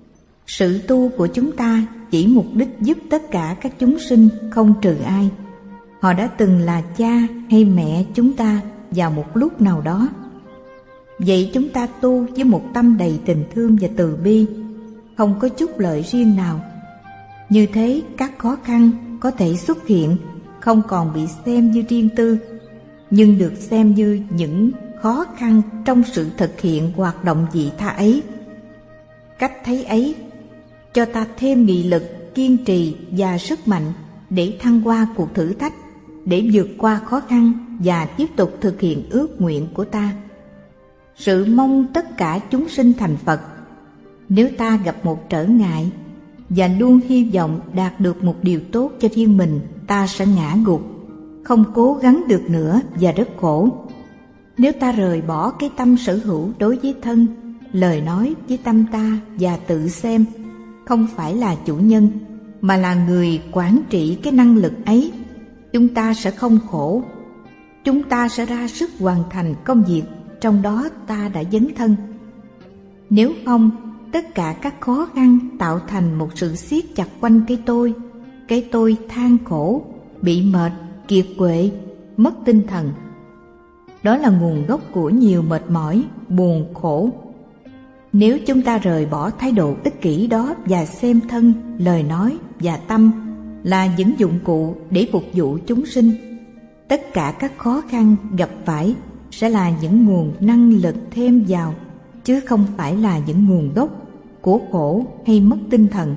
Sự tu của chúng ta chỉ mục đích giúp tất cả các chúng sinh, không trừ ai. Họ đã từng là cha hay mẹ chúng ta vào một lúc nào đó. Vậy chúng ta tu với một tâm đầy tình thương và từ bi, không có chút lợi riêng nào. Như thế các khó khăn có thể xuất hiện, không còn bị xem như riêng tư, nhưng được xem như những khó khăn trong sự thực hiện hoạt động vị tha ấy. Cách thấy ấy cho ta thêm nghị lực, kiên trì và sức mạnh để thăng hoa cuộc thử thách, để vượt qua khó khăn và tiếp tục thực hiện ước nguyện của ta. Sự mong tất cả chúng sinh thành Phật. Nếu ta gặp một trở ngại và luôn hy vọng đạt được một điều tốt cho riêng mình, ta sẽ ngã gục, không cố gắng được nữa và rất khổ. Nếu ta rời bỏ cái tâm sở hữu đối với thân, lời nói với tâm ta và tự xem không phải là chủ nhân, mà là người quản trị cái năng lực ấy, chúng ta sẽ không khổ. Chúng ta sẽ ra sức hoàn thành công việc trong đó ta đã dấn thân. Nếu không, tất cả các khó khăn tạo thành một sự siết chặt quanh cái tôi. Cái tôi than khổ, bị mệt, kiệt quệ, mất tinh thần. Đó là nguồn gốc của nhiều mệt mỏi, buồn khổ. Nếu chúng ta rời bỏ thái độ ích kỷ đó và xem thân, lời nói và tâm là những dụng cụ để phục vụ chúng sinh, tất cả các khó khăn gặp phải sẽ là những nguồn năng lực thêm vào, chứ không phải là những nguồn gốc của khổ hay mất tinh thần.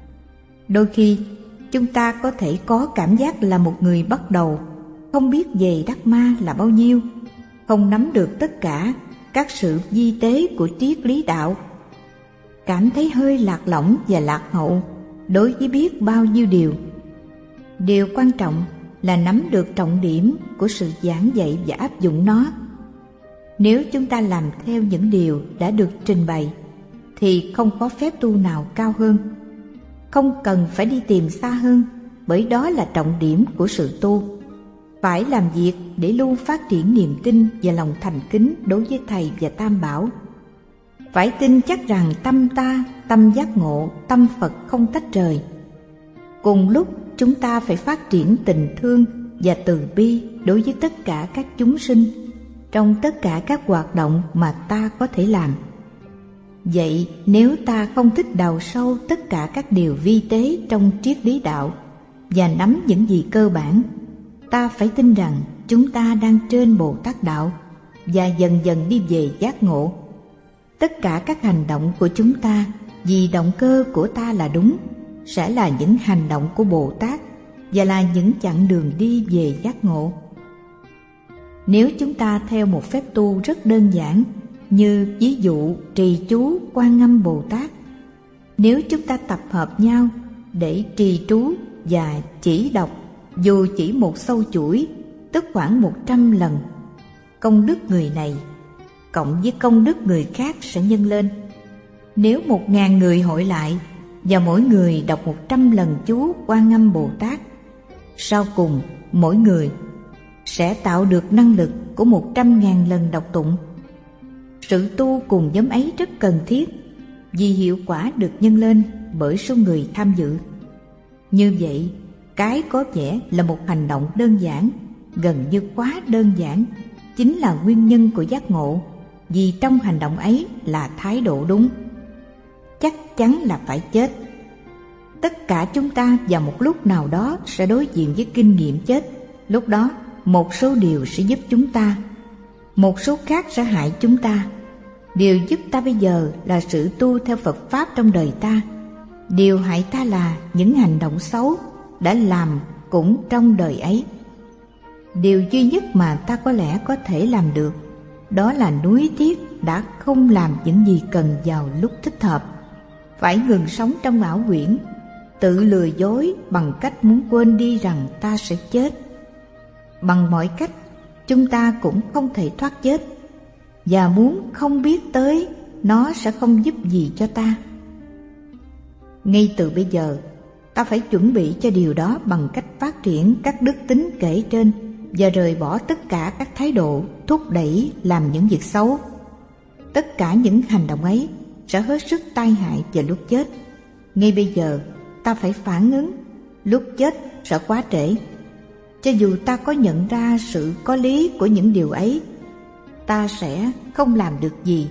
Đôi khi chúng ta có thể có cảm giác là một người bắt đầu, không biết về Đắc Ma là bao nhiêu, không nắm được tất cả các sự vi tế của triết lý đạo, cảm thấy hơi lạc lõng và lạc hậu đối với biết bao nhiêu điều. Điều quan trọng là nắm được trọng điểm của sự giảng dạy và áp dụng nó. Nếu chúng ta làm theo những điều đã được trình bày thì không có phép tu nào cao hơn. Không cần phải đi tìm xa hơn, bởi đó là trọng điểm của sự tu. phải làm việc để luôn phát triển niềm tin và lòng thành kính đối với Thầy và Tam Bảo. Phải tin chắc rằng tâm ta, tâm giác ngộ, tâm Phật không tách rời. Cùng lúc chúng ta phải phát triển tình thương và từ bi đối với tất cả các chúng sinh trong tất cả các hoạt động mà ta có thể làm. Vậy nếu ta không thích đào sâu tất cả các điều vi tế trong triết lý đạo và nắm những gì cơ bản, ta phải tin rằng chúng ta đang trên Bồ Tát đạo và dần dần đi về giác ngộ. Tất cả các hành động của chúng ta, vì động cơ của ta là đúng, sẽ là những hành động của Bồ Tát và là những chặng đường đi về giác ngộ. Nếu chúng ta theo một phép tu rất đơn giản, như ví dụ trì chú Quan Âm Bồ Tát, nếu chúng ta tập hợp nhau để trì chú và chỉ đọc dù chỉ một sâu chuỗi, tức khoảng một trăm lần, công đức người này cộng với công đức người khác sẽ nhân lên. Nếu một ngàn người hội lại và mỗi người đọc một trăm lần chú Quan Âm Bồ Tát, sau cùng mỗi người sẽ tạo được năng lực của một trăm ngàn lần đọc tụng. Sự tu cùng nhóm ấy rất cần thiết vì hiệu quả được nhân lên bởi số người tham dự. Như vậy, cái có vẻ là một hành động đơn giản, gần như quá đơn giản, chính là nguyên nhân của giác ngộ, vì trong hành động ấy là thái độ đúng. Chắc chắn là phải chết. Tất cả chúng ta vào một lúc nào đó sẽ đối diện với kinh nghiệm chết. Lúc đó, một số điều sẽ giúp chúng ta, một số khác sẽ hại chúng ta. Điều giúp ta bây giờ là sự tu theo Phật Pháp trong đời ta. Điều hại ta là những hành động xấu đã làm cũng trong đời ấy. Điều duy nhất mà ta có lẽ có thể làm được, đó là nuối tiếc đã không làm những gì cần vào lúc thích hợp. Phải ngừng sống trong ảo huyễn, tự lừa dối bằng cách muốn quên đi rằng ta sẽ chết. Bằng mọi cách, chúng ta cũng không thể thoát chết, và muốn không biết tới nó sẽ không giúp gì cho ta. Ngay từ bây giờ, ta phải chuẩn bị cho điều đó bằng cách phát triển các đức tính kể trên và rời bỏ tất cả các thái độ thúc đẩy làm những việc xấu. Tất cả những hành động ấy sẽ hết sức tai hại vào lúc chết. Ngay bây giờ, ta phải phản ứng, lúc chết sẽ quá trễ. Cho dù ta có nhận ra sự có lý của những điều ấy, ta sẽ không làm được gì.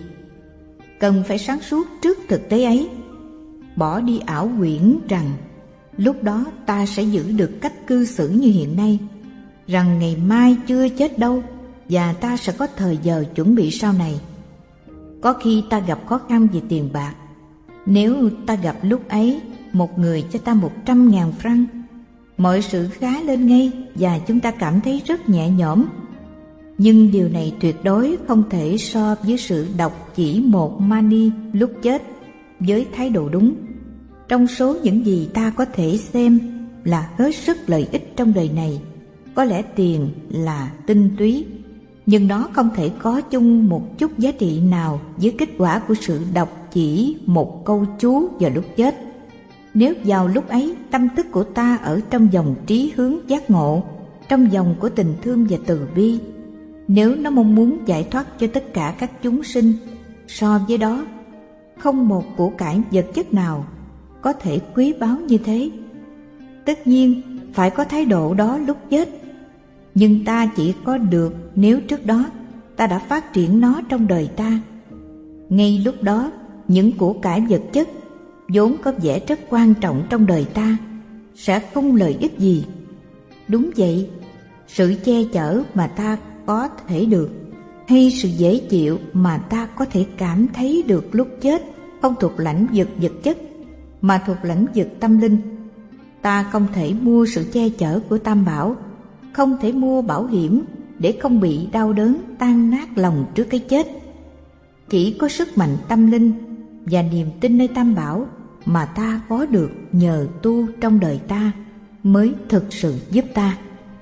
Cần phải sáng suốt trước thực tế ấy, bỏ đi ảo huyễn rằng lúc đó ta sẽ giữ được cách cư xử như hiện nay, rằng ngày mai chưa chết đâu và ta sẽ có thời giờ chuẩn bị sau này. Có khi ta gặp khó khăn về tiền bạc. Nếu ta gặp lúc ấy một người cho ta một trăm ngàn franc, mọi sự khá lên ngay và chúng ta cảm thấy rất nhẹ nhõm. Nhưng điều này tuyệt đối không thể so với sự đọc chỉ một mani lúc chết với thái độ đúng. Trong số những gì ta có thể xem là hết sức lợi ích trong đời này, có lẽ tiền là tinh túy, nhưng nó không thể có chung một chút giá trị nào với kết quả của sự đọc chỉ một câu chú vào lúc chết. Nếu vào lúc ấy tâm thức của ta ở trong dòng trí hướng giác ngộ, trong dòng của tình thương và từ bi, nếu nó mong muốn giải thoát cho tất cả các chúng sinh, so với đó, không một của cải vật chất nào có thể quý báu như thế. Tất nhiên phải có thái độ đó lúc chết, nhưng ta chỉ có được nếu trước đó ta đã phát triển nó trong đời ta. Ngay lúc đó, những của cải vật chất vốn có vẻ rất quan trọng trong đời ta sẽ không lợi ích gì. Đúng vậy, sự che chở mà ta có thể được, hay sự dễ chịu mà ta có thể cảm thấy được lúc chết không thuộc lãnh vực vật chất mà thuộc lãnh vực tâm linh. Ta không thể mua sự che chở của Tam Bảo, không thể mua bảo hiểm để không bị đau đớn tan nát lòng trước cái chết. Chỉ có sức mạnh tâm linh và niềm tin nơi Tam Bảo mà ta có được nhờ tu trong đời ta mới thực sự giúp ta.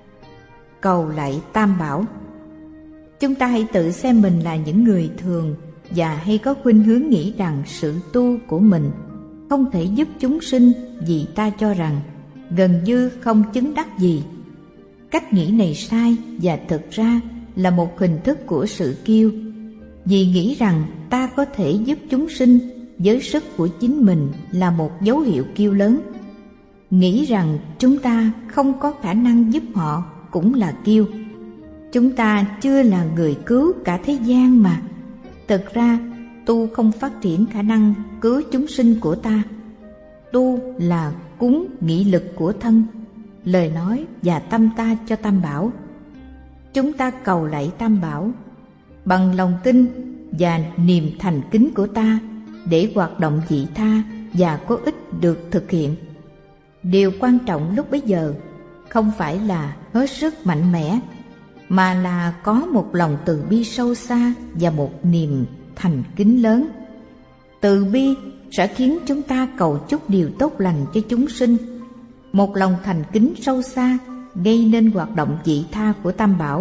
Cầu lạy Tam Bảo. Chúng ta hãy tự xem mình là những người thường và hay có khuynh hướng nghĩ rằng sự tu của mình không thể giúp chúng sinh vì ta cho rằng gần như không chứng đắc gì. Cách nghĩ này sai và thực ra là một hình thức của sự kiêu, vì nghĩ rằng ta có thể giúp chúng sinh với sức của chính mình là một dấu hiệu kiêu lớn. Nghĩ rằng chúng ta không có khả năng giúp họ cũng là kiêu. Chúng ta chưa là người cứu cả thế gian mà. Thực ra, tu không phát triển khả năng cứu chúng sinh của ta. Tu là cúng nghị lực của thân, lời nói và tâm ta cho Tam Bảo. Chúng ta cầu lạy Tam Bảo bằng lòng tin và niềm thành kính của ta để hoạt động vị tha và có ích được thực hiện. Điều quan trọng lúc bấy giờ không phải là hết sức mạnh mẽ, mà là có một lòng từ bi sâu xa và một niềm thành kính lớn. Từ bi sẽ khiến chúng ta cầu chúc điều tốt lành cho chúng sinh. Một lòng thành kính sâu xa gây nên hoạt động vị tha của Tam Bảo.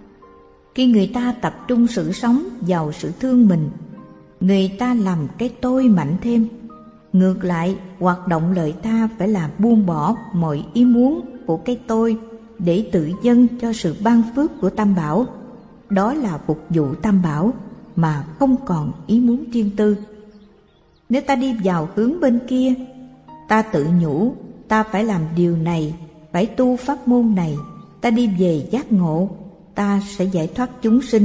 Khi người ta tập trung sự sống vào sự thương mình, người ta làm cái tôi mạnh thêm. Ngược lại, hoạt động lợi tha phải là buông bỏ mọi ý muốn của cái tôi để tự dâng cho sự ban phước của Tam Bảo. Đó là phục vụ Tam Bảo mà không còn ý muốn riêng tư. Nếu ta đi vào hướng bên kia, ta tự nhủ ta phải làm điều này, phải tu pháp môn này, ta đi về giác ngộ, ta sẽ giải thoát chúng sinh.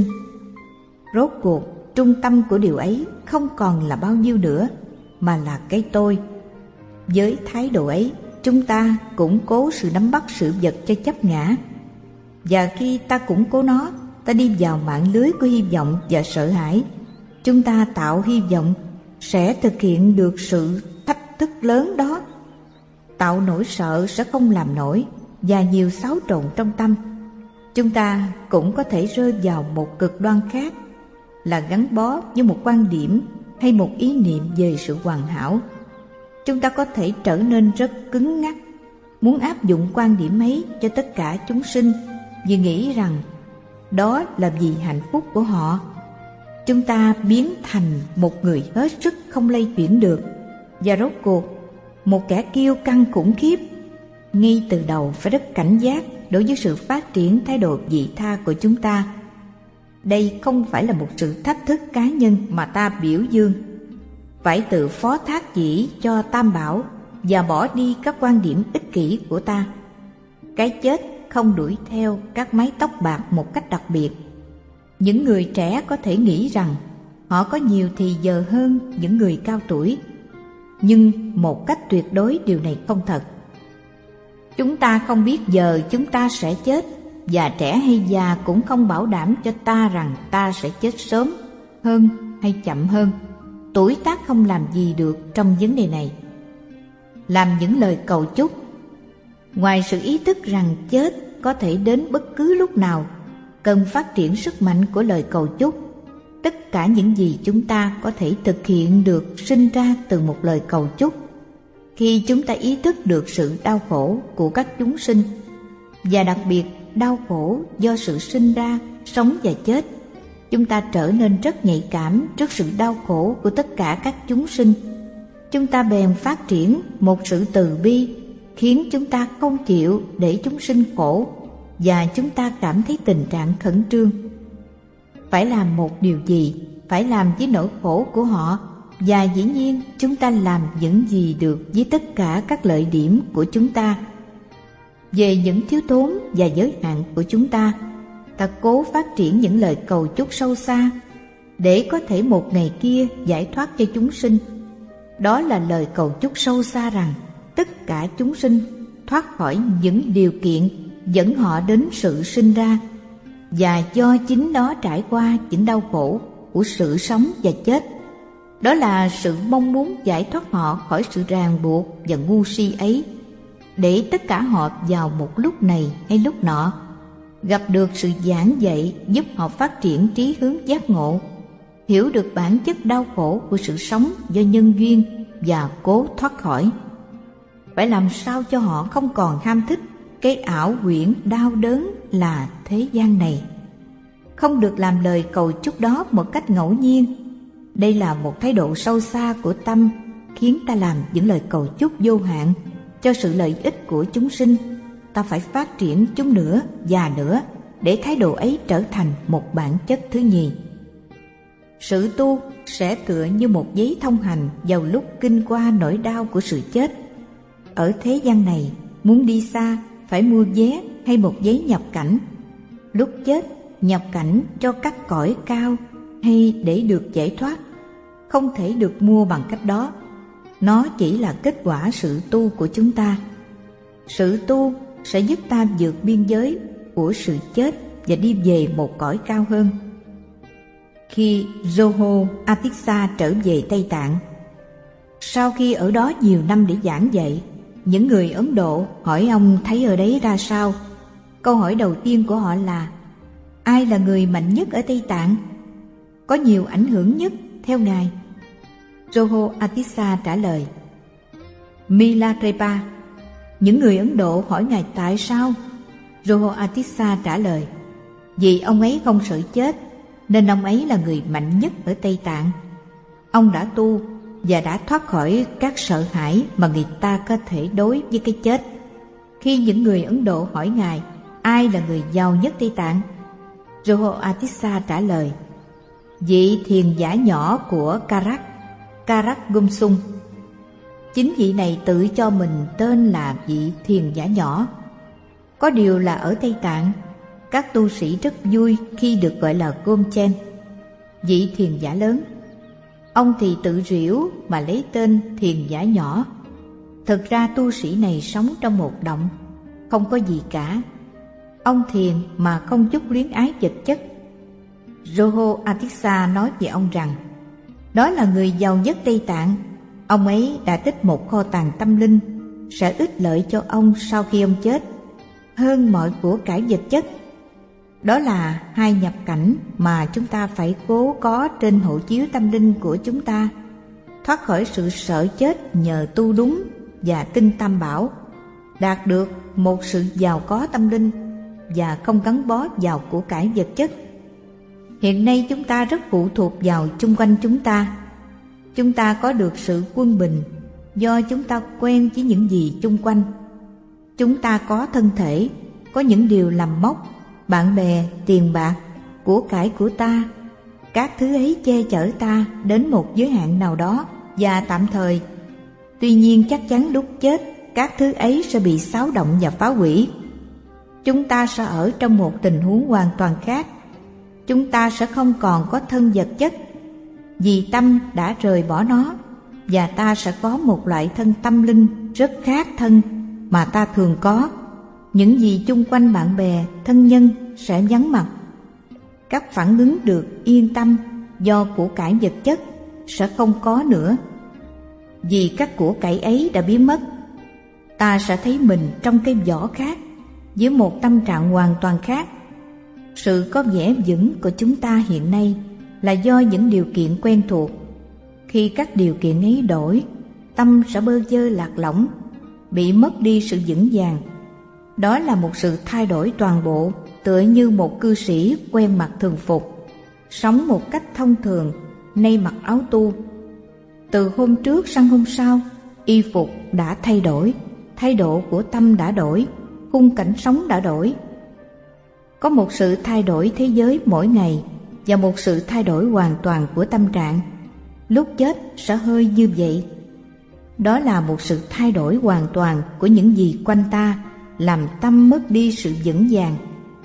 Rốt cuộc, trung tâm của điều ấy không còn là bao nhiêu nữa, mà là cái tôi. Với thái độ ấy, chúng ta củng cố sự nắm bắt sự vật cho chấp ngã. Và khi ta củng cố nó, ta đi vào mạng lưới của hy vọng và sợ hãi. Chúng ta tạo hy vọng sẽ thực hiện được sự thách thức lớn đó. Tạo nỗi sợ sẽ không làm nổi và nhiều xáo trộn trong tâm. Chúng ta cũng có thể rơi vào một cực đoan khác, là gắn bó với một quan điểm hay một ý niệm về sự hoàn hảo. Chúng ta có thể trở nên rất cứng ngắc, muốn áp dụng quan điểm ấy cho tất cả chúng sinh, vì nghĩ rằng đó là vì hạnh phúc của họ. Chúng ta biến thành một người hết sức không lay chuyển được, và rốt cuộc một kẻ kiêu căng khủng khiếp. Ngay từ đầu phải rất cảnh giác đối với sự phát triển thái độ vị tha của chúng ta. Đây không phải là một sự thách thức cá nhân mà ta biểu dương. Phải tự phó thác chỉ cho Tam Bảo và bỏ đi các quan điểm ích kỷ của ta. Cái chết không đuổi theo các mái tóc bạc một cách đặc biệt. Những người trẻ có thể nghĩ rằng họ có nhiều thì giờ hơn những người cao tuổi, nhưng một cách tuyệt đối điều này không thật. Chúng ta không biết giờ chúng ta sẽ chết, và trẻ hay già cũng không bảo đảm cho ta rằng ta sẽ chết sớm hơn hay chậm hơn. Tuổi tác không làm gì được trong vấn đề này. Làm những lời cầu chúc, ngoài sự ý thức rằng chết có thể đến bất cứ lúc nào, cần phát triển sức mạnh của lời cầu chúc. Tất cả những gì chúng ta có thể thực hiện được sinh ra từ một lời cầu chúc. Khi chúng ta ý thức được sự đau khổ của các chúng sinh, và đặc biệt đau khổ do sự sinh ra, sống và chết, chúng ta trở nên rất nhạy cảm trước sự đau khổ của tất cả các chúng sinh. Chúng ta bèn phát triển một sự từ bi, khiến chúng ta không chịu để chúng sinh khổ, và chúng ta cảm thấy tình trạng khẩn trương. Phải làm một điều gì, phải làm với nỗi khổ của họ, và dĩ nhiên chúng ta làm những gì được với tất cả các lợi điểm của chúng ta. Về những thiếu thốn và giới hạn của chúng ta, ta cố phát triển những lời cầu chúc sâu xa để có thể một ngày kia giải thoát cho chúng sinh. Đó là lời cầu chúc sâu xa rằng tất cả chúng sinh thoát khỏi những điều kiện dẫn họ đến sự sinh ra, và do chính nó trải qua những đau khổ của sự sống và chết. Đó là sự mong muốn giải thoát họ khỏi sự ràng buộc và ngu si ấy, để tất cả họ vào một lúc này hay lúc nọ gặp được sự giảng dạy giúp họ phát triển trí hướng giác ngộ, hiểu được bản chất đau khổ của sự sống do nhân duyên và cố thoát khỏi. Phải làm sao cho họ không còn ham thích cái ảo quyển đau đớn là thế gian này. Không được làm lời cầu chúc đó một cách ngẫu nhiên. Đây là một thái độ sâu xa của tâm, khiến ta làm những lời cầu chúc vô hạn cho sự lợi ích của chúng sinh, ta phải phát triển chúng nữa và nữa để thái độ ấy trở thành một bản chất thứ nhì. Sự tu sẽ tựa như một giấy thông hành vào lúc kinh qua nỗi đau của sự chết. Ở thế gian này, muốn đi xa phải mua vé hay một giấy nhập cảnh. Lúc chết, nhập cảnh cho các cõi cao hay để được giải thoát, không thể được mua bằng cách đó. Nó chỉ là kết quả sự tu của chúng ta. Sự tu sẽ giúp ta vượt biên giới của sự chết và đi về một cõi cao hơn. Khi Joho Atissa trở về Tây Tạng, sau khi ở đó nhiều năm để giảng dạy, những người Ấn Độ hỏi ông thấy ở đấy ra sao. Câu hỏi đầu tiên của họ là: ai là người mạnh nhất ở Tây Tạng, có nhiều ảnh hưởng nhất theo Ngài? Joho Atissa trả lời: Milarepa. Những người Ấn Độ hỏi Ngài tại sao. Joho Atissa trả lời: vì ông ấy không sợ chết, nên ông ấy là người mạnh nhất ở Tây Tạng. Ông đã tu và đã thoát khỏi các sợ hãi mà người ta có thể đối với cái chết. Khi những người Ấn Độ hỏi Ngài ai là người giàu nhất Tây Tạng, Joho Atissa trả lời: vị thiền giả nhỏ của Karak, Karak Gumsung. Chính vị này tự cho mình tên là vị thiền giả nhỏ. Có điều là ở Tây Tạng, các tu sĩ rất vui khi được gọi là Gomchen, vị thiền giả lớn. Ông thì tự giễu mà lấy tên thiền giả nhỏ. Thực ra tu sĩ này sống trong một động, không có gì cả. Ông thiền mà không chút luyến ái vật chất. Joho Atissa nói về ông rằng đó là người giàu nhất Tây Tạng. Ông ấy đã tích một kho tàng tâm linh sẽ ích lợi cho ông sau khi ông chết hơn mọi của cải vật chất. Đó là hai nhập cảnh mà chúng ta phải cố có trên hộ chiếu tâm linh của chúng ta. Thoát khỏi sự sợ chết nhờ tu đúng và tin Tam Bảo, đạt được một sự giàu có tâm linh và không gắn bó vào của cải vật chất. Hiện nay chúng ta rất phụ thuộc vào chung quanh chúng ta. Chúng ta có được sự quân bình do chúng ta quen với những gì chung quanh. Chúng ta có thân thể, có những điều làm mốc, bạn bè, tiền bạc, của cải của ta. Các thứ ấy che chở ta đến một giới hạn nào đó và tạm thời. Tuy nhiên chắc chắn lúc chết, các thứ ấy sẽ bị xáo động và phá hủy. Chúng ta sẽ ở trong một tình huống hoàn toàn khác. Chúng ta sẽ không còn có thân vật chất, vì tâm đã rời bỏ nó, và ta sẽ có một loại thân tâm linh rất khác thân mà ta thường có. Những gì chung quanh bạn bè, thân nhân sẽ vắng mặt. Các phản ứng được yên tâm do của cải vật chất sẽ không có nữa, vì các của cải ấy đã biến mất. Ta sẽ thấy mình trong cái vỏ khác, với một tâm trạng hoàn toàn khác. Sự có vẻ vững của chúng ta hiện nay là do những điều kiện quen thuộc. Khi các điều kiện ấy đổi, tâm sẽ bơ vơ lạc lõng, bị mất đi sự vững vàng. Đó là một sự thay đổi toàn bộ, tựa như một cư sĩ quen mặc thường phục, sống một cách thông thường, nay mặc áo tu. Từ hôm trước sang hôm sau, y phục đã thay đổi, thái độ của tâm đã đổi, khung cảnh sống đã đổi. Có một sự thay đổi thế giới mỗi ngày và một sự thay đổi hoàn toàn của tâm trạng. Lúc chết sẽ hơi như vậy. Đó là một sự thay đổi hoàn toàn của những gì quanh ta, làm tâm mất đi sự vững vàng.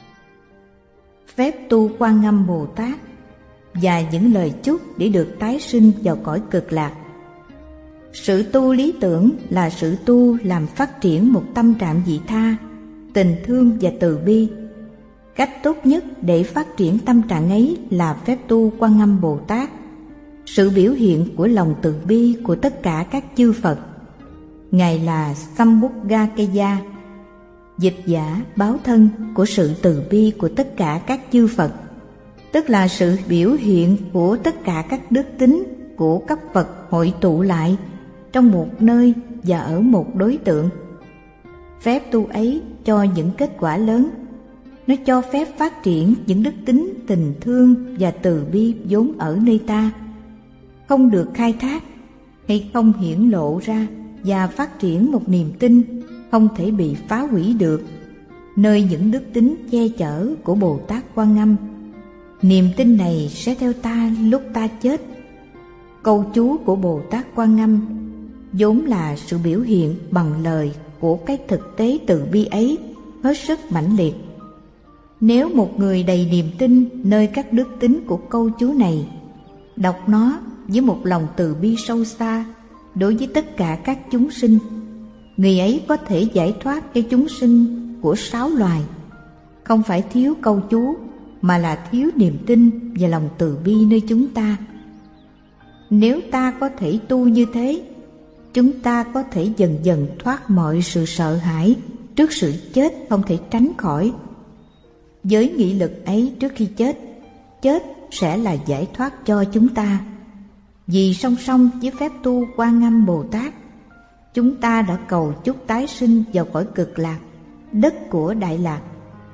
Phép tu Quan Âm Bồ Tát và những lời chúc để được tái sinh vào cõi cực lạc. Sự tu lý tưởng là sự tu làm phát triển một tâm trạng vị tha, tình thương và từ bi. Cách tốt nhất để phát triển tâm trạng ấy là phép tu Quan Âm Bồ Tát, sự biểu hiện của lòng từ bi của tất cả các chư Phật. Ngài là Sambuddhakaya, dịch giả báo thân của sự từ bi của tất cả các chư Phật, tức là sự biểu hiện của tất cả các đức tính của các Phật hội tụ lại trong một nơi và ở một đối tượng. Phép tu ấy cho những kết quả lớn. Nó cho phép phát triển những đức tính tình thương và từ bi vốn ở nơi ta, không được khai thác hay không hiển lộ ra, và phát triển một niềm tin không thể bị phá hủy được nơi những đức tính che chở của Bồ Tát Quan Âm. Niềm tin này sẽ theo ta lúc ta chết. Câu chú của Bồ Tát Quan Âm vốn là sự biểu hiện bằng lời của cái thực tế từ bi ấy hết sức mãnh liệt. Nếu một người đầy niềm tin nơi các đức tính của câu chú này, đọc nó với một lòng từ bi sâu xa đối với tất cả các chúng sinh, người ấy có thể giải thoát cho chúng sinh của sáu loài. Không phải thiếu câu chú, mà là thiếu niềm tin và lòng từ bi nơi chúng ta. Nếu ta có thể tu như thế, chúng ta có thể dần dần thoát mọi sự sợ hãi trước sự chết không thể tránh khỏi. Với nghị lực ấy, trước khi chết, chết sẽ là giải thoát cho chúng ta. Vì song song với phép tu Quan Âm Bồ Tát, chúng ta đã cầu chúc tái sinh vào cõi Cực Lạc, đất của Đại Lạc.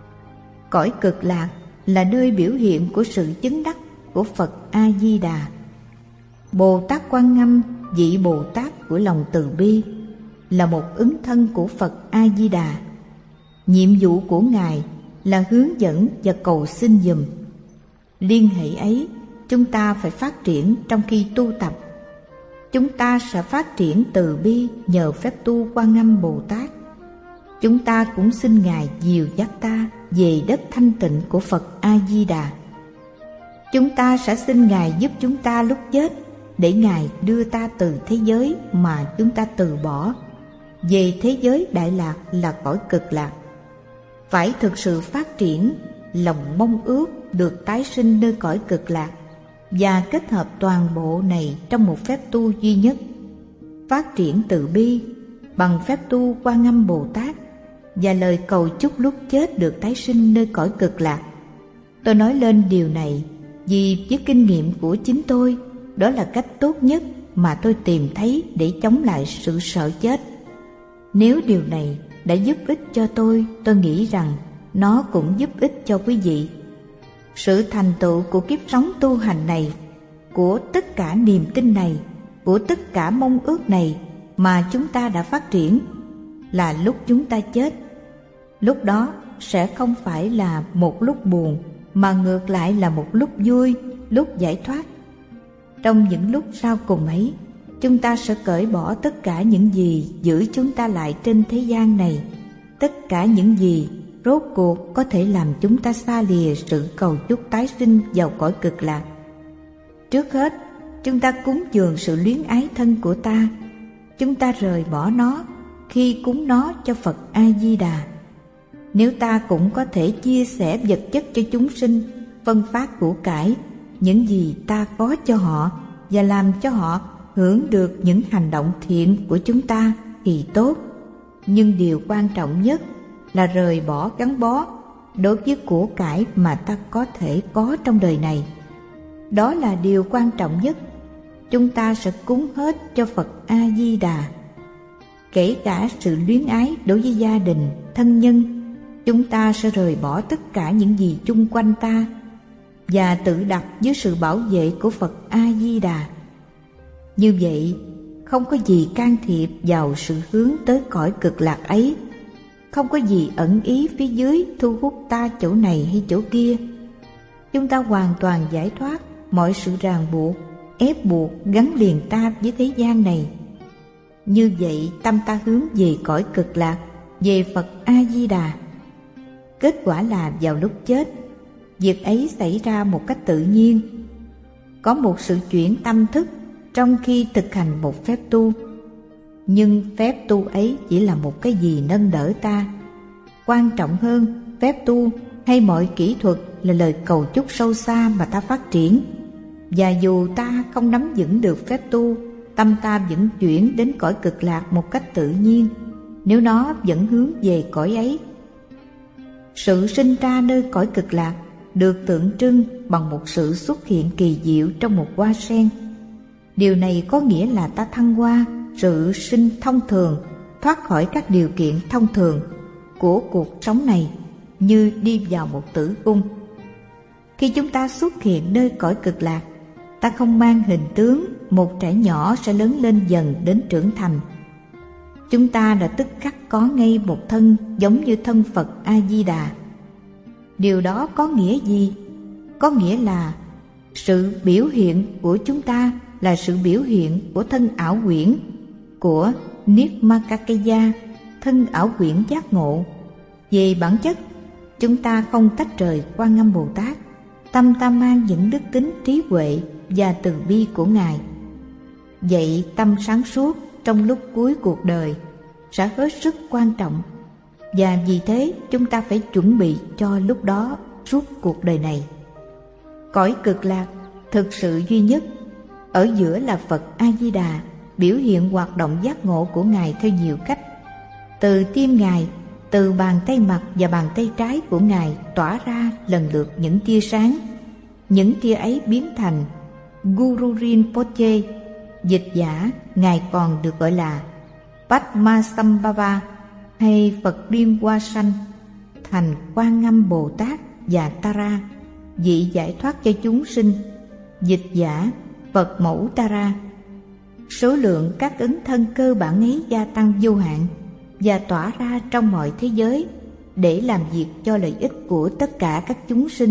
Cõi Cực Lạc là nơi biểu hiện của sự chứng đắc của Phật A-di-đà. Bồ Tát Quan Âm, vị Bồ Tát của lòng từ bi, là một ứng thân của Phật A-di-đà. Nhiệm vụ của Ngài là hướng dẫn và cầu xin giùm. Liên hệ ấy chúng ta phải phát triển trong khi tu tập. Chúng ta sẽ phát triển từ bi nhờ phép tu Quan Âm Bồ Tát. Chúng ta cũng xin Ngài dìu dắt ta về đất thanh tịnh của Phật A-di-đà. Chúng ta sẽ xin Ngài giúp chúng ta lúc chết, để Ngài đưa ta từ thế giới mà chúng ta từ bỏ về thế giới Đại Lạc là cõi Cực Lạc. Phải thực sự phát triển lòng mong ước được tái sinh nơi cõi Cực Lạc và kết hợp toàn bộ này trong một phép tu duy nhất. Phát triển từ bi bằng phép tu Quan Âm Bồ Tát và lời cầu chúc lúc chết được tái sinh nơi cõi Cực Lạc. Tôi nói lên điều này vì với kinh nghiệm của chính tôi, đó là cách tốt nhất mà tôi tìm thấy để chống lại sự sợ chết. Nếu điều này đã giúp ích cho tôi, tôi nghĩ rằng nó cũng giúp ích cho quý vị. Sự thành tựu của kiếp sống tu hành này, của tất cả niềm tin này, của tất cả mong ước này mà chúng ta đã phát triển, là lúc chúng ta chết. Lúc đó sẽ không phải là một lúc buồn, mà ngược lại là một lúc vui, lúc giải thoát. Trong những lúc sau cùng ấy, chúng ta sẽ cởi bỏ tất cả những gì giữ chúng ta lại trên thế gian này, tất cả những gì rốt cuộc có thể làm chúng ta xa lìa sự cầu chúc tái sinh vào cõi Cực Lạc. Trước hết, chúng ta cúng dường sự luyến ái thân của ta. Chúng ta rời bỏ nó khi cúng nó cho Phật A-di-đà. Nếu ta cũng có thể chia sẻ vật chất cho chúng sinh, phân phát của cải, những gì ta có cho họ, và làm cho họ hưởng được những hành động thiện của chúng ta thì tốt. Nhưng điều quan trọng nhất là rời bỏ gắn bó đối với của cải mà ta có thể có trong đời này. Đó là điều quan trọng nhất. Chúng ta sẽ cúng hết cho Phật A-di-đà. Kể cả sự luyến ái đối với gia đình, thân nhân, chúng ta sẽ rời bỏ tất cả những gì chung quanh ta và tự đặt dưới sự bảo vệ của Phật A-di-đà. Như vậy, không có gì can thiệp vào sự hướng tới cõi Cực Lạc ấy. Không có gì ẩn ý phía dưới thu hút ta chỗ này hay chỗ kia. Chúng ta hoàn toàn giải thoát mọi sự ràng buộc, ép buộc gắn liền ta với thế gian này. Như vậy, tâm ta hướng về cõi Cực Lạc, về Phật A-di-đà. Kết quả là vào lúc chết, việc ấy xảy ra một cách tự nhiên. Có một sự chuyển tâm thức trong khi thực hành một phép tu. Nhưng phép tu ấy chỉ là một cái gì nâng đỡ ta. Quan trọng hơn, phép tu hay mọi kỹ thuật là lời cầu chúc sâu xa mà ta phát triển. Và dù ta không nắm vững được phép tu, tâm ta vẫn chuyển đến cõi Cực Lạc một cách tự nhiên, nếu nó vẫn hướng về cõi ấy. Sự sinh ra nơi cõi Cực Lạc được tượng trưng bằng một sự xuất hiện kỳ diệu trong một hoa sen. Điều này có nghĩa là ta thăng hoa sự sinh thông thường, thoát khỏi các điều kiện thông thường của cuộc sống này, như đi vào một tử cung. Khi chúng ta xuất hiện nơi cõi Cực Lạc, ta không mang hình tướng một trẻ nhỏ sẽ lớn lên dần đến trưởng thành. chúng ta đã tức khắc có ngay một thân giống như thân Phật A-di-đà. Điều đó có nghĩa gì? Có nghĩa là sự biểu hiện của chúng ta là sự biểu hiện của thân ảo quyển, của Nirmakakeya, thân ảo quyển giác ngộ. Về bản chất, chúng ta không tách rời Quan Âm Bồ Tát. Tâm ta mang những đức tính trí huệ và từ bi của Ngài. Vậy tâm sáng suốt trong lúc cuối cuộc đời sẽ hết sức quan trọng, và vì thế chúng ta phải chuẩn bị cho lúc đó suốt cuộc đời này. Cõi Cực Lạc thực sự duy nhất, ở giữa là Phật A-di-đà, biểu hiện hoạt động giác ngộ của Ngài theo nhiều cách. Từ tim Ngài, từ bàn tay mặt và bàn tay trái của Ngài tỏa ra lần lượt những tia sáng. Những tia ấy biến thành Guru Rinpoche. Dịch giả, Ngài còn được gọi là Padmasambhava hay Phật Liên Hoa Sanh, thành Quan Âm Bồ Tát và Tara, vị giải thoát cho chúng sinh. Dịch giả, Phật Mẫu Tara. Số lượng các ứng thân cơ bản ấy gia tăng vô hạn và tỏa ra trong mọi thế giới để làm việc cho lợi ích của tất cả các chúng sinh.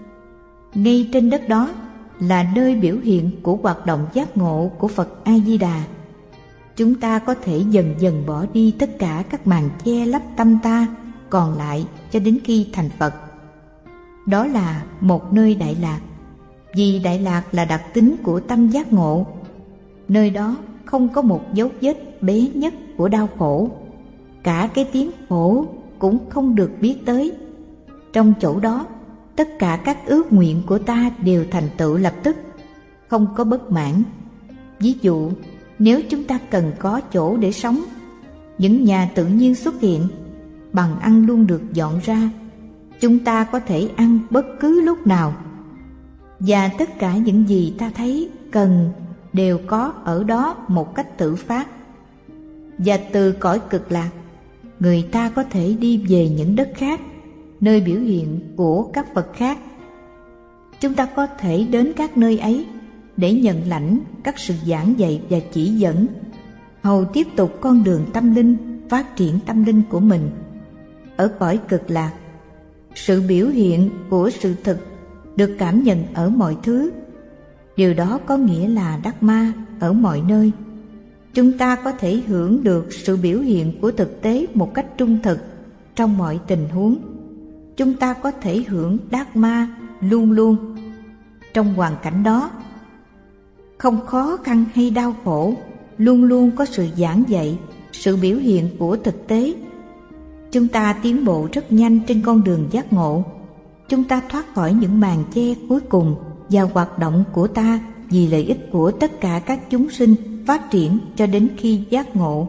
Ngay trên đất đó là nơi biểu hiện của hoạt động giác ngộ của Phật A-di-đà. Chúng ta có thể dần dần bỏ đi tất cả các màn che lấp tâm ta còn lại cho đến khi thành Phật. Đó là một nơi Đại Lạc, vì Đại Lạc là đặc tính của tâm giác ngộ. Nơi đó không có một dấu vết bé nhất của đau khổ, cả cái tiếng khổ cũng không được biết tới. Trong chỗ đó, tất cả các ước nguyện của ta đều thành tựu lập tức, không có bất mãn. Ví dụ, nếu chúng ta cần có chỗ để sống, những nhà tự nhiên xuất hiện, bằng ăn luôn được dọn ra, chúng ta có thể ăn bất cứ lúc nào. Và tất cả những gì ta thấy cần đều có ở đó một cách tự phát. Và từ cõi Cực Lạc, người ta có thể đi về những đất khác, nơi biểu hiện của các Phật khác. Chúng ta có thể đến các nơi ấy để nhận lãnh các sự giảng dạy và chỉ dẫn, hầu tiếp tục con đường tâm linh, phát triển tâm linh của mình. Ở cõi Cực Lạc, sự biểu hiện của sự thực được cảm nhận ở mọi thứ. Điều đó có nghĩa là Dharma ở mọi nơi. Chúng ta có thể hưởng được sự biểu hiện của thực tế một cách trung thực trong mọi tình huống. Chúng ta có thể hưởng Dharma luôn luôn trong hoàn cảnh đó. Không khó khăn hay đau khổ, luôn luôn có sự giảng dạy, sự biểu hiện của thực tế. Chúng ta tiến bộ rất nhanh trên con đường giác ngộ. Chúng ta thoát khỏi những màn che cuối cùng và hoạt động của ta vì lợi ích của tất cả các chúng sinh phát triển cho đến khi giác ngộ.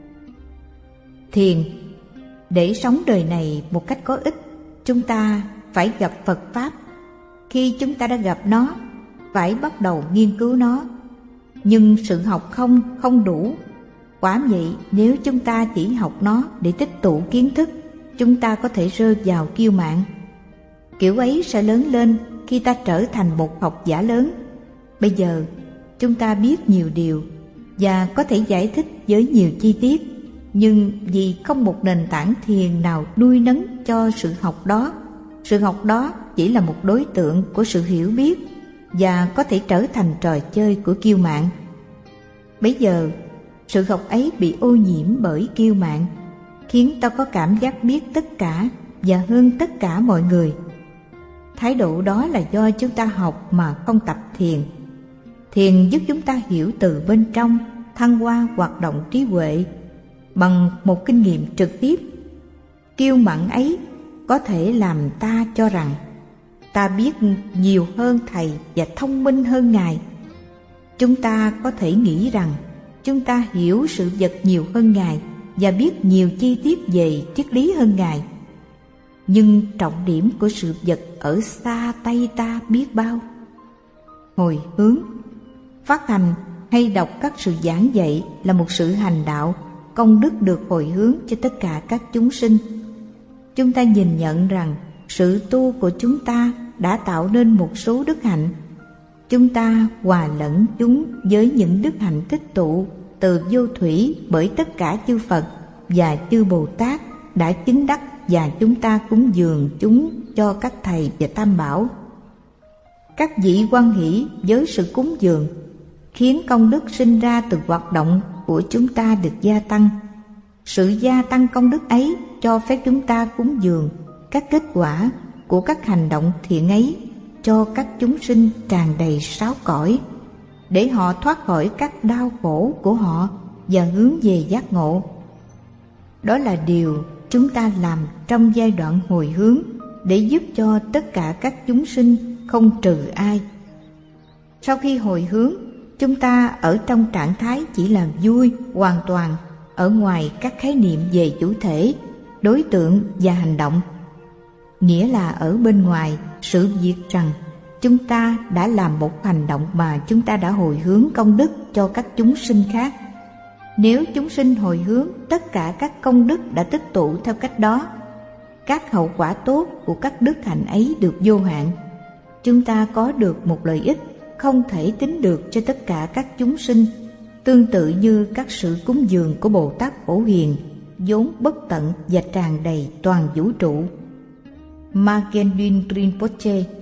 Thiền. Để sống đời này một cách có ích, chúng ta phải gặp Phật Pháp. Khi chúng ta đã gặp nó, phải bắt đầu nghiên cứu nó. Nhưng sự học không không đủ. Quả vậy, nếu chúng ta chỉ học nó để tích tụ kiến thức, chúng ta có thể rơi vào kiêu mạn. Kiểu ấy sẽ lớn lên khi ta trở thành một học giả lớn. Bây giờ, chúng ta biết nhiều điều và có thể giải thích với nhiều chi tiết, nhưng vì không một nền tảng thiền nào nuôi nấng cho sự học đó, sự học đó chỉ là một đối tượng của sự hiểu biết và có thể trở thành trò chơi của kiêu mạn. Bây giờ, sự học ấy bị ô nhiễm bởi kiêu mạn, khiến ta có cảm giác biết tất cả và hơn tất cả mọi người. Thái độ đó là do chúng ta học mà không tập thiền. Thiền giúp chúng ta hiểu từ bên trong, thăng hoa hoạt động trí huệ bằng một kinh nghiệm trực tiếp. Kiêu mạn ấy có thể làm ta cho rằng ta biết nhiều hơn Thầy và thông minh hơn Ngài. Chúng ta có thể nghĩ rằng chúng ta hiểu sự vật nhiều hơn Ngài và biết nhiều chi tiết về triết lý hơn Ngài. Nhưng trọng điểm của sự vật ở xa tay ta biết bao. Hồi hướng, phát hành hay đọc các sự giảng dạy là một sự hành đạo, công đức được hồi hướng cho tất cả các chúng sinh. Chúng ta nhìn nhận rằng sự tu của chúng ta đã tạo nên một số đức hạnh. Chúng ta hòa lẫn chúng với những đức hạnh tích tụ từ vô thủy bởi tất cả chư Phật và chư Bồ Tát đã chứng đắc, và chúng ta cúng dường chúng cho các thầy và Tam Bảo. Các vị hoan hỷ với sự cúng dường, khiến công đức sinh ra từ hoạt động của chúng ta được gia tăng. Sự gia tăng công đức ấy cho phép chúng ta cúng dường các kết quả của các hành động thiện ấy cho các chúng sinh tràn đầy sáu cõi, để họ thoát khỏi các đau khổ của họ và hướng về giác ngộ. Đó là điều chúng ta làm trong giai đoạn hồi hướng, để giúp cho tất cả các chúng sinh không trừ ai. Sau khi hồi hướng, chúng ta ở trong trạng thái chỉ là vui hoàn toàn, ở ngoài các khái niệm về chủ thể, đối tượng và hành động. Nghĩa là ở bên ngoài sự việc rằng chúng ta đã làm một hành động mà chúng ta đã hồi hướng công đức cho các chúng sinh khác. Nếu chúng sinh hồi hướng, tất cả các công đức đã tích tụ theo cách đó. Các hậu quả tốt của các đức hạnh ấy được vô hạn. Chúng ta có được một lợi ích không thể tính được cho tất cả các chúng sinh, tương tự như các sự cúng dường của Bồ Tát Phổ Hiền, vốn bất tận và tràn đầy toàn vũ trụ. Ma Kendrin Rinpoche